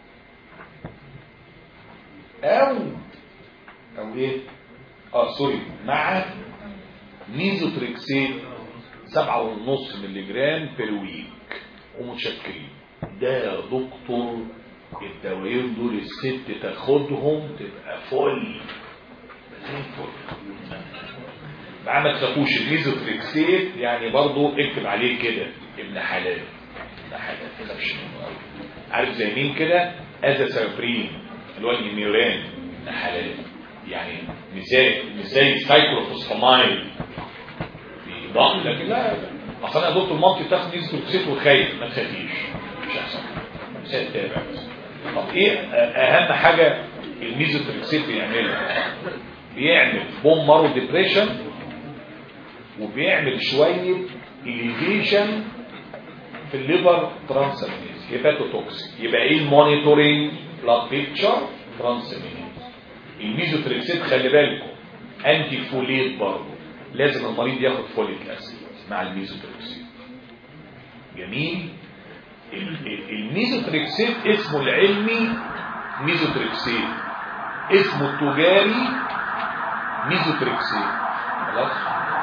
او او ايه؟ اه سوري مع ميزوتريكسيت سبعة ونص ملي جرام بير ويك ومتشكلين. ده يا دكتور الدوايين دول الست تاخدهم تبقى فل زي الفل. بقى ما تخافوش الميزوتريكسيت يعني برضو اكتب عليه كده ابن حلال ابن حلال كده مش عارف زي مين كده ازاسابرين اللي هو النيميوران ابن حلال يعني مش زي مش زي سايكلوفوسفامايد بيضاق لكن لا اصل انا دكتور مامتي تاخد ميزوتريكسيت وخايف ما تخافيش مش احسن مش هتتابع. طب ايه اهم حاجه الميزوتريكسيت بيعملها؟ بيعمل بوم مارو ديبريشن وبيعمل شويه اليفيشن في الليفر ترانسامينيز هيباتوتوكسيك. يبقى ايه المونيتورنج؟ بلاد بيكتشر ترانسامينيز. الميزوتريكسيت خلي بالكم انتي فوليت برضه، لازم المريض ياخد فوليك اسيد مع الميزوتريكسيت. جميل. الميزوتريكسيت اسمه العلمي ميزوتريكسيت، اسمه التجاري ميزوتريكسيت. خلاص.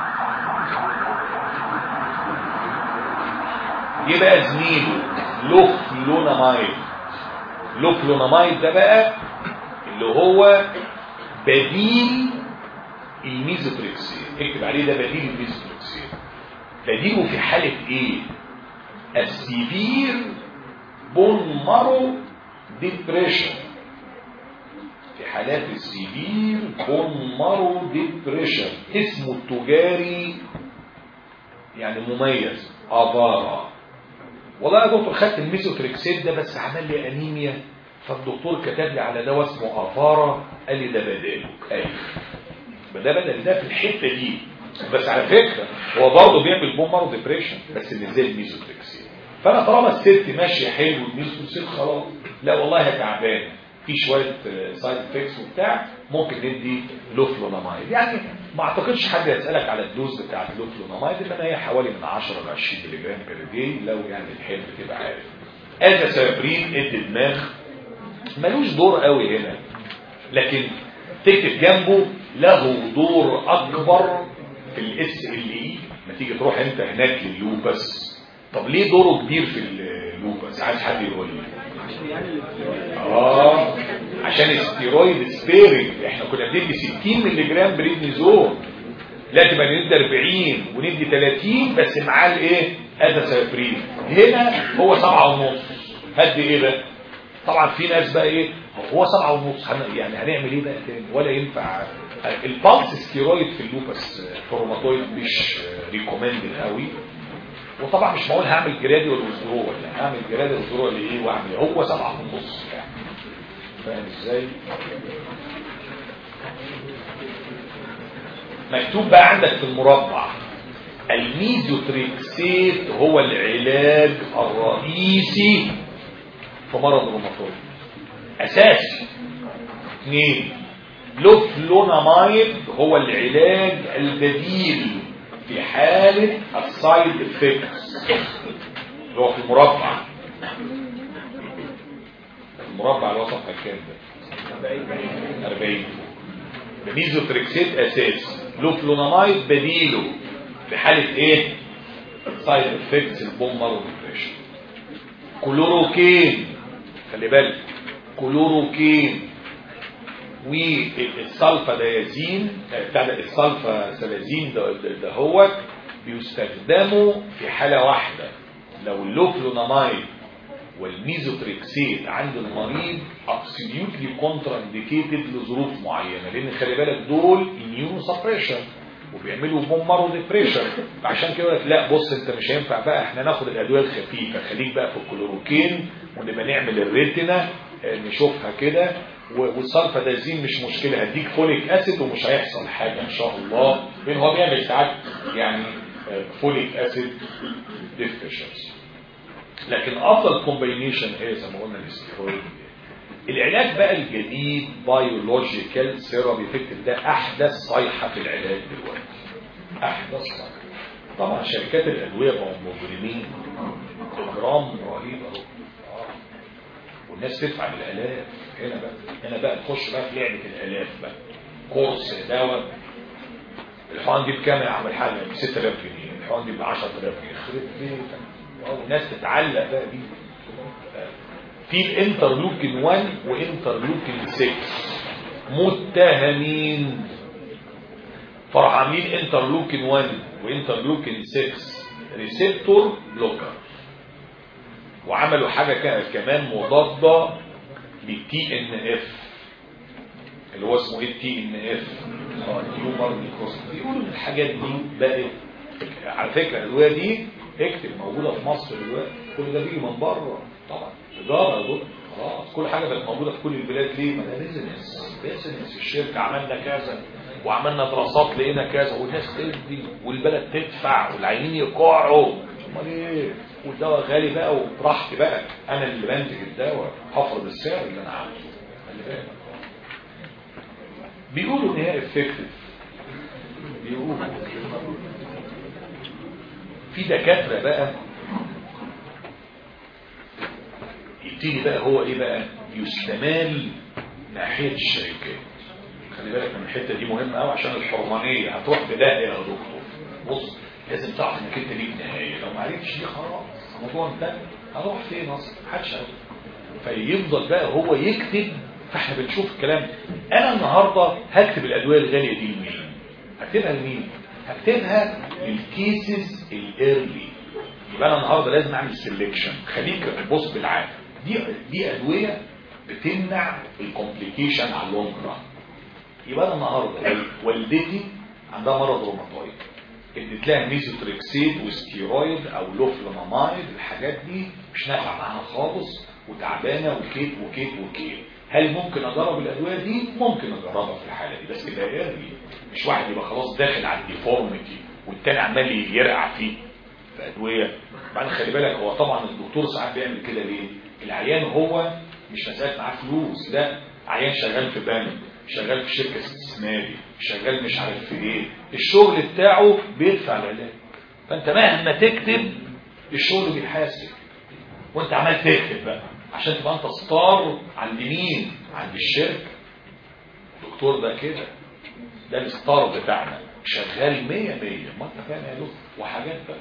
يبقى زميله لوفلونامايد. لوفلونامايد ده بقى اللي هو بديل الميزوتريكسيت، اكتب عليه ده بديل الميزوتريكسيت. بديله في حالة ايه؟ السيفير بون مارو ديبريشن. في حالات السيفير بون مارو ديبريشن اسمه التجاري يعني مميز افارا. والله يا دكتور خدت الميزوتريكسيت ده بس عمل لي انيميا، فالدكتور كتب لي على دواء اسمه افارا، قال لي ده بداله. ايوه ده بدل ده في الحته دي، بس على فكره هو برضه بيعمل بون مارو ديبريشن بس مش زي الميزوتريكسيت. فانا طالما الست ماشيه حلو الميزوتريكسيت خلاص، لا والله تعبان في شويه سايد افكتس وبتاع، ممكن ندي لوفلونامايد. يعني ما اعتقدش حد يسالك على الدوز بتاعت اللوفلونامايد، انما هي حوالي من عشرة ل عشرين مللي جرام بير داي لو يعني الحلم تبقى عارف. ازاسابرين ادي دماغ ملوش دور قوي هنا، لكن تكتب جنبه له دور اكبر في الاس ال اي. ما تيجي تروح انت هناك لللوبس، طب ليه دوره كبير في اللوبس؟ عايز حد يقول لي. اه عشان الستيرويد سبيرنج. احنا كنا بندي ستين مللي جرام بريدنيزون، لا تبقى ندي أربعين وندي ثلاثين بس معاه الايه؟ ازاسابرين. هنا هو سبعة ونص. هدي ايه بقى؟ طبعا في ناس بقى ايه هو سبعة ونص، يعني هنعمل ايه بقى تاني؟ ولا ينفع. البالس ستيرويد في اللوبس فورماتويد مش ريكومندد قوي، وطبعا مش معقول هعمل جرادي والوزدرول، يعني هعمل جرادي والوزدرول ايه واعمل هو سبعة ونص يعني. فاهم ازاي؟ مكتوب بقى عندك في المربع الميزوتريكسيت هو العلاج الرئيسي في مرض الروماتويد اساسي. اثنين لوفلونامايد هو العلاج البديل في حالة السايد افكتس اللي هو في المربع. المربع الوسط كام ده؟ أربعين. الميزوتريكسيت اساسي، لوفلونامايد بديله في حالة ايه؟ سايد افكتس البون مارو ديبريشن. كلوروكين خلي بالك، كلوروكين والسلفا دايازين بتاع السلفا سلازين ده, ده, ده هو بيستخدموا في حالة واحدة لو اللوفلونامايد والميزوتريكسيت عند المريض absolutely contraindicated لظروف معينة، لان خلي بالك دول immunosuppression وبيعملوا بون مارو ديبريشن. عشان كده لا بص انت مش هينفع بقى احنا ناخد الادويه الخفيفه، خليك بقى في الكلوروكين ونبقى نعمل الريتنا نشوفها كده، والسلفادازين مش مشكله هديك فوليك اسيد ومش هيحصل حاجه ان شاء الله، لان هو بيعمل ساعات يعني فوليك اسيد ديفيشنسي. لكن افضل كومباينيشن هي زي ما قلنا الاستيرويد. العلاج بقى الجديد بايولوجيكال ثيرابي افكتيف، ده احدث صيحه في العلاج دلوقتي، احدث صيحه. طبعا شركات الادويه بقوا مجرمين اجرام رهيب اهو، والناس تدفع بالالاف. هنا بقى هنا بقى نخش بقى في لعبه الالاف بقى. كورس دواء الحقن دي بكام يا عم الحاج؟ ب ستة آلاف جنيه، الحقن دي ب عشرة آلاف جنيه، خرب بيتك. والناس تتعلق بقى بيه. في الانترلوكين واحد وانترلوكين ستة متهمين، فرح عاملين انترلوكين واحد وانترلوكين ستة ريسبتور بلوكر، وعملوا حاجه كمان مضاده للتي ان اف اللي هو اسمه ايه التي ان اف تيومر نيكروسيس. بيقولوا الحاجات دي بقت على فكره الادويه دي اكتب موجوده في مصر دلوقتي، كل ده بيجي من بره طبعا تجاره دول خلاص، كل حاجه بقت موجوده في كل البلاد. ليه؟ ما ده بيزنس بيزنس، الشركه عملنا كذا وعملنا دراسات لقينا كذا والناس تدي والبلد تدفع والعيانين يقعوا، امال ايه؟ والدواء غالي بقى وبراحتي بقى انا اللي بنتج الدواء هفرض السعر اللي انا عاوزه. خلي بالك بيقولوا ان هي افكتيف، بيقولوا في دكاتره بقى يبتدي بقى هو ايه بقى يستمال ناحيه الشركات. خلي بالك من الحته دي مهمه قوي عشان الحرمانيه هتروح بدايه يا دكتور. بص لازم تعرف انك انت ليك نهايه، لو ما عرفتش دي خلاص الموضوع انتهى، هروح فين اصلا؟ محدش عارف. فيفضل بقى هو يكتب، فاحنا بنشوف الكلام. انا النهارده هكتب الادويه الغاليه دي لمين؟ هكتبها لمين؟ هكتبها للكيسز الايرلي. يبقى انا النهارده لازم اعمل سيلكشن. خليك بص بالعافيه، دي دي ادويه بتمنع الكومبليكيشن على اللونج ران. يبقى انا النهارده والدتي عندها مرض روماتويد، اديت لها ميزوتريكسيد وستيرويد او لوفلونامايد، الحاجات دي مش نافعه معاها خالص وتعبانه وكيت وكيت وكيت. هل ممكن اجرب الادويه دي؟ ممكن اجربها في الحاله دي، بس كده ايرلي. مش واحد يبقى خلاص داخل على الديفورميتي والتاني عمال يرقع فيه في ادويه. بعدين خلي بالك هو طبعا الدكتور ساعات بيعمل كده ليه؟ العيان هو مش مساله معاه فلوس، لا، عيان شغال في بنك، شغال في شركه استثماري، شغال مش عارف في ايه، الشغل بتاعه بيدفع العلاج. فانت مهما تكتب الشغل بيحاسب، وانت عمال تكتب بقى عشان تبقى انت ستار عند مين؟ عند الشركه. الدكتور ده كده، ده الستار بتاعنا، شغال مية مية. ما انت فاهم يا دكتور؟ وحاجات بقى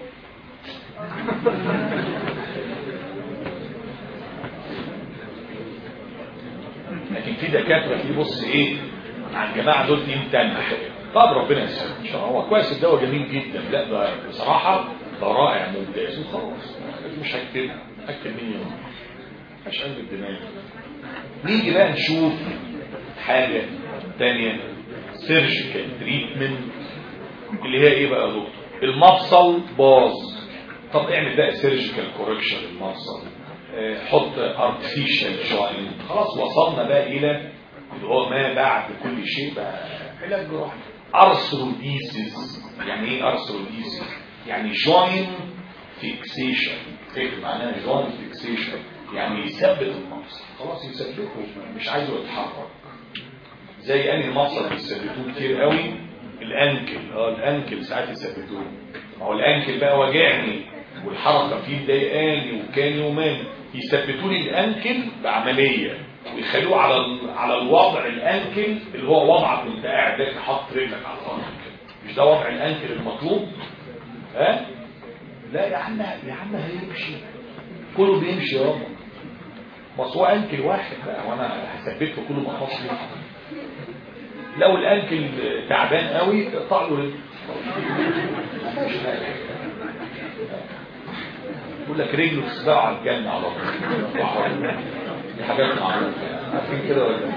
لكن في دكاتره في بص ايه عن الجماعه دول تيم تاني. طب ربنا يسلمك ان شاء الله. هو كويس الدواء جميل جدا، لا ده بصراحه ده رائع ممتاز وخلاص. مش هكتبها، هكتب مين يوم مش قلب الدماغ. نيجي بقى نشوف حاجه ثانيه، سيرجيكال تريتمنت، اللي هي ايه بقى يا دكتور؟ المفصل باظ، طب اعمل بقى سيرجيكال كوركشن للمفصل، حط ارتفيشال جوينت. خلاص وصلنا بقى الى اللي هو ما بعد كل شيء بقى علاج جراحي. ارثروديسيس، يعني ايه ارثروديسيس؟ يعني جوينت فيكسيشن. ايه معناها جوينت فيكسيشن؟ يعني يثبت المفصل، خلاص يثبته مش عايزه يتحرك. زي انهي مفصل بيثبتوه كتير قوي؟ الانكل. اه الانكل ساعات يثبتوه. ما هو الانكل بقى واجعني والحركه فيه مضايقاني وكان يومين، يثبتوا لي الانكل بعمليه ويخلوه على على الوضع الانكل اللي هو وضعك وانت قاعد ده حاطط رجلك على الارض كده. مش ده وضع الانكل المطلوب؟ ها؟ لا يا عم يا عم هيمشي، كله بيمشي يا رب. بس هو انكل واحد بقى وانا هثبته كله مخصص ليه؟ لو الانكل تعبان قوي اقطع له رجل. يقول لك رجله تسبقه على الجنه على طول. دي حاجات معروفه، عارفين كده ولا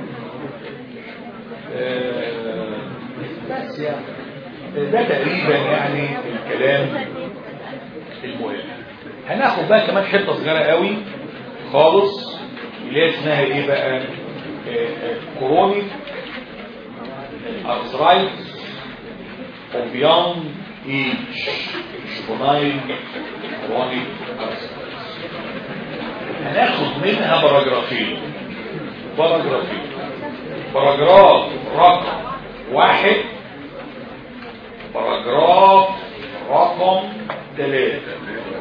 آه بس يعني ده تقريبا يعني الكلام المهم. هناخد بقى كمان حته صغيره قوي خالص اللي هي اسمها ايه بقى؟ كرونيك ارثرايتس اوف يونج ايج، جوفنايل كرونيك ارثرايتس. هناخد منها باراجرافين باراجرافين باراجراف رقم واحد، باراجراف رقم ثلاثة،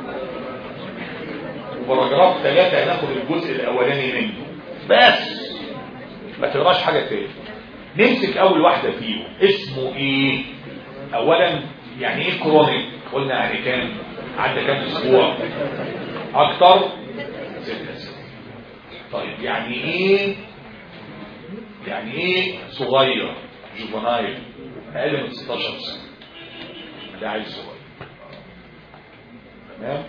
وباراجراف ثلاثة هناخد الجزء الاولاني منه بس، ما تقراش حاجة تاني. نمسك اول واحدة فيهم اسمه ايه؟ اولا يعني ايه كرونيك؟ قلنا يعني كام؟ عدى كام اسبوع؟ اكتر؟ ستة سنين. طيب يعني ايه؟ يعني ايه صغير؟ جوفنايل اقل من ستاشر سنة، ده عايز صغير. تمام؟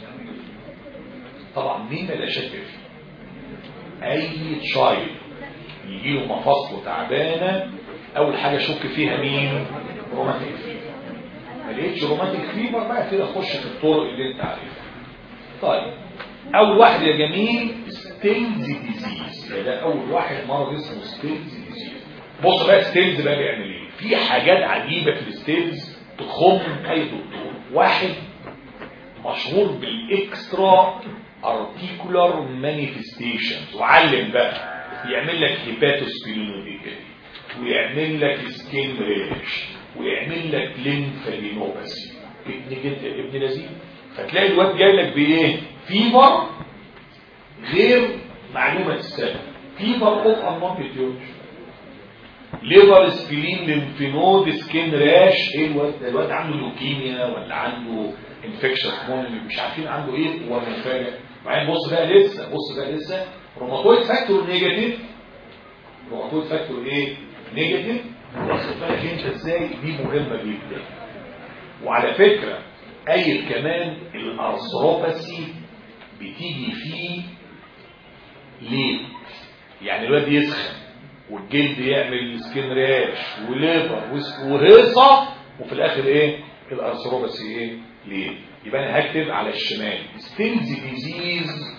طبعا مين اللي شك فيه؟ اي تشايلد يجي له مفاصله تعبانه اول حاجه شك فيها مين؟ روماتيك فيبر. ما لقيتش روماتيك فيبر بقى كده خش في الطرق اللي انت عارفها. طيب اول واحد يا جميل ستيلز ديزيز، ده اول واحد مرض اسمه ستيلز ديزيز. بص بقى ستيلز بقى بيعمل ايه؟ في حاجات عجيبه في الستيلز تخم اي دكتور. واحد مشهور بالاكسترا ارتيكولار مانيفستيشنز، وعلم بقى يعمل لك هيباتوسبلينوميجالي ويعمل لك سكين ريش ويعمل لك ليمفادينوباثي. ابن جد ابن لذيذ. فتلاقي الواد جاي لك بايه؟ فيبر غير معلومه السبب، فيبر اوف انمونتيتيوج، ليفر سبلين ليمفينود سكين راش. ايه الواد ده؟ الواد عنده لوكيميا ولا عنده انفكشن مون مش عارفين عنده ايه ولا مفاجئ. بعدين بص بقى لسه بص بقى لسه روماتويد فاكتور نيجاتيف. روماتويد فاكتور ايه؟ نيجاتيف. بص بالك انت ازاي، دي مهمه جدا. وعلى فكره قايل كمان الارثروباثي بتيجي فيه ليه؟ يعني الواد يسخن والجلد يعمل سكين راش وليفر وهيصه وفي الاخر ايه؟ الارثروباثي ايه؟ ليه؟ يبقى انا هكتب على الشمال ستيلز ديزيز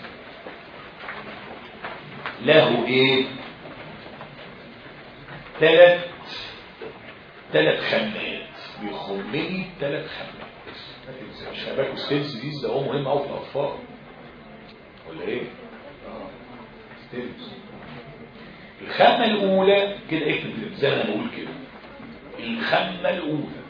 له ايه؟ ثلاث ثلاث خمات، بيخم لي ثلاث خمات. ما تنساش خلي بالك ستيلز ديزيز ده هو مهم قوي في الاطفال ولا ايه؟ اه ستيلز. الخامه الاولى كده اكتب زي ما انا بقول كده، الخامه الاولى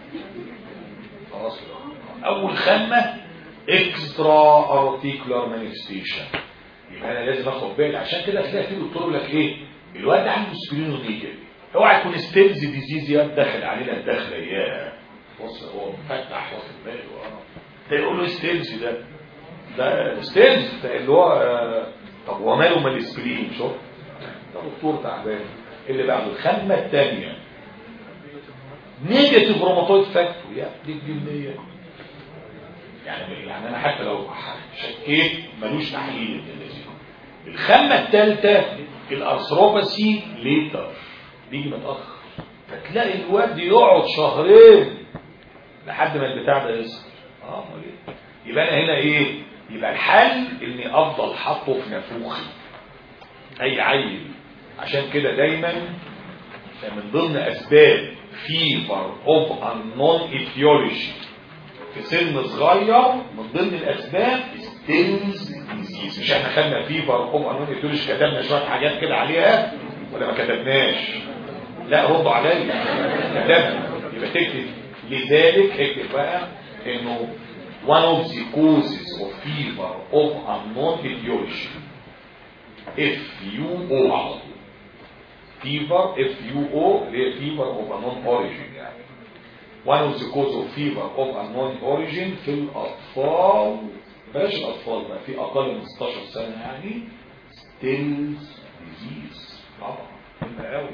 خلاص. اول خامه اكسترا ارتيكولار مانيفستيشن، يبقى انا لازم اخد بالي. عشان كده تلاقي في دكتور يقول لك ايه؟ الواد ده عنده سبلينوميجالي، اوعى تكون ستيلز ديزيز يا داخل علينا الدخله. يا بص هو مفتح واخد باله اه ده يقول له ستيلز ده ده ستيلز ده اللي هو آه طب وماله مال السبلين؟ شوف ده دكتور تعبان. اللي بعده الخامه الثانيه نيجاتيف روماتويد فاكتور. يا دي الجنيه يعني يعني انا حتى لو شكيت ملوش تحليل. الخامه الثالثه الارثروباثي ليتر، بيجي متاخر، فتلاقي الواد يقعد شهرين لحد ما البتاع ده يصير. اه امال ايه؟ يبقى انا هنا ايه؟ يبقى الحل اني افضل حاطه في نافوخي اي عيل. عشان كده دايما من ضمن اسباب فيفر اوف انون ايتيولوجي في سن صغير، من ضمن الاسباب ستيلز ديزيز. مش احنا خدنا فيفر اوف انون ايتيولوجي كتبنا شويه حاجات كده عليها ولا ما كتبناش؟ لا ردوا عليا، كتبنا. يبقى تكتب لذلك اكتب بقى انه one of the causes of fever of unknown etiology اف يو او على طول. fever اف يو او اللي هي fever of unknown origin. يعني one of the causes of fever of unknown origin في الأطفال، بلاش الأطفال بقى، في أقل من ستاشر سنة يعني ستيلز ديزيز. طبعا مهم قوي،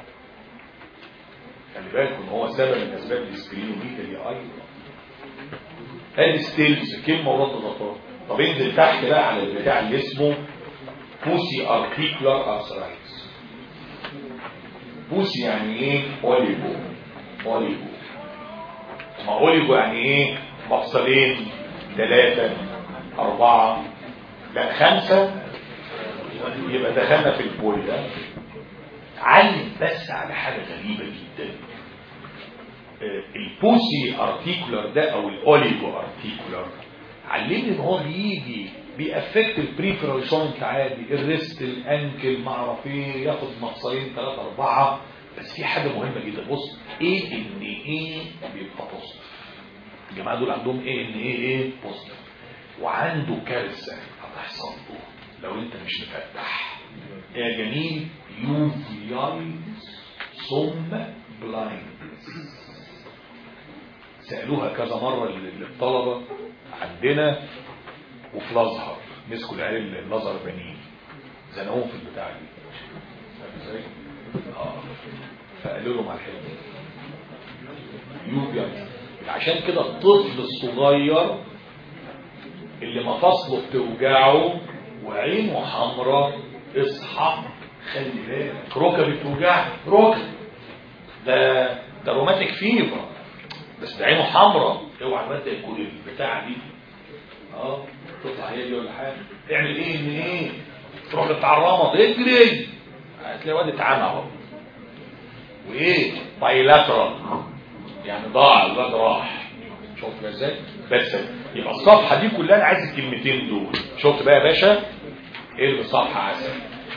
خلي بالكم ان هو سبب من اسباب السبلينوميجالي ايضا. ادي ستيلز كلمه ورد ضغط. طب انزل تحت بقى على البتاع اللي اسمه بوسي ارتيكولار ارثرايتس. بوسي يعني ايه؟ اوليجو. اوليجو ما اوليجو يعني ايه؟ مفصلين ثلاثه اربعه لا خمسه، يبقى دخلنا في البول ده. علم بس على حاجه غريبه جدا، البوسي ارتيكولار ده او الاوليجو ارتيكولار علمني ان هو بيجي بيأفكت البريفرال جوينت عادي، الريست الانكل ما اعرف ايه، ياخد مفصلين ثلاثه اربعه. بس في حاجه مهمه جدا، بص ايه ان ايه بيبقى بوزيتيف. الجماعه دول عندهم ايه ان ايه ايه بوزيتيف، وعنده كارثه هتحصل له لو انت مش مفتح يا جميل. يوفيايز ثم بلايندنس. سألوها كذا مرة للطلبة عندنا وفي الازهر، مسكوا العيال الازهر بنين زنقوهم في البتاع دي اه فقالوا لهم على الحته يوفيايز. عشان كده الطفل الصغير اللي مفاصله بتوجعه وعينه حمراء اصحى، خلي بالك ركبه بتوجعك، ركب ده ده روماتيك فيبر بس ده عينه حمراء، اوعى الواد ده يكون البتاع دي اه تطلع هي دي ولا حاجه. تعمل ايه ان ايه؟ تروح لبتاع الرمض اجري هتلاقي واد اتعمى اهو وايه بايلاترال يعني ضاع الواد راح. شفت ازاي؟ بس يبقى الصفحه دي كلها انا عايز الكلمتين دول. شفت بقى يا باشا ايه اللي صفحه عسل.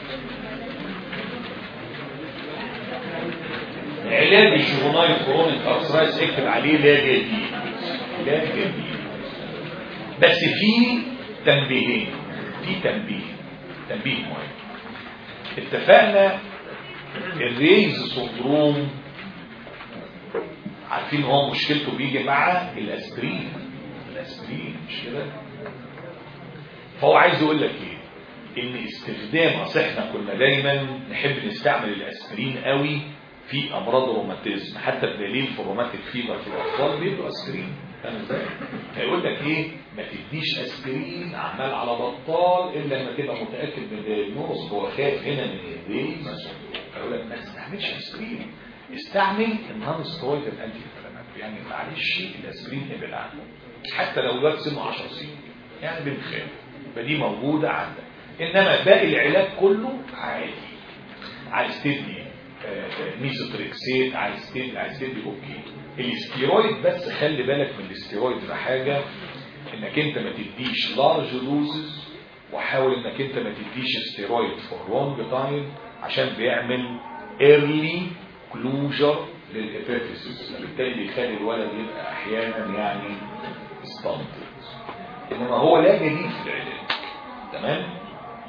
علاج الجوناي كرونيك ارثرايتس اكتب عليه لا جديد لا جديد. بس في تنبيهين في تنبيه تنبيه مهم. اتفقنا الريز سندروم عارفين هو مشكلته بيجي مع الاسبرين الاسبرين مش كده. فهو عايز يقول لك ايه ان استخدام اصل احنا كنا دايما نحب نستعمل الاسبرين قوي في امراض الروماتيزم حتى بدليل في الروماتيك فيبر في الاطفال بيدوا اسبرين. فاهم ازاي؟ هيقول لك ايه ما تديش اسبرين عمال على بطال الا لما تبقى متاكد من الدايجنوز. هو خايف هنا من الريز فيقول لك ما تستعملش اسبرين استعمل النون سترويد انتي انفلاماتوري يعني معلش الاسبرين ابعد عنه حتى لو الواد سنه عشر سنين يعني بنخاف. فدي موجوده عندك. انما باقي العلاج كله عادي. عايز تدي ميزوتريكسيت عايز تدي عايز تدي اوكي. الاستيرويد بس خلي بالك من الاستيرويد في حاجه انك انت ما تديش لارج دوزز وحاول انك انت ما تديش استيرويد فور لونج تايم عشان بيعمل ايرلي كلوجر للابيفيسيس بالتالي بيخلي الولد يبقى احيانا يعني ستانتد. انما هو لا جديد في العلاج. تمام.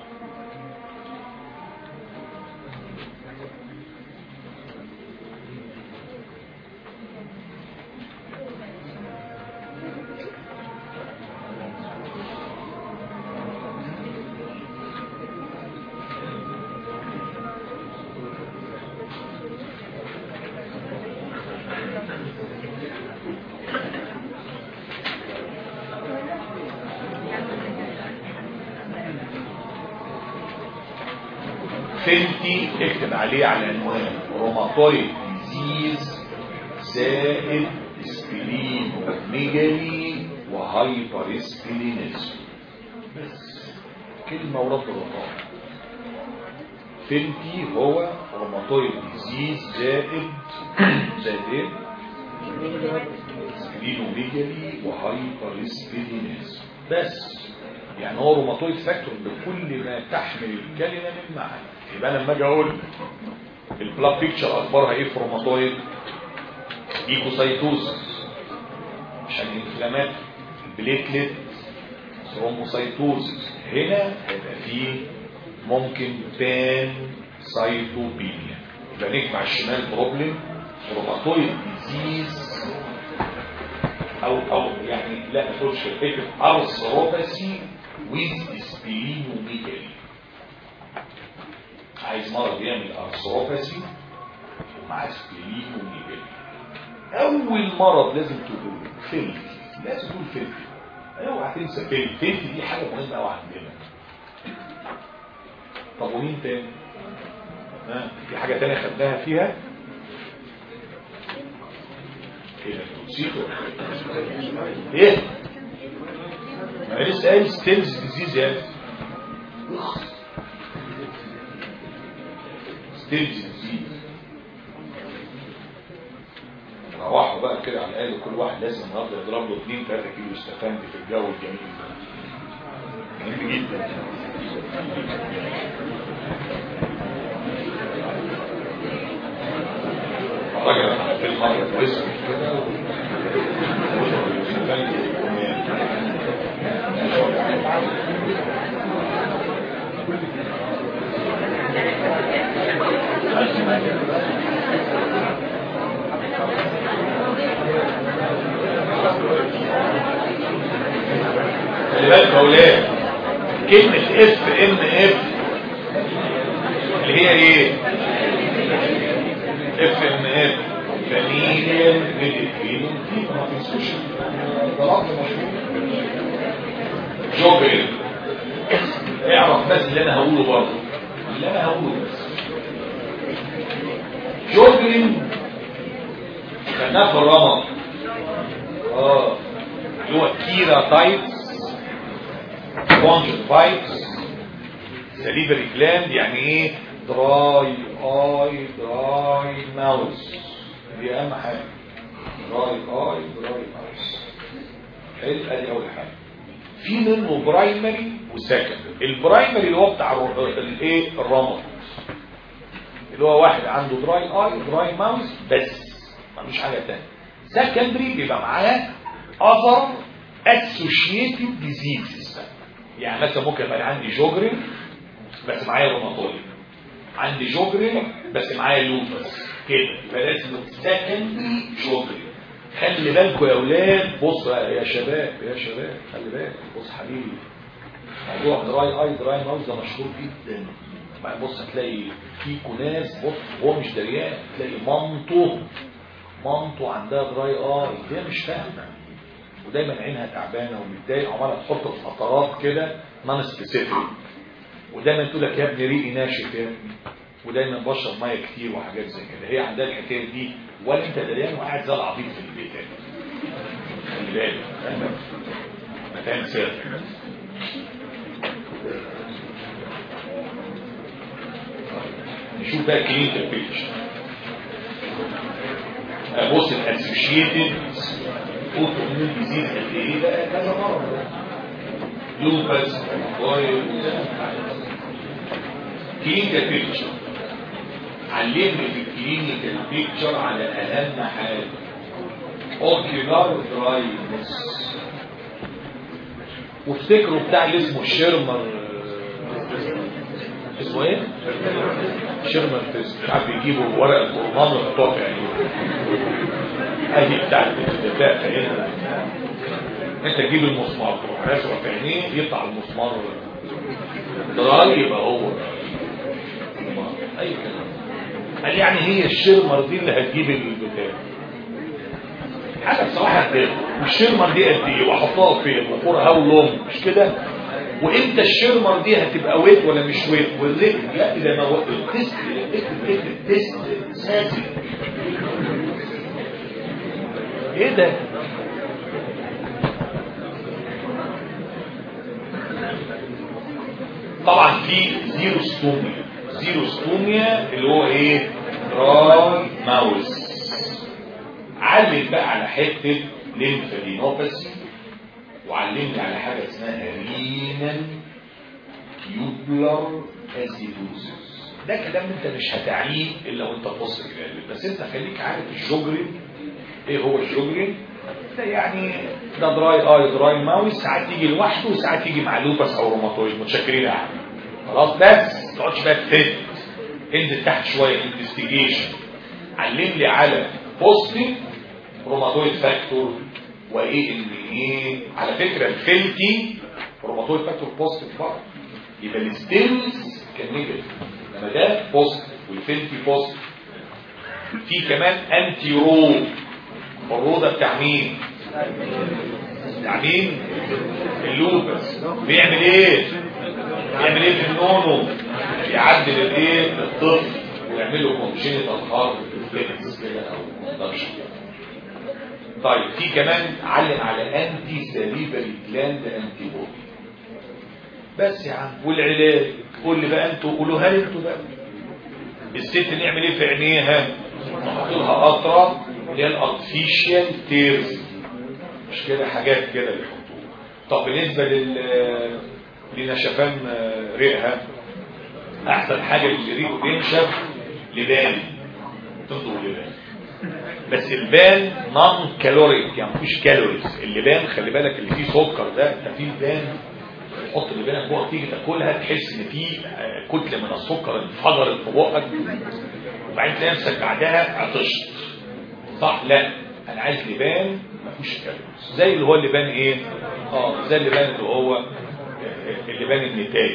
فلتي اكتب عليه على عنوان روماتويد ديزيز زائد سبلينوميجالي وهايبر سبلينيزم. بس كلمه ورد الرقم. فلتي هو روماتويد ديزيز زائد زائد سبلينوميجالي وهايبر سبلينيزم. بس يعني هو روماتويد فاكتور بكل ما تحمل الكلمه من معنى. يبقى انا لما اجي اقول البلاد بيكتشر اخبارها ايه في روماتويد ايكوسايتوزس عشان انفلامات البليتلت ثرومبوسايتوزس. هنا هيبقى فيه ممكن بان سايتوبينيا. يبقى نجمع الشمال بروبلم روماتويد ديزيز او او يعني لا تقولش فكره ارثروباسي ويز سبلينوميجالي. عايز مرض يعمل ارثروباسي ومع سبلينوميجالي. اول مرض لازم تقول فلتي. لازم تقول فلتي. اوعى تنسى فلتي. فلتي دي حاجه مهمه قوي عندنا. طب ومين تاني؟ ها في حاجه تانية خدناها فيها كده توصيفه ايه؟ ما انا لسه قايل ستيلز ديزيز يعني ستيلز ديزيز. روحوا بقى كده على الاقل كل واحد لازم النهارده يضرب له اتنين تلاته كيلو استفندي في الجو الجميل ده. جميل جدا. راجل في المرة واسم كده خلي بالك يا اولاد كلمة اف ام اف اللي هي ايه؟ اف ام اف فاميليال ميديكينوم في ما تنسوش ضربت مشهور جوبر. اعرف بس اللي انا هقوله برضه اللي انا هقوله بس. جوبرين خدناه في الرمض اه اللي هو كيراتايتس كونجكتيفايتس سليفري جلاند يعني ايه دراي اي دراي ماوس دي اهم حاجه. دراي اي دراي ايس. حلو، ادي اول حاجه. في منه برايمري وسكندري. البرايمري اللي هو بتاع الايه الرمد، اللي هو واحد عنده دراي اي دراي ماوس بس مفيش حاجه ثانيه. سكندري بيبقى معاه اذر اسوشيتد ديزيزز، يعني مثلا ممكن يبقى عندي جوجرين بس معايا روماتويد، عندي جوجرين بس معايا لوبس كده، يبقى اسمه سكندري جوجرين. خلي بالكم يا اولاد، بص يا شباب يا شباب خلي بالك، بص حبيبي، موضوع دراي اي دراي ماوس ده مشهور جدا. بص هتلاقي في ناس، بص هو مش دريان، تلاقي مامته مامته عندها دراي اي، هي مش فاهمه ودايما عينها تعبانه ومتضايقه وعماله تحط في قطرات كده نون سبيسيفيك، ودايما تقول لك يا ابني ريقي ناشف يا ابني، ودايما بشرب ميه كتير وحاجات زي كده. هي عندها الحكايه دي ولا انت دريان وقاعد زي العبيط في البيت. خلي بالك مكان سر. نشوف بقى كلينيكال بيكتشر. بص الاسوشيتد اوتوميون ديزيز قد ايه بقى كذا مره، لوبس كلينيكال بيكتشر. علمني في الكلينيكال بيكتشر على اهم حاجه اوكيولار دراينس. وافتكروا بتاع اللي اسمه شيرمر، اسمه ايه؟ شيرمر تيست. عارف يجيبوا ورق القرآن ويحطوها في عينيه. ادي بتاع الدفاع هنا. انت تجيب المسمار تروح راسمه في عينيه يطلع المسمار دراي، يبقى هو اي كلام. قال يعني هي الشيرمر دي اللي هتجيب البتاع. حاجه بصراحه كده. والشيرمر دي قد ايه واحطها فين وفورها هاو لونج مش كده؟ وانت الشيرمر دي هتبقى ويت ولا مش ويت؟ والريت لا ده ما هو التست التست ساذج. ايه ده؟ طبعا في زيروستوميا. زيروستوميا اللي هو ايه؟ دراي ماوس. علم بقى على حته ليمفادينوباثي، وعلمني على حاجه اسمها رينال تيوبلر اسيدوزس. ده كلام انت مش هتعيه الا وانت تبص كده، بس انت خليك عارف الجوجرين. ايه هو الجوجرين؟ ده يعني ده دراي اي دراي ماوس، ساعات يجي لوحده وساعات يجي مع لوبس او روماتويد. متشكرين يا عم خلاص، بس ما تقعدش بقى تفت، انزل تحت شويه انفستيجيشن. علم لي على بوستي روماتويد فاكتور وايه ان ايه. على فكره الفلتي روماتويد فاكتور بوزيتيف فرق، يبقى الستيلز كان نيجاتيف، انما ده بوزيتيف والفلتي بوزيتيف. في كمان انتي رو. الرو ده بتاع مين؟ بتاع مين؟ اللوبس. بيعمل ايه؟ بيعمل ايه في النونو؟ بيعدل الايه الطفل ويعمل له كونجينيتال هارت ريفلكس كده او كوندكشن. طيب في كمان علم على انتي ساليفري جلاند انتي بودي. بس يا عم والعلاج قول لي بقى انتوا قولوها لي انتوا بقى. الست نعمل ايه في عينيها؟ نحط لها قطره اللي هي الارتفيشال تيرز، مش كده حاجات كده بيحطوها. طب بالنسبه لل لنشفان ريقها، احسن حاجه اللي ريقه بينشف لبان، تفضل لبان. بس البان نون كالوريك، يعني مفيش كالوريز. اللبان خلي بالك اللي فيه سكر ده، انت فيه لبان تحط اللبانه جوه تيجي تاكلها تحس ان فيه كتله من السكر انفجرت في بقك، وبعدين تلاقي نفسك بعدها عطشت. صح؟ لا انا عايز لبان مفيش كالوريز، زي اللي هو اللبان ايه؟ اه زي اللبان اللي هو اللبان النتايه.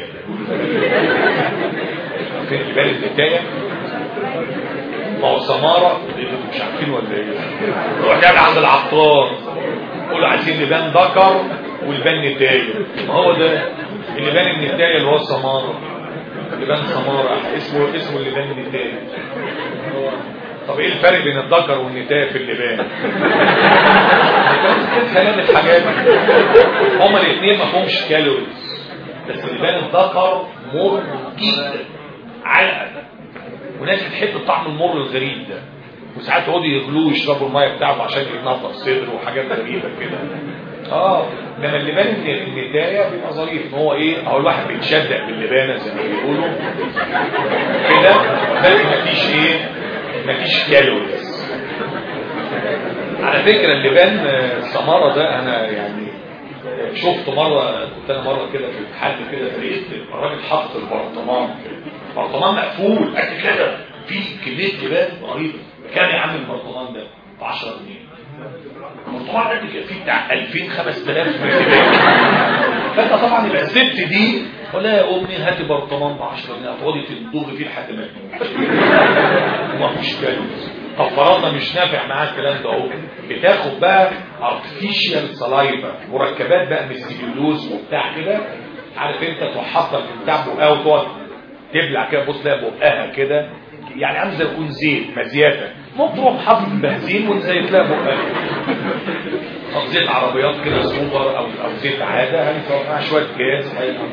فين اللبان النتايه؟ ما هو سمارة مش عارفين ولا ايه؟ روح جايب عند العطار قولوا عايزين لبان ذكر واللبان نتايه. ما هو ده اللبان النتايه اللي هو السمارة. لبان سمارة اسمه اسمه اللبان النتايه. طب ايه الفرق بين الذكر والنتايه في اللبان؟ كلام الحاجات هما الاثنين ما فيهمش كالوريز، بس اللبان الذكر مر جدا علقه، وناس بتحب الطعم المر الغريب ده. وساعات يقعدوا يغلوه يشربوا الميه بتاعته عشان ينظف صدره وحاجات غريبه كده. اه انما اللبان النتايه بيبقى ظريف ان هو ايه، او الواحد بيتشدق باللبانه زي ما بيقولوا كده، بس مفيش ايه، مفيش كالوريز. على فكره اللبان السماره ده انا يعني شفت مره، كنت انا مره كده في محل كده لقيت الراجل حاطط البرطمان، البرطمان مقفول قد كده في كميه لبان رهيبه. كام يا عم البرطمان ده؟ ب عشرة جنيه. البرطمان قد كده فيه بتاع ألفين خمسة آلاف لبان. فانت طبعا يبقى الست دي تقول لها يا امي هاتي برطمان ب عشرة جنيه، هتقعدي تندغي فيه لحد ما تموت. مفيش كالوريز. طب فرضنا مش نافع معاك الكلام ده اهو، بتاخد بقى ارتفيشال سلايفا، مركبات بقى من السيلولوز وبتاع كده، عارف انت تحطها في بتاع بقها وتقعد تبلع كده، بص تلاقي بقها كده يعني عامل زي يكون زيت مزيته، ممكن تروح حاطط بنزين وزيت لها بقها، او زيت عربيات كده سوبر او او زيت عاده هنسوي مع شويه جاز.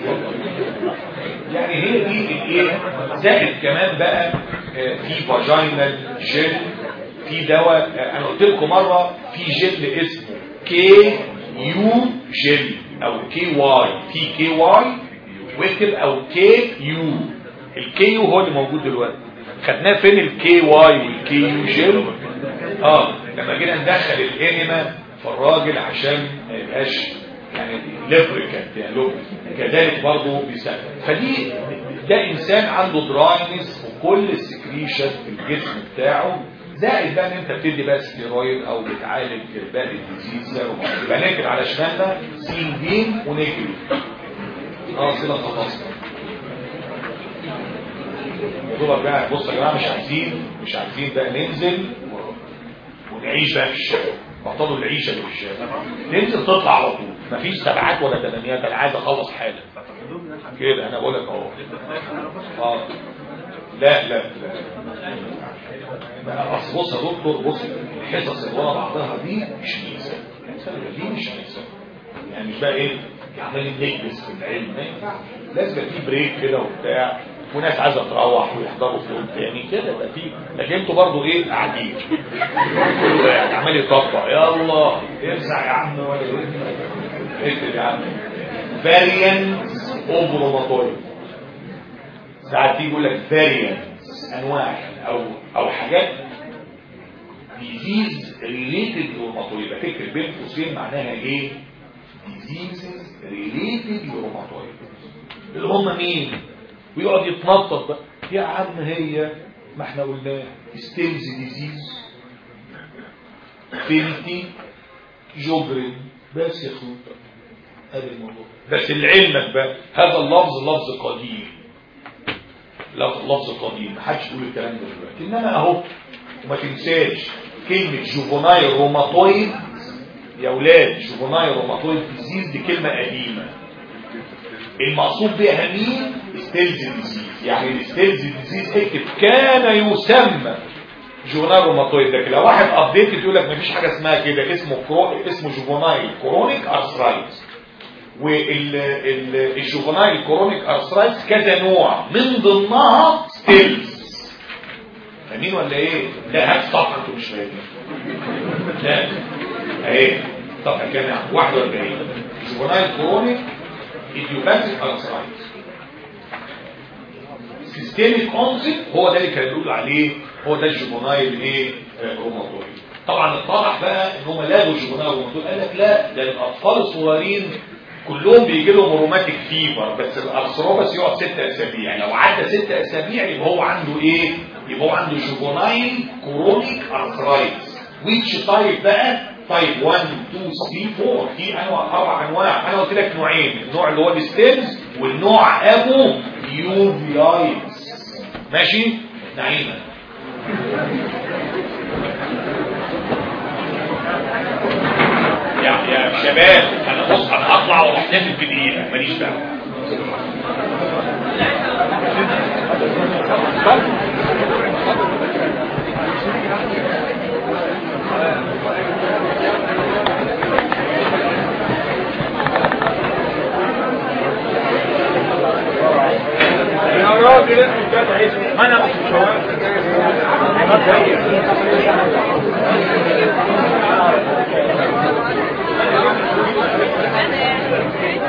يعني هي دي الايه، زائد كمان بقى في فاجينال جل، في دواء انا قلت لكم مره في جل اسمه كي يو جل او كي واي، في كي واي واكتب او كي يو. الكي يو هو اللي موجود دلوقتي، خدناه فين الكي واي والكي يو جل؟ اه لما جينا ندخل الانيما في الراجل عشان ما يبقاش يعني ليبريكانت يعني، كذلك برضه بيساعد. فدي ده انسان عنده دراينس وكل السكريشن في الجسم بتاعه، زائد بقى ان انت بتدي بقى ستيرويد او بتعالج باقي الديزيز. يبقى نكتب على شمالنا سين بين ونكتب اه صله خلاص. دول بقى بصوا يا جماعه، مش عايزين مش عايزين بقى ننزل ونعيش بقى في الشارع، بطلوا العيشه اللي في الشارع، ننزل تطلع على طول، مفيش سبعات ولا ثمانيات، انا عايز اخلص حاجه كده. انا بقول لك اهو اه لا لا لا اصل بص يا دكتور، بص الحصص اللي ورا بعضها دي مش ميزه، دي مش ميزه يعني، مش بقى ايه عمالين نكبس في العلم، ما ينفعش، لازم يبقى في بريك كده وبتاع، وناس عايزه تروح ويحضروا في يوم تاني كده يبقى في، لكن انتوا برضه ايه قاعدين كل واحد عمال يطبق يلا ارزع يا عم ولا اكتب يا عم فاريانس اوف روماتويد. ساعات تيجي يقول لك فاريانس انواع او او حاجات ديزيز ريليتد للروماتويد، فكر بين قوسين معناها ايه؟ ديزيز ريليتد للروماتويد اللي هم مين؟ ويقعد يتنطط بقى يا عم، هي ما احنا قلنا ستيلز ديزيز فيلتي جوجرين بس يا اخويا، هذا الموضوع. بس لعلمك بقى هذا اللفظ لفظ قديم، لفظ قديم، ما حدش يقول الكلام ده دلوقتي، انما اهو. وما تنساش كلمه جوفونايل روماتويد يا اولاد، جوفونايل روماتويد ديزيز دي كلمه قديمه، المقصود بها مين؟ ستيلز ديزيز. يعني الستيلز ديزيز اكتب كان يسمى جوفونايل روماتويد، لكن لو واحد ابديت يقول لك مفيش حاجه اسمها كده، اسمه كرو... اسمه جوفونايل كرونيك ارثرايتس. والجوفونايل كرونيك ارثرايتس كذا نوع، من ضمنها ستيلز. فاهمين ولا ايه؟ لا هات صفحه انتوا مش فاهمين. لا اهي صفحه كام؟ واحد وأربعين جوفونايل كرونيك ايديوباثيك ارثرايتس سيستميك اونست، هو ده اللي كان بيقول عليه هو ده الجوفونايل ايه روماتويد. طبعا اتضح بقى ان هم لقوا الجوفونايل روماتويد، قال لك لا ده الاطفال الصغيرين كلهم بيجي لهم روماتيك فيفر، بس الارثروباس يقعد ست اسابيع، لو عدى ست اسابيع يبقى هو عنده ايه؟ يبقى هو عنده جوفونايل كرونيك ارثرايتس. ويتش تايب بقى؟ تايب واحد اتنين تلاتة أربعة، في انواع اربع انواع، انا قلت لك نوعين، النوع اللي هو الستيلز والنوع ابو يوفيايتس. ماشي نعيمه يا يا شباب، انا بص انا هطلع واروح نازل في دقيقه ماليش دعوه. يا راجل انت بتاع عيش انا مش انا